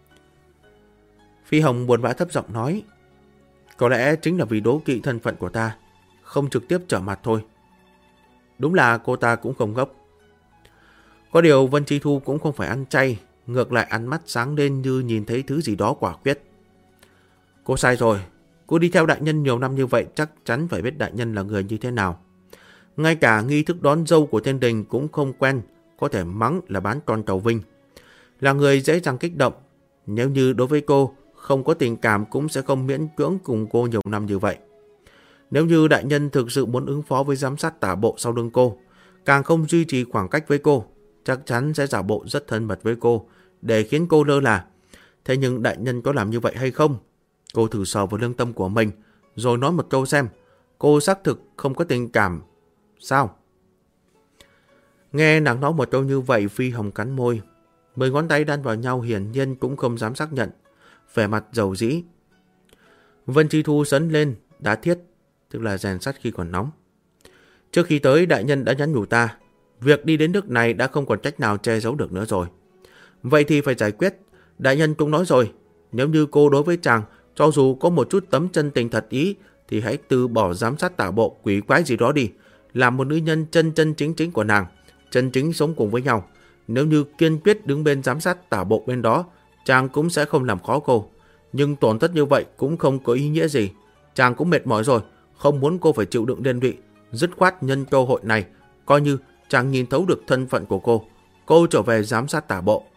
Phi Hồng buồn bã thấp giọng nói. Có lẽ chính là vì đố kỵ thân phận của ta, không trực tiếp trở mặt thôi. Đúng là cô ta cũng không ngốc. Có điều Vân Chi Thu cũng không phải ăn chay, ngược lại ánh mắt sáng lên như nhìn thấy thứ gì đó quả quyết. Cô sai rồi, cô đi theo đại nhân nhiều năm như vậy chắc chắn phải biết đại nhân là người như thế nào. Ngay cả nghi thức đón dâu của thiên đình cũng không quen, có thể mắng là bán con tàu vinh. Là người dễ dàng kích động, nếu như đối với cô không có tình cảm cũng sẽ không miễn cưỡng cùng cô nhiều năm như vậy. Nếu như đại nhân thực sự muốn ứng phó với giám sát tả bộ sau lưng cô, càng không duy trì khoảng cách với cô, chắc chắn sẽ giả bộ rất thân mật với cô, để khiến cô lơ là. Thế nhưng đại nhân có làm như vậy hay không? Cô thử sờ vào lương tâm của mình, rồi nói một câu xem, cô xác thực không có tình cảm sao? Nghe nàng nói một câu như vậy, Phi Hồng cắn môi. 10 ngón tay đan vào nhau hiển nhiên cũng không dám xác nhận, vẻ mặt dầu dĩ. Vân Chi Thu sấn lên, đá thiết, tức là rèn sắt khi còn nóng. Trước khi tới, đại nhân đã nhắn nhủ ta, việc đi đến nước này đã không còn cách nào che giấu được nữa rồi. Vậy thì phải giải quyết. Đại nhân cũng nói rồi, nếu như cô đối với chàng, cho dù có một chút tấm chân tình thật ý, thì hãy từ bỏ giám sát tả bộ quỷ quái gì đó đi, làm một nữ nhân chân chính của nàng, chân chính sống cùng với nhau. Nếu như kiên quyết đứng bên giám sát tả bộ bên đó, chàng cũng sẽ không làm khó cô. Nhưng tổn thất như vậy cũng không có ý nghĩa gì. Chàng cũng mệt mỏi rồi, không muốn cô phải chịu đựng liên lụy. Dứt khoát nhân cơ hội này, coi như chàng nhìn thấu được thân phận của cô trở về giám sát tả bộ.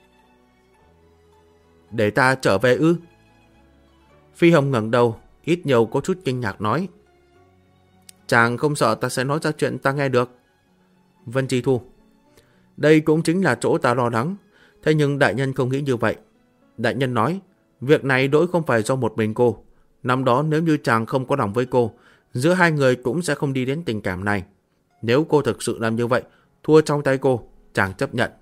Để ta trở về ư? Phi Hồng ngẩng đầu, ít nhiều có chút kinh ngạc nói. Chàng không sợ ta sẽ nói ra chuyện ta nghe được? Vân Chi Thu. Đây cũng chính là chỗ ta lo lắng. Thế nhưng đại nhân không nghĩ như vậy. Đại nhân nói, việc này lỗi không phải do một mình cô. Năm đó nếu như chàng không có lòng với cô, giữa hai người cũng sẽ không đi đến tình cảm này. Nếu cô thực sự làm như vậy, thua trong tay cô, chàng chấp nhận.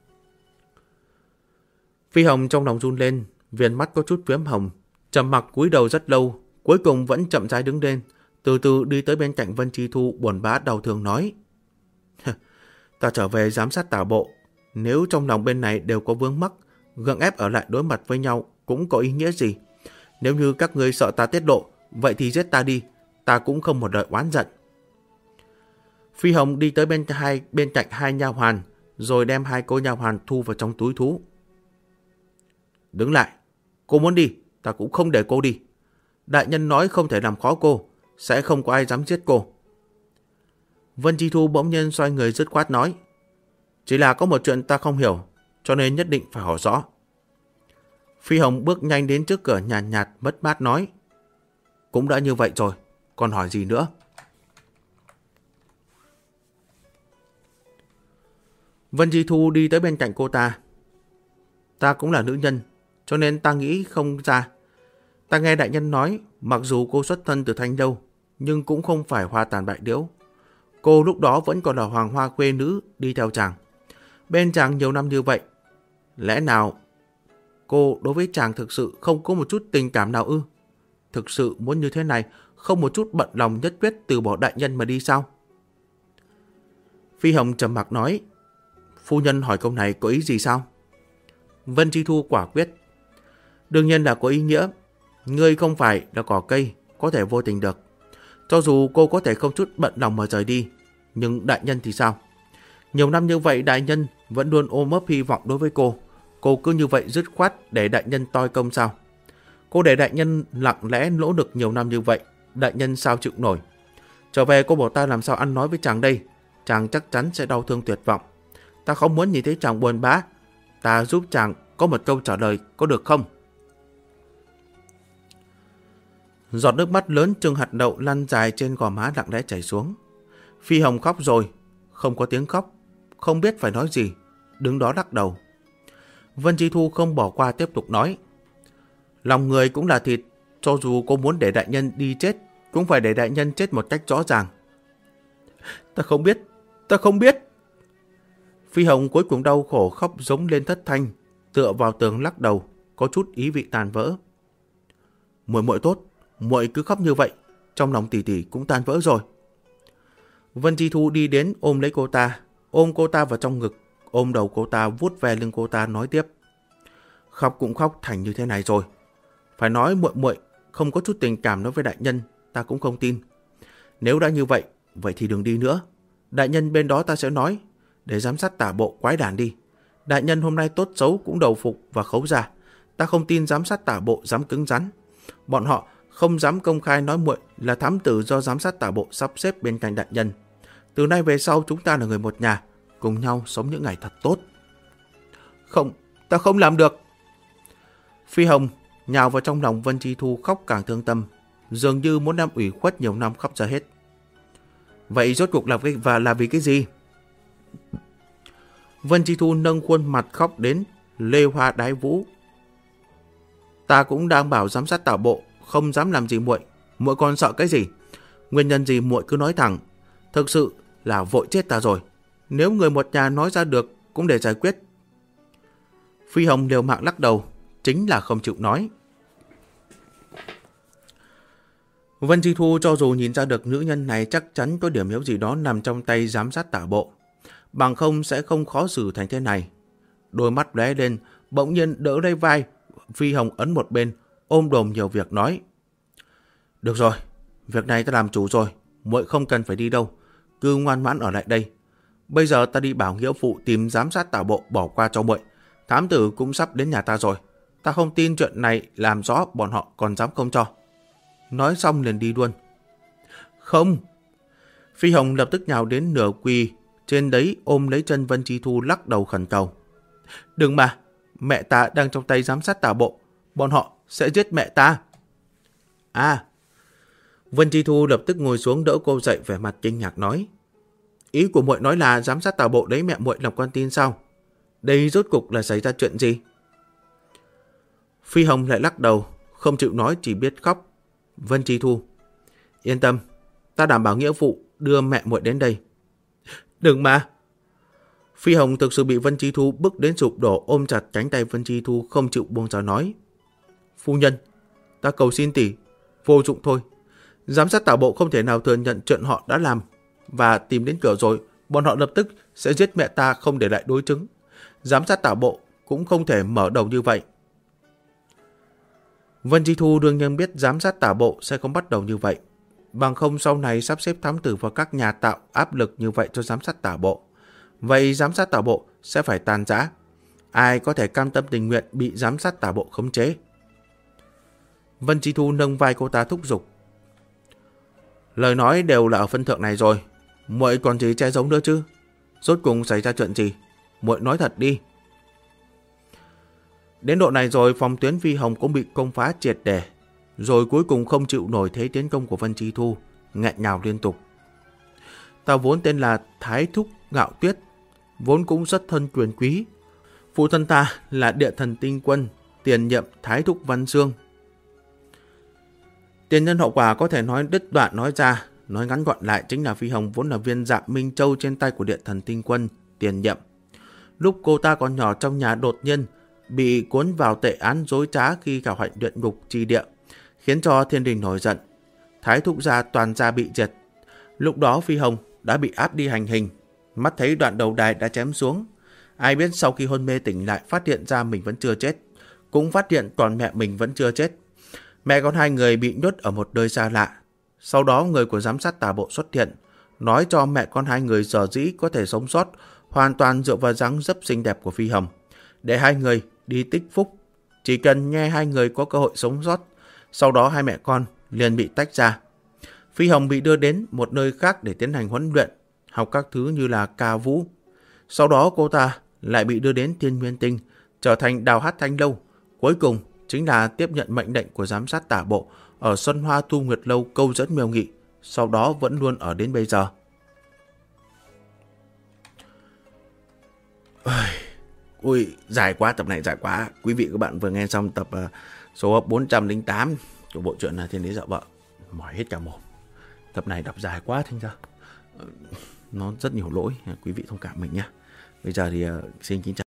Phi Hồng trong lòng run lên, viền mắt có chút phiếm hồng, trầm mặc cúi đầu rất lâu, cuối cùng vẫn chậm rãi đứng lên, từ từ đi tới bên cạnh Vân Chi Thu buồn bã đau thương nói. Ta trở về giám sát tả bộ, nếu trong lòng bên này đều có vướng mắc, gượng ép ở lại đối mặt với nhau cũng có ý nghĩa gì. Nếu như các ngươi sợ ta tiết lộ, vậy thì giết ta đi, ta cũng không một lời oán giận. Phi Hồng đi tới bên cạnh hai nha hoàn, rồi đem hai cô nha hoàn thu vào trong túi thú. Đứng lại, cô muốn đi, ta cũng không để cô đi. Đại nhân nói không thể làm khó cô, sẽ không có ai dám giết cô. Vân Chi Thu bỗng nhiên xoay người dứt khoát nói, chỉ là có một chuyện ta không hiểu, cho nên nhất định phải hỏi rõ. Phi Hồng bước nhanh đến trước cửa nhàn nhạt mất mát nói, cũng đã như vậy rồi, còn hỏi gì nữa? Vân Chi Thu đi tới bên cạnh cô ta. Ta cũng là nữ nhân, cho nên ta nghĩ không ra. Ta nghe đại nhân nói, mặc dù cô xuất thân từ Thanh Lâu, nhưng cũng không phải hoa tàn bại điếu. Cô lúc đó vẫn còn là hoàng hoa quê nữ đi theo chàng. Bên chàng nhiều năm như vậy, lẽ nào cô đối với chàng thực sự không có một chút tình cảm nào ư? Thực sự muốn như thế này, không một chút bận lòng nhất quyết từ bỏ đại nhân mà đi sao? Phi Hồng trầm mặc nói, phu nhân hỏi câu này có ý gì sao? Vân Chi Thu quả quyết, đương nhiên là có ý nghĩa. Ngươi không phải là cỏ cây, có thể vô tình được. Cho dù cô có thể không chút bận lòng mà rời đi, nhưng đại nhân thì sao? Nhiều năm như vậy đại nhân vẫn luôn ôm ấp hy vọng đối với cô. Cô cứ như vậy dứt khoát để đại nhân toi công sao? Cô để đại nhân lặng lẽ nỗ lực nhiều năm như vậy, đại nhân sao chịu nổi? Trở về cô bảo ta làm sao ăn nói với chàng đây? Chàng chắc chắn sẽ đau thương tuyệt vọng. Ta không muốn nhìn thấy chàng buồn bã. Ta giúp chàng có một câu trả lời có được không? Giọt nước mắt lớn chừng hạt đậu lăn dài trên gò má lặng lẽ chảy xuống. Phi Hồng khóc rồi, không có tiếng khóc, không biết phải nói gì, đứng đó lắc đầu. Vân Chi Thu không bỏ qua tiếp tục nói, lòng người cũng là thịt, cho dù cô muốn để đại nhân đi chết, cũng phải để đại nhân chết một cách rõ ràng. Ta không biết, ta không biết. Phi Hồng cuối cùng đau khổ khóc giống lên thất thanh, tựa vào tường lắc đầu, có chút ý vị tàn vỡ. Muội muội tốt, muội cứ khóc như vậy, trong lòng tỷ tỷ cũng tan vỡ rồi. Vân Chi Thu đi đến ôm lấy cô ta, ôm cô ta vào trong ngực, ôm đầu cô ta vuốt ve lưng cô ta nói tiếp. Khóc cũng khóc thành như thế này rồi. Phải nói muội muội không có chút tình cảm đối với đại nhân, ta cũng không tin. Nếu đã như vậy, vậy thì đừng đi nữa. Đại nhân bên đó ta sẽ nói, để giám sát tả bộ quái đản đi. Đại nhân hôm nay tốt xấu cũng đầu phục và khấu ra. Ta không tin giám sát tả bộ dám cứng rắn. Bọn họ không dám công khai nói muội là thám tử do giám sát tả bộ sắp xếp bên cạnh đại nhân. Từ nay về sau chúng ta là người một nhà, cùng nhau sống những ngày thật tốt. Không, ta không làm được. Phi Hồng nhào vào trong lòng Vân Chi Thu khóc càng thương tâm, dường như muốn đem ủy khuất nhiều năm khóc ra hết. Vậy rốt cuộc là vì cái gì? Vân Chi Thu nâng khuôn mặt khóc đến lê hoa đái vũ. Ta cũng đang bảo giám sát tả bộ không dám làm gì muội, muội còn sợ cái gì? Nguyên nhân gì muội cứ nói thẳng. Thực sự là vội chết ta rồi. Nếu người một nhà nói ra được cũng để giải quyết. Phi Hồng liều mạng lắc đầu, chính là không chịu nói. Vân Chi Thu cho dù nhìn ra được nữ nhân này chắc chắn có điểm yếu gì đó nằm trong tay giám sát tả bộ, bằng không sẽ không khó xử thành thế này. Đôi mắt lóe lên, bỗng nhiên đỡ lấy vai Phi Hồng ấn một bên, ôm đồm nhiều việc nói. Được rồi, việc này ta làm chủ rồi, muội không cần phải đi đâu, cứ ngoan ngoãn ở lại đây. Bây giờ ta đi bảo nghĩa phụ tìm giám sát tả bộ bỏ qua cho muội. Thám tử cũng sắp đến nhà ta rồi, ta không tin chuyện này làm rõ bọn họ còn dám không cho. Nói xong liền đi luôn. Không. Phi Hồng lập tức nhào đến nửa quỳ trên đấy ôm lấy chân Vân Chi Thu lắc đầu khẩn cầu. Đừng mà, mẹ ta đang trong tay giám sát tả bộ, bọn họ sẽ giết mẹ ta. À. Vân Chi Thu lập tức ngồi xuống đỡ cô dậy vẻ mặt kinh ngạc nói. Ý của muội nói là giám sát tả bộ lấy mẹ muội làm con tin sao? Đây rốt cục là xảy ra chuyện gì? Phi Hồng lại lắc đầu, không chịu nói, chỉ biết khóc. Vân Chi Thu: Yên tâm, ta đảm bảo nghĩa vụ đưa mẹ muội đến đây. Đừng mà! Phi Hồng thực sự bị Vân Chi Thu bức đến sụp đổ, ôm chặt cánh tay Vân Chi Thu không chịu buông ra nói: Phu nhân, ta cầu xin tỷ, vô dụng thôi. Giám sát tả bộ không thể nào thừa nhận chuyện họ đã làm, và tìm đến cửa rồi, bọn họ lập tức sẽ giết mẹ ta không để lại đối chứng. Giám sát tả bộ cũng không thể mở đầu như vậy. Vân Chi Thu đương nhiên biết giám sát tả bộ sẽ không bắt đầu như vậy, bằng không sau này sắp xếp thám tử vào các nhà tạo áp lực như vậy cho giám sát tả bộ. Vậy giám sát tả bộ sẽ phải tan rã. Ai có thể cam tâm tình nguyện bị giám sát tả bộ khống chế? Vân Chi Thu nâng vai cô ta thúc giục: Lời nói đều là ở phân thượng này rồi, muội còn gì che giấu nữa chứ? Rốt cùng xảy ra chuyện gì? Muội nói thật đi. Đến độ này rồi, phòng tuyến Phi Hồng cũng bị công phá triệt để, rồi cuối cùng không chịu nổi thế tiến công của Vân Chi Thu, nghẹn ngào liên tục. Ta vốn tên là Thái Thúc Ngạo Tuyết, vốn cũng rất thân quyền quý. Phụ thân ta là Địa Thần Tinh Quân, tiền nhiệm Thái Thúc Văn Dương. Tiền nhân hậu quả có thể nói đứt đoạn nói ra, nói ngắn gọn lại chính là Phi Hồng vốn là viên Dạ Minh Châu trên tay của Địa Thần Tinh Quân, tiền nhiệm. Lúc cô ta còn nhỏ trong nhà đột nhiên bị cuốn vào tệ án dối trá khi khảo hạnh luyện ngục chi địa, khiến cho thiên đình nổi giận. Thái Thúc gia toàn gia bị diệt. Lúc đó Phi Hồng đã bị áp đi hành hình, mắt thấy đoạn đầu đài đã chém xuống. Ai biết sau khi hôn mê tỉnh lại phát hiện ra mình vẫn chưa chết, cũng phát hiện còn mẹ mình vẫn chưa chết. Mẹ con hai người bị nhốt ở một nơi xa lạ. Sau đó người của giám sát tả bộ xuất hiện, nói cho mẹ con hai người sở dĩ có thể sống sót hoàn toàn dựa vào dáng dấp xinh đẹp của Phi Hồng, để hai người đi tích phúc. Chỉ cần nghe hai người có cơ hội sống sót, sau đó hai mẹ con liền bị tách ra. Phi Hồng bị đưa đến một nơi khác để tiến hành huấn luyện, học các thứ như là ca vũ. Sau đó cô ta lại bị đưa đến Thiên Nguyên Tinh, trở thành Đào Hát Thanh Lâu. Cuối cùng chính là tiếp nhận mệnh lệnh của giám sát tả bộ ở Xuân Hoa Thu Nguyệt Lâu câu dẫn Miêu Nghị, sau đó vẫn luôn ở đến bây giờ. Ui, dài quá, tập này dài quá. Quý vị các bạn vừa nghe xong tập số 408 của bộ truyện là Thiên Đế Dạo Vợ. Mỏi hết cả mồm. Tập này đọc dài quá thành ra nó rất nhiều lỗi, quý vị thông cảm mình nhé. Bây giờ thì xin kính chào.